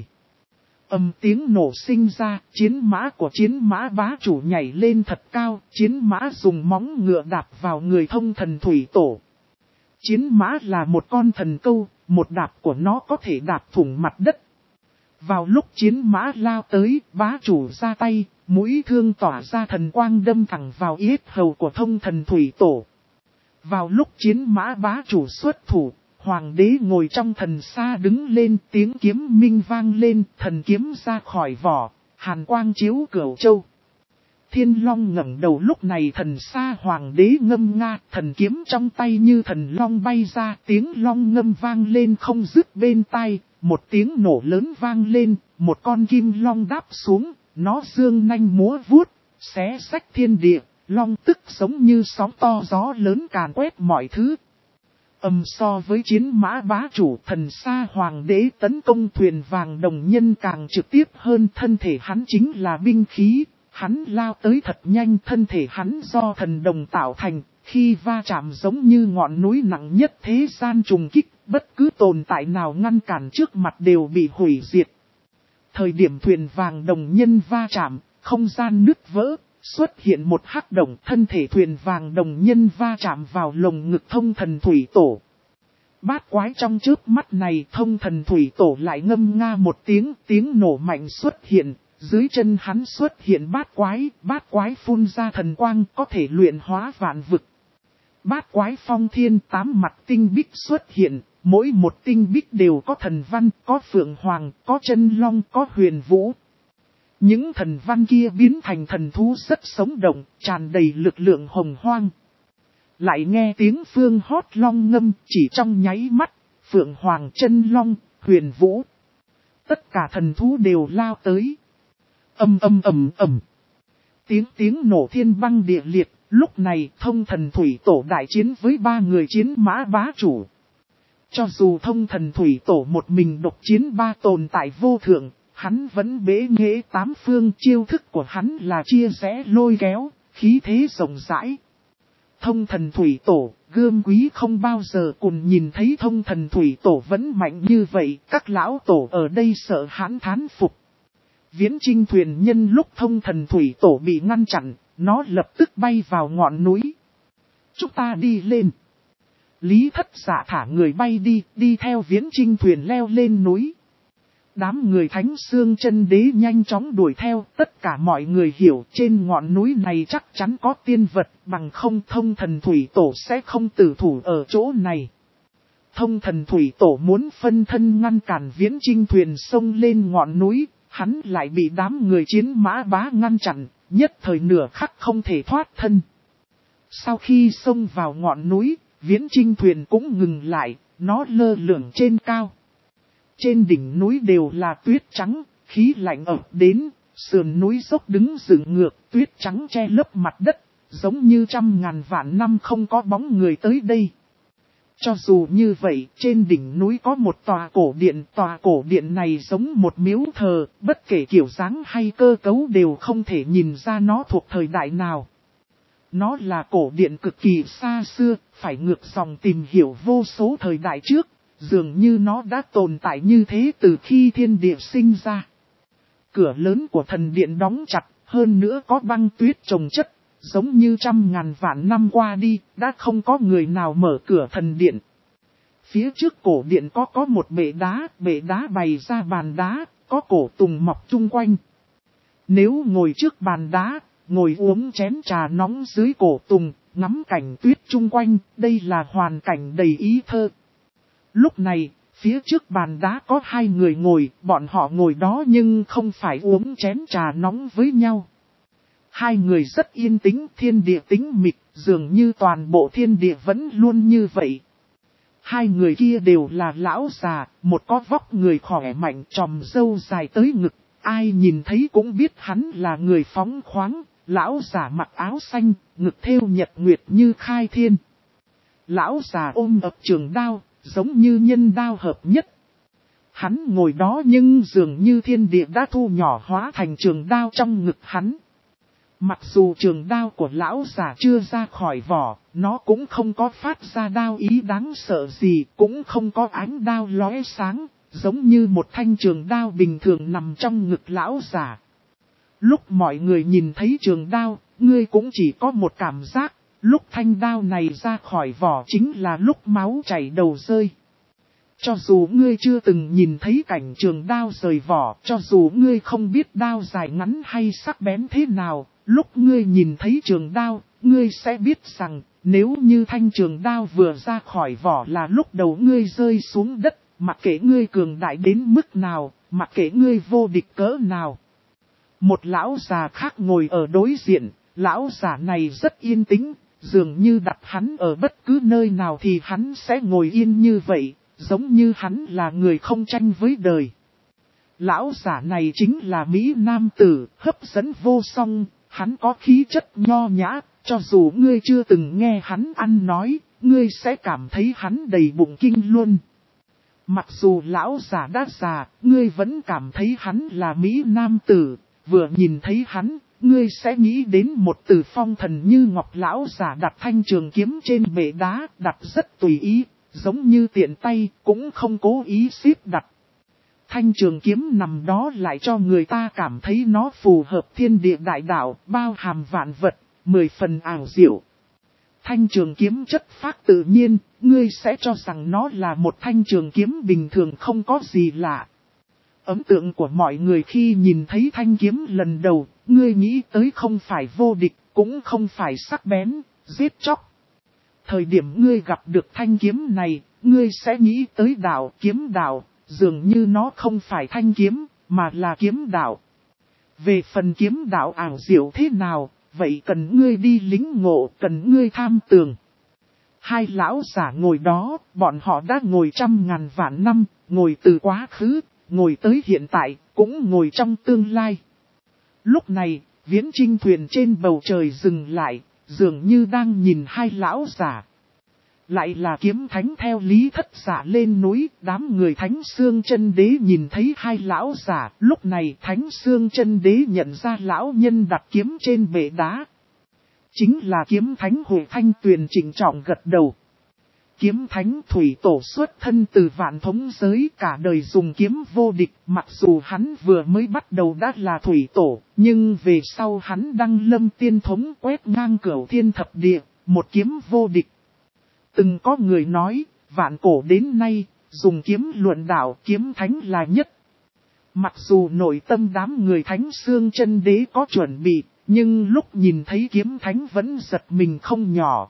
Tiếng nổ sinh ra, chiến mã bá chủ nhảy lên thật cao, chiến mã dùng móng ngựa đạp vào người thông thần thủy tổ. Chiến mã là một con thần câu, một đạp của nó có thể đạp thủng mặt đất. Vào lúc chiến mã lao tới, bá chủ ra tay, mũi thương tỏa ra thần quang đâm thẳng vào yết hầu của thông thần thủy tổ. Vào lúc chiến mã bá chủ xuất thủ, hoàng đế ngồi trong thần sa đứng lên, tiếng kiếm minh vang lên, thần kiếm ra khỏi vỏ, hàn quang chiếu cửu châu. Thiên Long ngẩng đầu, lúc này thần sa hoàng đế ngâm nga, thần kiếm trong tay như thần long bay ra, tiếng long ngâm vang lên không dứt bên tai, một tiếng nổ lớn vang lên, một con kim long đáp xuống, nó dương nanh múa vuốt, xé xách thiên địa, long tức giống như sóng to gió lớn càn quét mọi thứ. So với chiến mã bá chủ, thần sa hoàng đế tấn công thuyền vàng đồng nhân càng trực tiếp hơn, thân thể hắn chính là binh khí. Hắn lao tới thật nhanh, thân thể hắn do thần đồng tạo thành, khi va chạm giống như ngọn núi nặng nhất thế gian trùng kích, bất cứ tồn tại nào ngăn cản trước mặt đều bị hủy diệt. Thời điểm thuyền vàng đồng nhân va chạm, không gian nứt vỡ, xuất hiện một hắc động, thân thể thuyền vàng đồng nhân va chạm vào lồng ngực thông thần thủy tổ. Bát quái trong chớp mắt này, thông thần thủy tổ lại ngâm nga một tiếng nổ mạnh xuất hiện. Dưới chân hắn xuất hiện bát quái phun ra thần quang có thể luyện hóa vạn vực. Bát quái phong thiên, 8 mặt tinh bích xuất hiện, mỗi một tinh bích đều có thần văn, có phượng hoàng, có chân long, có huyền vũ. Những thần văn kia biến thành thần thú rất sống động, tràn đầy lực lượng hồng hoang. Lại nghe tiếng phương hót long ngâm, chỉ trong nháy mắt, phượng hoàng, chân long, huyền vũ. Tất cả thần thú đều lao tới. ầm. Tiếng nổ thiên băng địa liệt, lúc này thông thần thủy tổ đại chiến với 3 người chiến mã bá chủ. Cho dù thông thần thủy tổ một mình độc chiến 3 tồn tại vô thượng, hắn vẫn bế nghệ 8 phương, chiêu thức của hắn là chia rẽ lôi kéo, khí thế rộng rãi. Thông thần thủy tổ, gươm quý không bao giờ cùng nhìn thấy thông thần thủy tổ vẫn mạnh như vậy, các lão tổ ở đây sợ hãi thán phục. Viễn Trinh thuyền nhân lúc thông thần thủy tổ bị ngăn chặn, nó lập tức bay vào ngọn núi. Chúng ta đi lên. Lý Thất Dạ thả người bay đi theo Viễn Trinh thuyền leo lên núi. Đám người thánh xương chân đế nhanh chóng đuổi theo, tất cả mọi người hiểu trên ngọn núi này chắc chắn có tiên vật, bằng không thông thần thủy tổ sẽ không tử thủ ở chỗ này. Thông thần thủy tổ muốn phân thân ngăn cản Viễn Trinh thuyền xông lên ngọn núi. Hắn lại bị đám người chiến mã bá ngăn chặn, nhất thời nửa khắc không thể thoát thân. Sau khi xông vào ngọn núi, Viễn Trinh thuyền cũng ngừng lại, nó lơ lửng trên cao. Trên đỉnh núi đều là tuyết trắng, khí lạnh ập đến, sườn núi dốc đứng dựng ngược, tuyết trắng che lấp mặt đất, giống như trăm ngàn vạn năm không có bóng người tới đây. Cho dù như vậy, trên đỉnh núi có một tòa cổ điện này giống một miếu thờ, bất kể kiểu dáng hay cơ cấu đều không thể nhìn ra nó thuộc thời đại nào. Nó là cổ điện cực kỳ xa xưa, phải ngược dòng tìm hiểu vô số thời đại trước, dường như nó đã tồn tại như thế từ khi thiên địa sinh ra. Cửa lớn của thần điện đóng chặt, hơn nữa có băng tuyết chồng chất, giống như 100.000 vạn năm qua đi, đã không có người nào mở cửa thần điện. Phía trước cổ điện có một bệ đá bày ra bàn đá, có cổ tùng mọc chung quanh. Nếu ngồi trước bàn đá, ngồi uống chén trà nóng dưới cổ tùng, ngắm cảnh tuyết chung quanh, đây là hoàn cảnh đầy ý thơ. Lúc này, phía trước bàn đá có 2 người ngồi, bọn họ ngồi đó nhưng không phải uống chén trà nóng với nhau. 2 người rất yên tĩnh, thiên địa tĩnh mịch, dường như toàn bộ thiên địa vẫn luôn như vậy. 2 người kia đều là lão già, một có vóc người khỏe mạnh tròm râu dài tới ngực, ai nhìn thấy cũng biết hắn là người phóng khoáng, lão già mặc áo xanh, ngực thêu nhật nguyệt như khai thiên. Lão già ôm ập trường đao, giống như nhân đao hợp nhất. Hắn ngồi đó nhưng dường như thiên địa đã thu nhỏ hóa thành trường đao trong ngực hắn. Mặc dù trường đao của lão già chưa ra khỏi vỏ, nó cũng không có phát ra đao ý đáng sợ gì, cũng không có ánh đao lóe sáng, giống như một thanh trường đao bình thường nằm trong ngực lão già. Lúc mọi người nhìn thấy trường đao, ngươi cũng chỉ có một cảm giác, lúc thanh đao này ra khỏi vỏ chính là lúc máu chảy đầu rơi. Cho dù ngươi chưa từng nhìn thấy cảnh trường đao rời vỏ, cho dù ngươi không biết đao dài ngắn hay sắc bén thế nào, lúc ngươi nhìn thấy trường đao, ngươi sẽ biết rằng, nếu như thanh trường đao vừa ra khỏi vỏ là lúc đầu ngươi rơi xuống đất, mặc kệ ngươi cường đại đến mức nào, mặc kệ ngươi vô địch cỡ nào. Một lão già khác ngồi ở đối diện, lão già này rất yên tĩnh, dường như đặt hắn ở bất cứ nơi nào thì hắn sẽ ngồi yên như vậy, giống như hắn là người không tranh với đời. Lão giả này chính là Mỹ Nam Tử, hấp dẫn vô song, hắn có khí chất nho nhã, cho dù ngươi chưa từng nghe hắn ăn nói, ngươi sẽ cảm thấy hắn đầy bụng kinh luôn. Mặc dù lão giả đã già, ngươi vẫn cảm thấy hắn là Mỹ Nam Tử, vừa nhìn thấy hắn, ngươi sẽ nghĩ đến một từ phong thần như ngọc. Lão giả đặt thanh trường kiếm trên bệ đá, đặt rất tùy ý, giống như tiện tay, cũng không cố ý xếp đặt. Thanh trường kiếm nằm đó lại cho người ta cảm thấy nó phù hợp thiên địa đại đạo, bao hàm vạn vật, 10 phần ảo diệu. Thanh trường kiếm chất phác tự nhiên, ngươi sẽ cho rằng nó là một thanh trường kiếm bình thường không có gì lạ. Ấn tượng của mọi người khi nhìn thấy thanh kiếm lần đầu, ngươi nghĩ tới không phải vô địch, cũng không phải sắc bén, giết chóc. Thời điểm ngươi gặp được thanh kiếm này, ngươi sẽ nghĩ tới đạo, kiếm đạo, dường như nó không phải thanh kiếm, mà là kiếm đạo. Về phần kiếm đạo ảo diệu thế nào, vậy cần ngươi đi lính ngộ, cần ngươi tham tường. 2 lão giả ngồi đó, bọn họ đã ngồi 100.000 vạn năm, ngồi từ quá khứ, ngồi tới hiện tại, cũng ngồi trong tương lai. Lúc này, viễn chinh thuyền trên bầu trời dừng lại, dường như đang nhìn 2 lão giả. Lại là kiếm thánh theo Lý Thất Giả lên núi, đám người Thánh Xương Chân Đế nhìn thấy 2 lão giả, lúc này Thánh Xương Chân Đế nhận ra lão nhân đặt kiếm trên bệ đá. Chính là kiếm thánh Hồi Thanh Tuyền trịnh trọng gật đầu. Kiếm thánh thủy tổ xuất thân từ vạn thống giới, cả đời dùng kiếm vô địch, mặc dù hắn vừa mới bắt đầu đã là thủy tổ, nhưng về sau hắn đăng lâm tiên thống quét ngang cửu thiên thập địa, một kiếm vô địch. Từng có người nói, vạn cổ đến nay, dùng kiếm luận đạo kiếm thánh là nhất. Mặc dù nội tâm đám người Thánh Xương Chân Đế có chuẩn bị, nhưng lúc nhìn thấy kiếm thánh vẫn giật mình không nhỏ.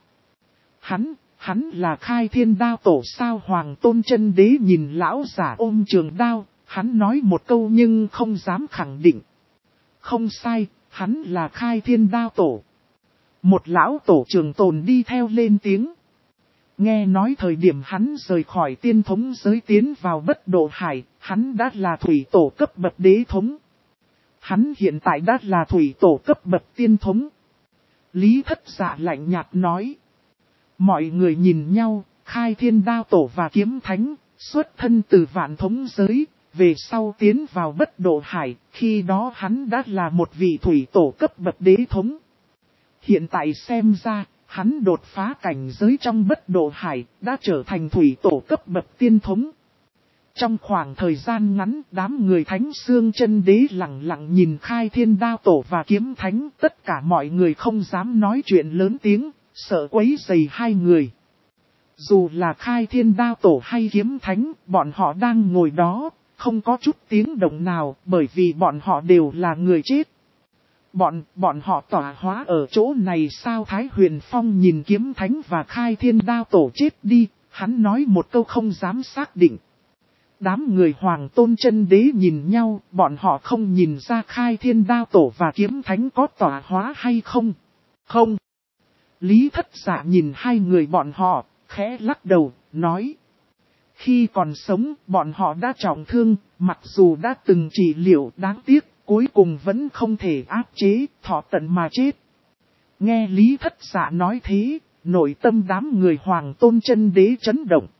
Hắn là Khai Thiên Đao Tổ sao? Hoàng Tôn Chân Đế nhìn lão giả ôm trường đao, hắn nói một câu nhưng không dám khẳng định. Không sai, hắn là Khai Thiên Đao Tổ. Một lão tổ trường tồn đi theo lên tiếng. Nghe nói thời điểm hắn rời khỏi tiên thống giới tiến vào Bất Độ Hải, hắn đã là thủy tổ cấp bậc đế thống. Hắn hiện tại đã là thủy tổ cấp bậc tiên thống. Lý Thất Dạ lạnh nhạt nói. Mọi người nhìn nhau, Khai Thiên Đao Tổ và Kiếm Thánh, xuất thân từ Vạn Thống giới, về sau tiến vào Bất Độ Hải, khi đó hắn đã là một vị thủy tổ cấp bậc đế thống. Hiện tại xem ra, hắn đột phá cảnh giới trong Bất Độ Hải, đã trở thành thủy tổ cấp bậc tiên thống. Trong khoảng thời gian ngắn, đám người Thánh Xương Chân Đế lặng lặng nhìn Khai Thiên Đao Tổ và Kiếm Thánh, tất cả mọi người không dám nói chuyện lớn tiếng, sợ quấy rầy hai người. Dù là Khai Thiên Đao Tổ hay Kiếm Thánh, bọn họ đang ngồi đó, không có chút tiếng động nào, bởi vì bọn họ đều là người chết. Bọn họ tỏa hóa ở chỗ này sao? Thái Huyền Phong nhìn Kiếm Thánh và Khai Thiên Đao Tổ chết đi, hắn nói một câu không dám xác định. Đám người Hoàng Tôn Chân Đế nhìn nhau, bọn họ không nhìn ra Khai Thiên Đao Tổ và Kiếm Thánh có tỏa hóa hay không. Không. Lý Thất Dạ nhìn hai người bọn họ, khẽ lắc đầu, nói. Khi còn sống, bọn họ đã trọng thương, mặc dù đã từng trị liệu đáng tiếc, cuối cùng vẫn không thể áp chế, thọ tận mà chết. Nghe Lý Thất Dạ nói thế, nội tâm đám người Hoàng Tôn Chân Đế chấn động.